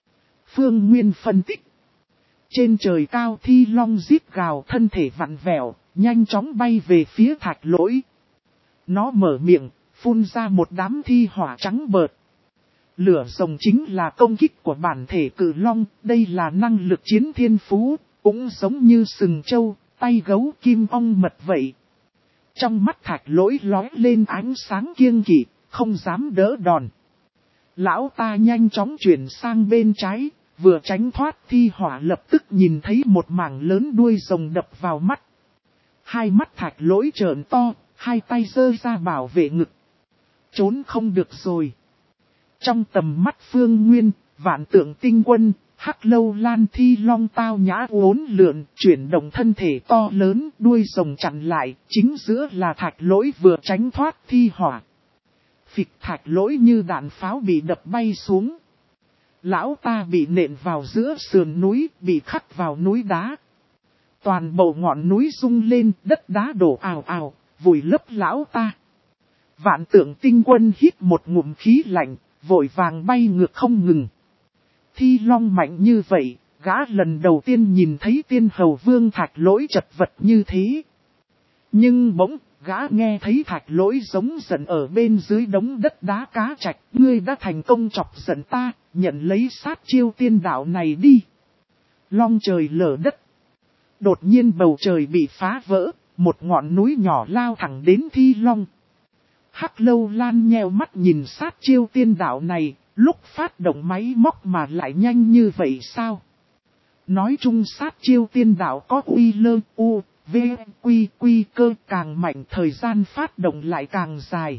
Phương Nguyên phân tích. Trên trời cao Thi Long rít gào, thân thể vặn vẹo, nhanh chóng bay về phía Thạch Lỗi. Nó mở miệng, phun ra một đám thi hỏa trắng bợt. Lửa rồng chính là công kích của bản thể cự long, đây là năng lực chiến thiên phú, cũng giống như sừng trâu, tay gấu kim ong mật vậy. Trong mắt Thạch Lỗi lóe lên ánh sáng kiêng kỵ, không dám đỡ đòn. Lão ta nhanh chóng chuyển sang bên trái, vừa tránh thoát thi hỏa lập tức nhìn thấy một mảng lớn đuôi rồng đập vào mắt. Hai mắt Thạch Lỗi trợn to, hai tay giơ ra bảo vệ ngực. Trốn không được rồi. Trong tầm mắt Phương Nguyên, Vạn Tượng Tinh Quân, Hắc Lâu Lan Thi Long tao nhã uốn lượn, chuyển động thân thể to lớn, đuôi rồng chặn lại, chính giữa là Thạch Lỗi vừa tránh thoát thi hỏa. Phịch Thạch Lỗi như đạn pháo bị đập bay xuống. Lão ta bị nện vào giữa sườn núi, bị khắc vào núi đá. Toàn bộ ngọn núi rung lên, đất đá đổ ào ào, vùi lấp lão ta. Vạn Tượng Tinh Quân hít một ngụm khí lạnh, vội vàng bay ngược không ngừng. Thi Long mạnh như vậy, gã lần đầu tiên nhìn thấy Tiên Hầu Vương Thạch Lỗi chật vật như thế. Nhưng bỗng, gã nghe thấy Thạch Lỗi giống giận ở bên dưới đống đất đá cá trạch. Ngươi đã thành công chọc giận ta, nhận lấy sát chiêu tiên đạo này đi. Long trời lở đất. Đột nhiên bầu trời bị phá vỡ, một ngọn núi nhỏ lao thẳng đến Thi Long. Hắc Lâu Lan nheo mắt nhìn sát chiêu tiên đạo này, lúc phát động máy móc mà lại nhanh như vậy sao? Nói chung sát chiêu tiên đạo có uy lơ u, v, quy quy cơ càng mạnh, thời gian phát động lại càng dài.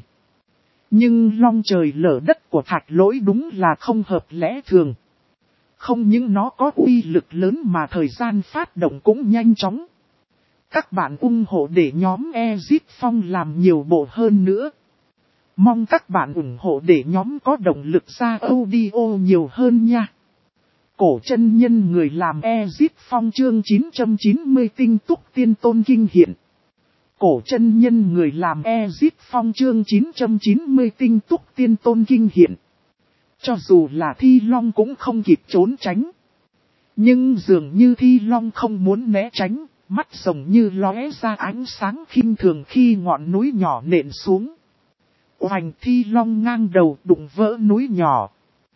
Nhưng long trời lở đất của Thạch Lỗi đúng là không hợp lẽ thường. Không những nó có uy lực lớn mà thời gian phát động cũng nhanh chóng. Các bạn ủng hộ để nhóm Exit Phong làm nhiều bộ hơn nữa. Mong các bạn ủng hộ để nhóm có động lực ra audio nhiều hơn nha. Cổ chân nhân người làm Exit Phong chương chín trăm chín mươi tinh túc tiên tôn kinh hiện. Cổ chân nhân người làm Exit Phong chương chín trăm chín mươi tinh túc tiên tôn kinh hiện. Cho dù là Thi Long cũng không kịp trốn tránh. Nhưng dường như Thi Long không muốn né tránh, mắt rồng như lóe ra ánh sáng khinh thường khi ngọn núi nhỏ nện xuống. Oành, Thi Long ngang đầu đụng vỡ núi nhỏ.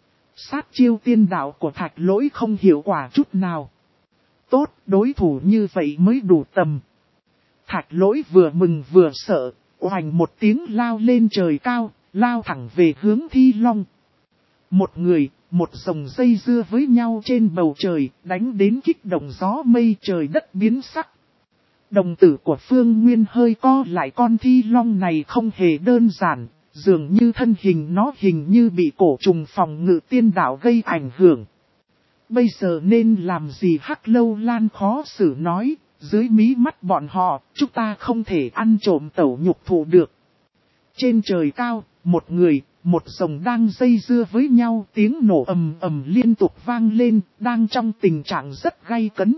Sát chiêu tiên đạo của Thạch Lỗi không hiệu quả chút nào. Tốt, đối thủ như vậy mới đủ tầm. Thạch Lỗi vừa mừng vừa sợ, oành một tiếng lao lên trời cao, lao thẳng về hướng Thi Long. Một người, một dòng dây dưa với nhau trên bầu trời, đánh đến kích động gió mây trời đất biến sắc. Đồng tử của Phương Nguyên hơi co lại, con Thi Long này không hề đơn giản, dường như thân hình nó hình như bị cổ trùng phòng ngự tiên đạo gây ảnh hưởng. Bây giờ nên làm gì? Hắc Lâu Lan khó xử nói, dưới mí mắt bọn họ, chúng ta không thể ăn trộm tẩu nhục thụ được. Trên trời cao, một người, một rồng đang dây dưa với nhau, tiếng nổ ầm ầm liên tục vang lên, đang trong tình trạng rất gay cấn.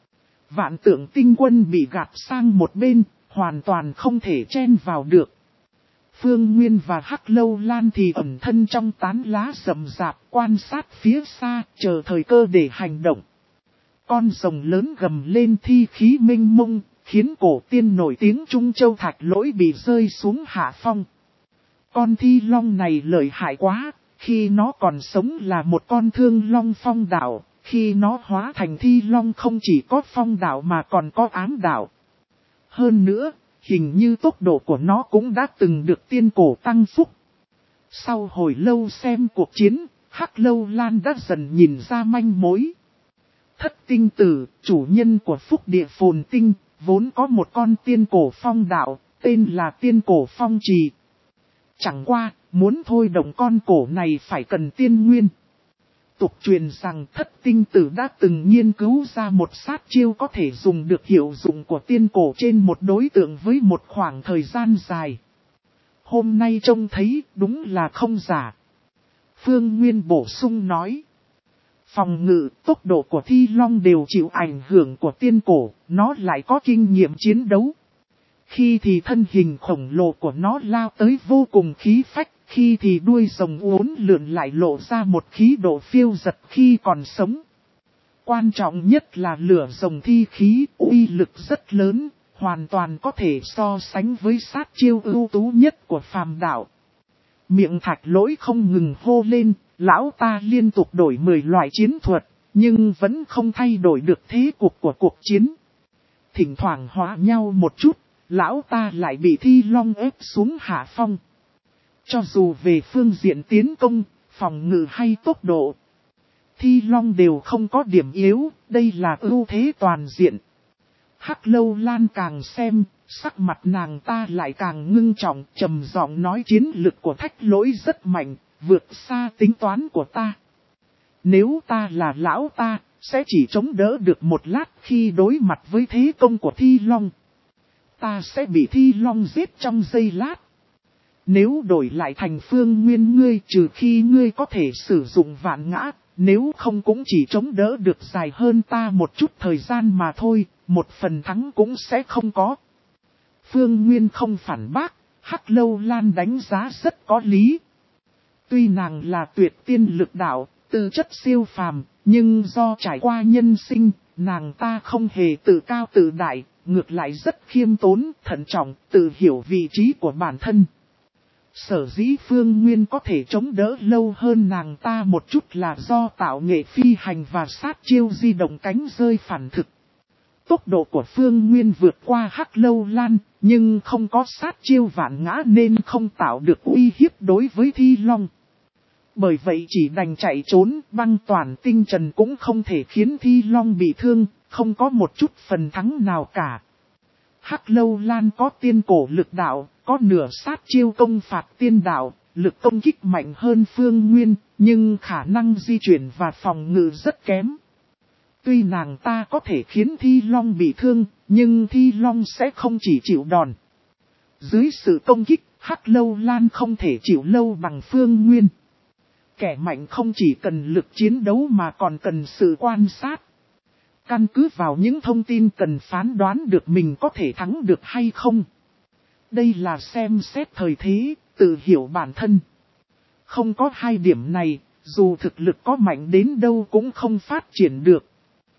Vạn Tượng Tinh Quân bị gạt sang một bên, hoàn toàn không thể chen vào được. Phương Nguyên và Hắc Lâu Lan thì ẩn thân trong tán lá rậm rạp, quan sát phía xa, chờ thời cơ để hành động. Con rồng lớn gầm lên thi khí minh mông, khiến cổ tiên nổi tiếng Trung Châu Thạch Lỗi bị rơi xuống hạ phong. Con Thi Long này lợi hại quá, khi nó còn sống là một con thương long phong đạo, khi nó hóa thành Thi Long không chỉ có phong đạo mà còn có ám đạo. Hơn nữa, hình như tốc độ của nó cũng đã từng được tiên cổ tăng phúc. Sau hồi lâu xem cuộc chiến, Hắc Lâu Lan đã dần nhìn ra manh mối. Thất tinh tử, chủ nhân của phúc địa phồn tinh, vốn có một con tiên cổ phong đạo, tên là tiên cổ phong trì. Chẳng qua, muốn thôi động con cổ này phải cần tiên nguyên. Tục truyền rằng thất tinh tử đã từng nghiên cứu ra một sát chiêu có thể dùng được hiệu dụng của tiên cổ trên một đối tượng với một khoảng thời gian dài. Hôm nay trông thấy đúng là không giả. Phương Nguyên bổ sung nói. Phòng ngự, tốc độ của Thi Long đều chịu ảnh hưởng của tiên cổ, nó lại có kinh nghiệm chiến đấu. Khi thì thân hình khổng lồ của nó lao tới vô cùng khí phách, khi thì đuôi rồng uốn lượn lại lộ ra một khí độ phiêu giật khi còn sống. Quan trọng nhất là lửa rồng thi khí, uy lực rất lớn, hoàn toàn có thể so sánh với sát chiêu ưu tú nhất của phàm đạo. Miệng Thạch Lỗi không ngừng hô lên, lão ta liên tục đổi mười loại chiến thuật, nhưng vẫn không thay đổi được thế cục của cuộc chiến. Thỉnh thoảng hóa nhau một chút, lão ta lại bị Thi Long ép xuống hạ phong. Cho dù về phương diện tiến công, phòng ngự hay tốc độ, Thi Long đều không có điểm yếu, đây là ưu thế toàn diện. Hắc Lâu Lan càng xem, sắc mặt nàng ta lại càng ngưng trọng, trầm giọng nói chiến lực của Thạch Lỗi rất mạnh, vượt xa tính toán của ta. Nếu ta là lão ta, sẽ chỉ chống đỡ được một lát khi đối mặt với thế công của Thi Long. Ta sẽ bị Thi Long giết trong giây lát. Nếu đổi lại thành Phương Nguyên ngươi, trừ khi ngươi có thể sử dụng vạn ngã, nếu không cũng chỉ chống đỡ được dài hơn ta một chút thời gian mà thôi, một phần thắng cũng sẽ không có. Phương Nguyên không phản bác, Hắc Lâu Lan đánh giá rất có lý. Tuy nàng là tuyệt tiên lực đạo, tư chất siêu phàm, nhưng do trải qua nhân sinh, nàng ta không hề tự cao tự đại, ngược lại rất khiêm tốn, thận trọng, tự hiểu vị trí của bản thân. Sở dĩ Phương Nguyên có thể chống đỡ lâu hơn nàng ta một chút là do tạo nghệ phi hành và sát chiêu di động cánh rơi phản thực. Tốc độ của Phương Nguyên vượt qua Hắc Lâu Lan, nhưng không có sát chiêu vạn ngã nên không tạo được uy hiếp đối với Thi Long. Bởi vậy chỉ đành chạy trốn, băng toàn tinh trần cũng không thể khiến Thi Long bị thương, không có một chút phần thắng nào cả. Hắc Lâu Lan có tiên cổ lực đạo, có nửa sát chiêu công phạt tiên đạo, lực công kích mạnh hơn Phương Nguyên, nhưng khả năng di chuyển và phòng ngự rất kém. Tuy nàng ta có thể khiến Thi Long bị thương, nhưng Thi Long sẽ không chỉ chịu đòn. Dưới sự công kích, Hắc Lâu Lan không thể chịu lâu bằng Phương Nguyên. Kẻ mạnh không chỉ cần lực chiến đấu mà còn cần sự quan sát. Căn cứ vào những thông tin cần phán đoán được mình có thể thắng được hay không. Đây là xem xét thời thế, tự hiểu bản thân. Không có hai điểm này, dù thực lực có mạnh đến đâu cũng không phát triển được.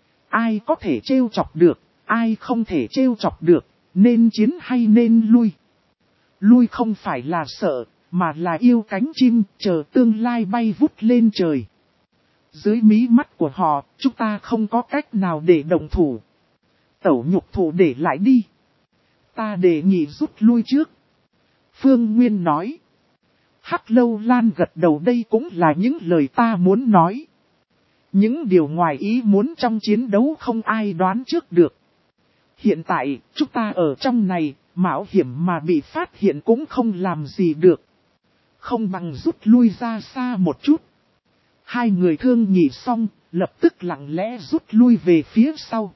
Ai có thể trêu chọc được, ai không thể trêu chọc được, nên chiến hay nên lui. Lui không phải là sợ, mà là yêu cánh chim, chờ tương lai bay vút lên trời. Dưới mí mắt của họ, chúng ta không có cách nào để đồng thủ. Tẩu nhục thủ để lại đi. Ta đề nghị rút lui trước. Phương Nguyên nói. Hắc Lâu Lan gật đầu, đây cũng là những lời ta muốn nói. Những điều ngoài ý muốn trong chiến đấu không ai đoán trước được. Hiện tại, chúng ta ở trong này, mạo hiểm mà bị phát hiện cũng không làm gì được. Không bằng rút lui ra xa một chút. Hai người thương nghị xong, lập tức lặng lẽ rút lui về phía sau.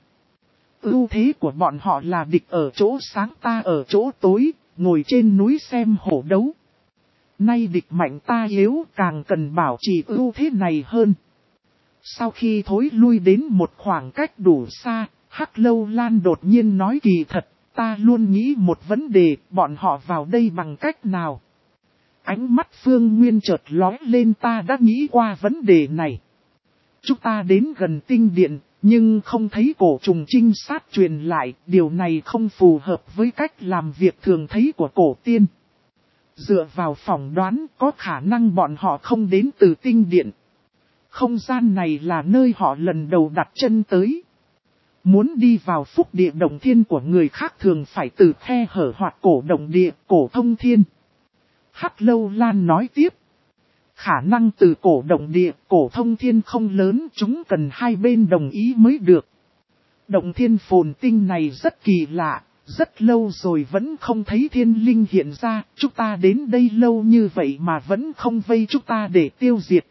Ưu thế của bọn họ là địch ở chỗ sáng ta ở chỗ tối, ngồi trên núi xem hổ đấu. Nay địch mạnh ta yếu, càng cần bảo trì ưu thế này hơn. Sau khi thối lui đến một khoảng cách đủ xa, Hắc Lâu Lan đột nhiên nói kỳ thật, ta luôn nghĩ một vấn đề, bọn họ vào đây bằng cách nào. Ánh mắt Phương Nguyên chợt lóe lên, ta đã nghĩ qua vấn đề này. Chúng ta đến gần tinh điện, nhưng không thấy cổ trùng trinh sát truyền lại, điều này không phù hợp với cách làm việc thường thấy của cổ tiên. Dựa vào phỏng đoán, có khả năng bọn họ không đến từ tinh điện. Không gian này là nơi họ lần đầu đặt chân tới. Muốn đi vào phúc địa động thiên của người khác thường phải từ khe hở hoặc cổ động địa, cổ thông thiên. Hắc Lâu Lan nói tiếp. Khả năng từ cổ động địa, cổ thông thiên không lớn, chúng cần hai bên đồng ý mới được. Động thiên phồn tinh này rất kỳ lạ, rất lâu rồi vẫn không thấy thiên linh hiện ra, chúng ta đến đây lâu như vậy mà vẫn không vây chúng ta để tiêu diệt.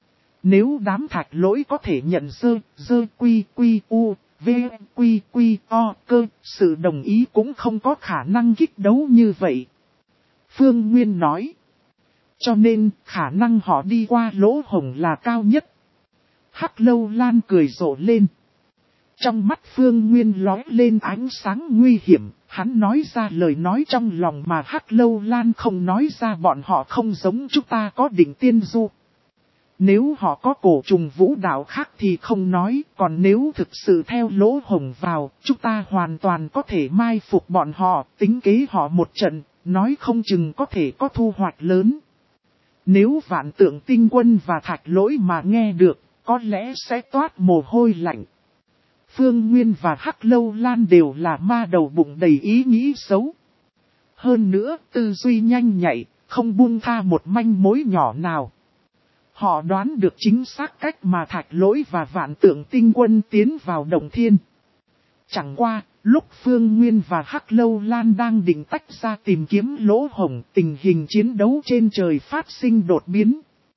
Nếu đám thạch lỗi có thể nhận dơ, dơ quy quy u, v quy quy o cơ, sự đồng ý cũng không có khả năng kích đấu như vậy. Phương Nguyên nói. Cho nên, khả năng họ đi qua lỗ hổng là cao nhất. Hắc Lâu Lan cười rộ lên. Trong mắt Phương Nguyên lóe lên ánh sáng nguy hiểm, hắn nói ra lời nói trong lòng mà Hắc Lâu Lan không nói ra. Bọn họ không giống chúng ta có đỉnh tiên du. Nếu họ có cổ trùng vũ đạo khác thì không nói, còn nếu thực sự theo lỗ hổng vào, chúng ta hoàn toàn có thể mai phục bọn họ, tính kế họ một trận, nói không chừng có thể có thu hoạch lớn. Nếu vạn tượng tinh quân và thạch lỗi mà nghe được, có lẽ sẽ toát mồ hôi lạnh. Phương Nguyên và Hắc Lâu Lan đều là ma đầu bụng đầy ý nghĩ xấu. Hơn nữa, tư duy nhanh nhạy, không buông tha một manh mối nhỏ nào. Họ đoán được chính xác cách mà thạch lỗi và vạn tượng tinh quân tiến vào động thiên. Chẳng qua, lúc Phương Nguyên và Hắc Lâu Lan đang định tách ra tìm kiếm lỗ hổng, tình hình chiến đấu trên trời phát sinh đột biến.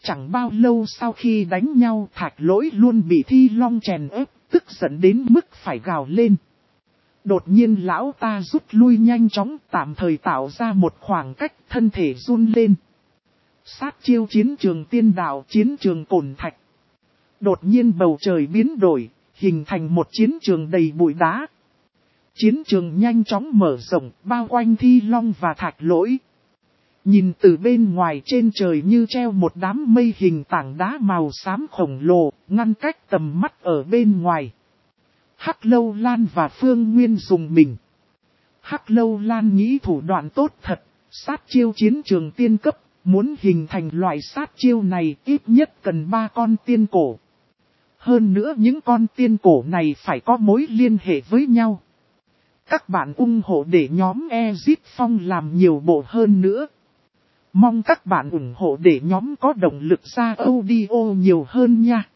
Chẳng bao lâu sau khi đánh nhau Thạch Lỗi luôn bị Thi Long chèn ép, tức giận đến mức phải gào lên. Đột nhiên lão ta rút lui nhanh chóng, tạm thời tạo ra một khoảng cách, thân thể run lên. Sát chiêu chiến trường tiên đạo, chiến trường cổn thạch. Đột nhiên bầu trời biến đổi, hình thành một chiến trường đầy bụi đá. Chiến trường nhanh chóng mở rộng, bao quanh Thi Long và Thạch Lỗi. Nhìn từ bên ngoài trên trời như treo một đám mây hình tảng đá màu xám khổng lồ, ngăn cách tầm mắt ở bên ngoài. Hắc Lâu Lan và Phương Nguyên dùng mình. Hắc Lâu Lan nghĩ thủ đoạn tốt thật, sát chiêu chiến trường tiên cấp, muốn hình thành loại sát chiêu này ít nhất cần ba con tiên cổ. Hơn nữa những con tiên cổ này phải có mối liên hệ với nhau. Các bạn ủng hộ để nhóm Exit Phong làm nhiều bộ hơn nữa. Mong các bạn ủng hộ để nhóm có động lực ra audio nhiều hơn nha.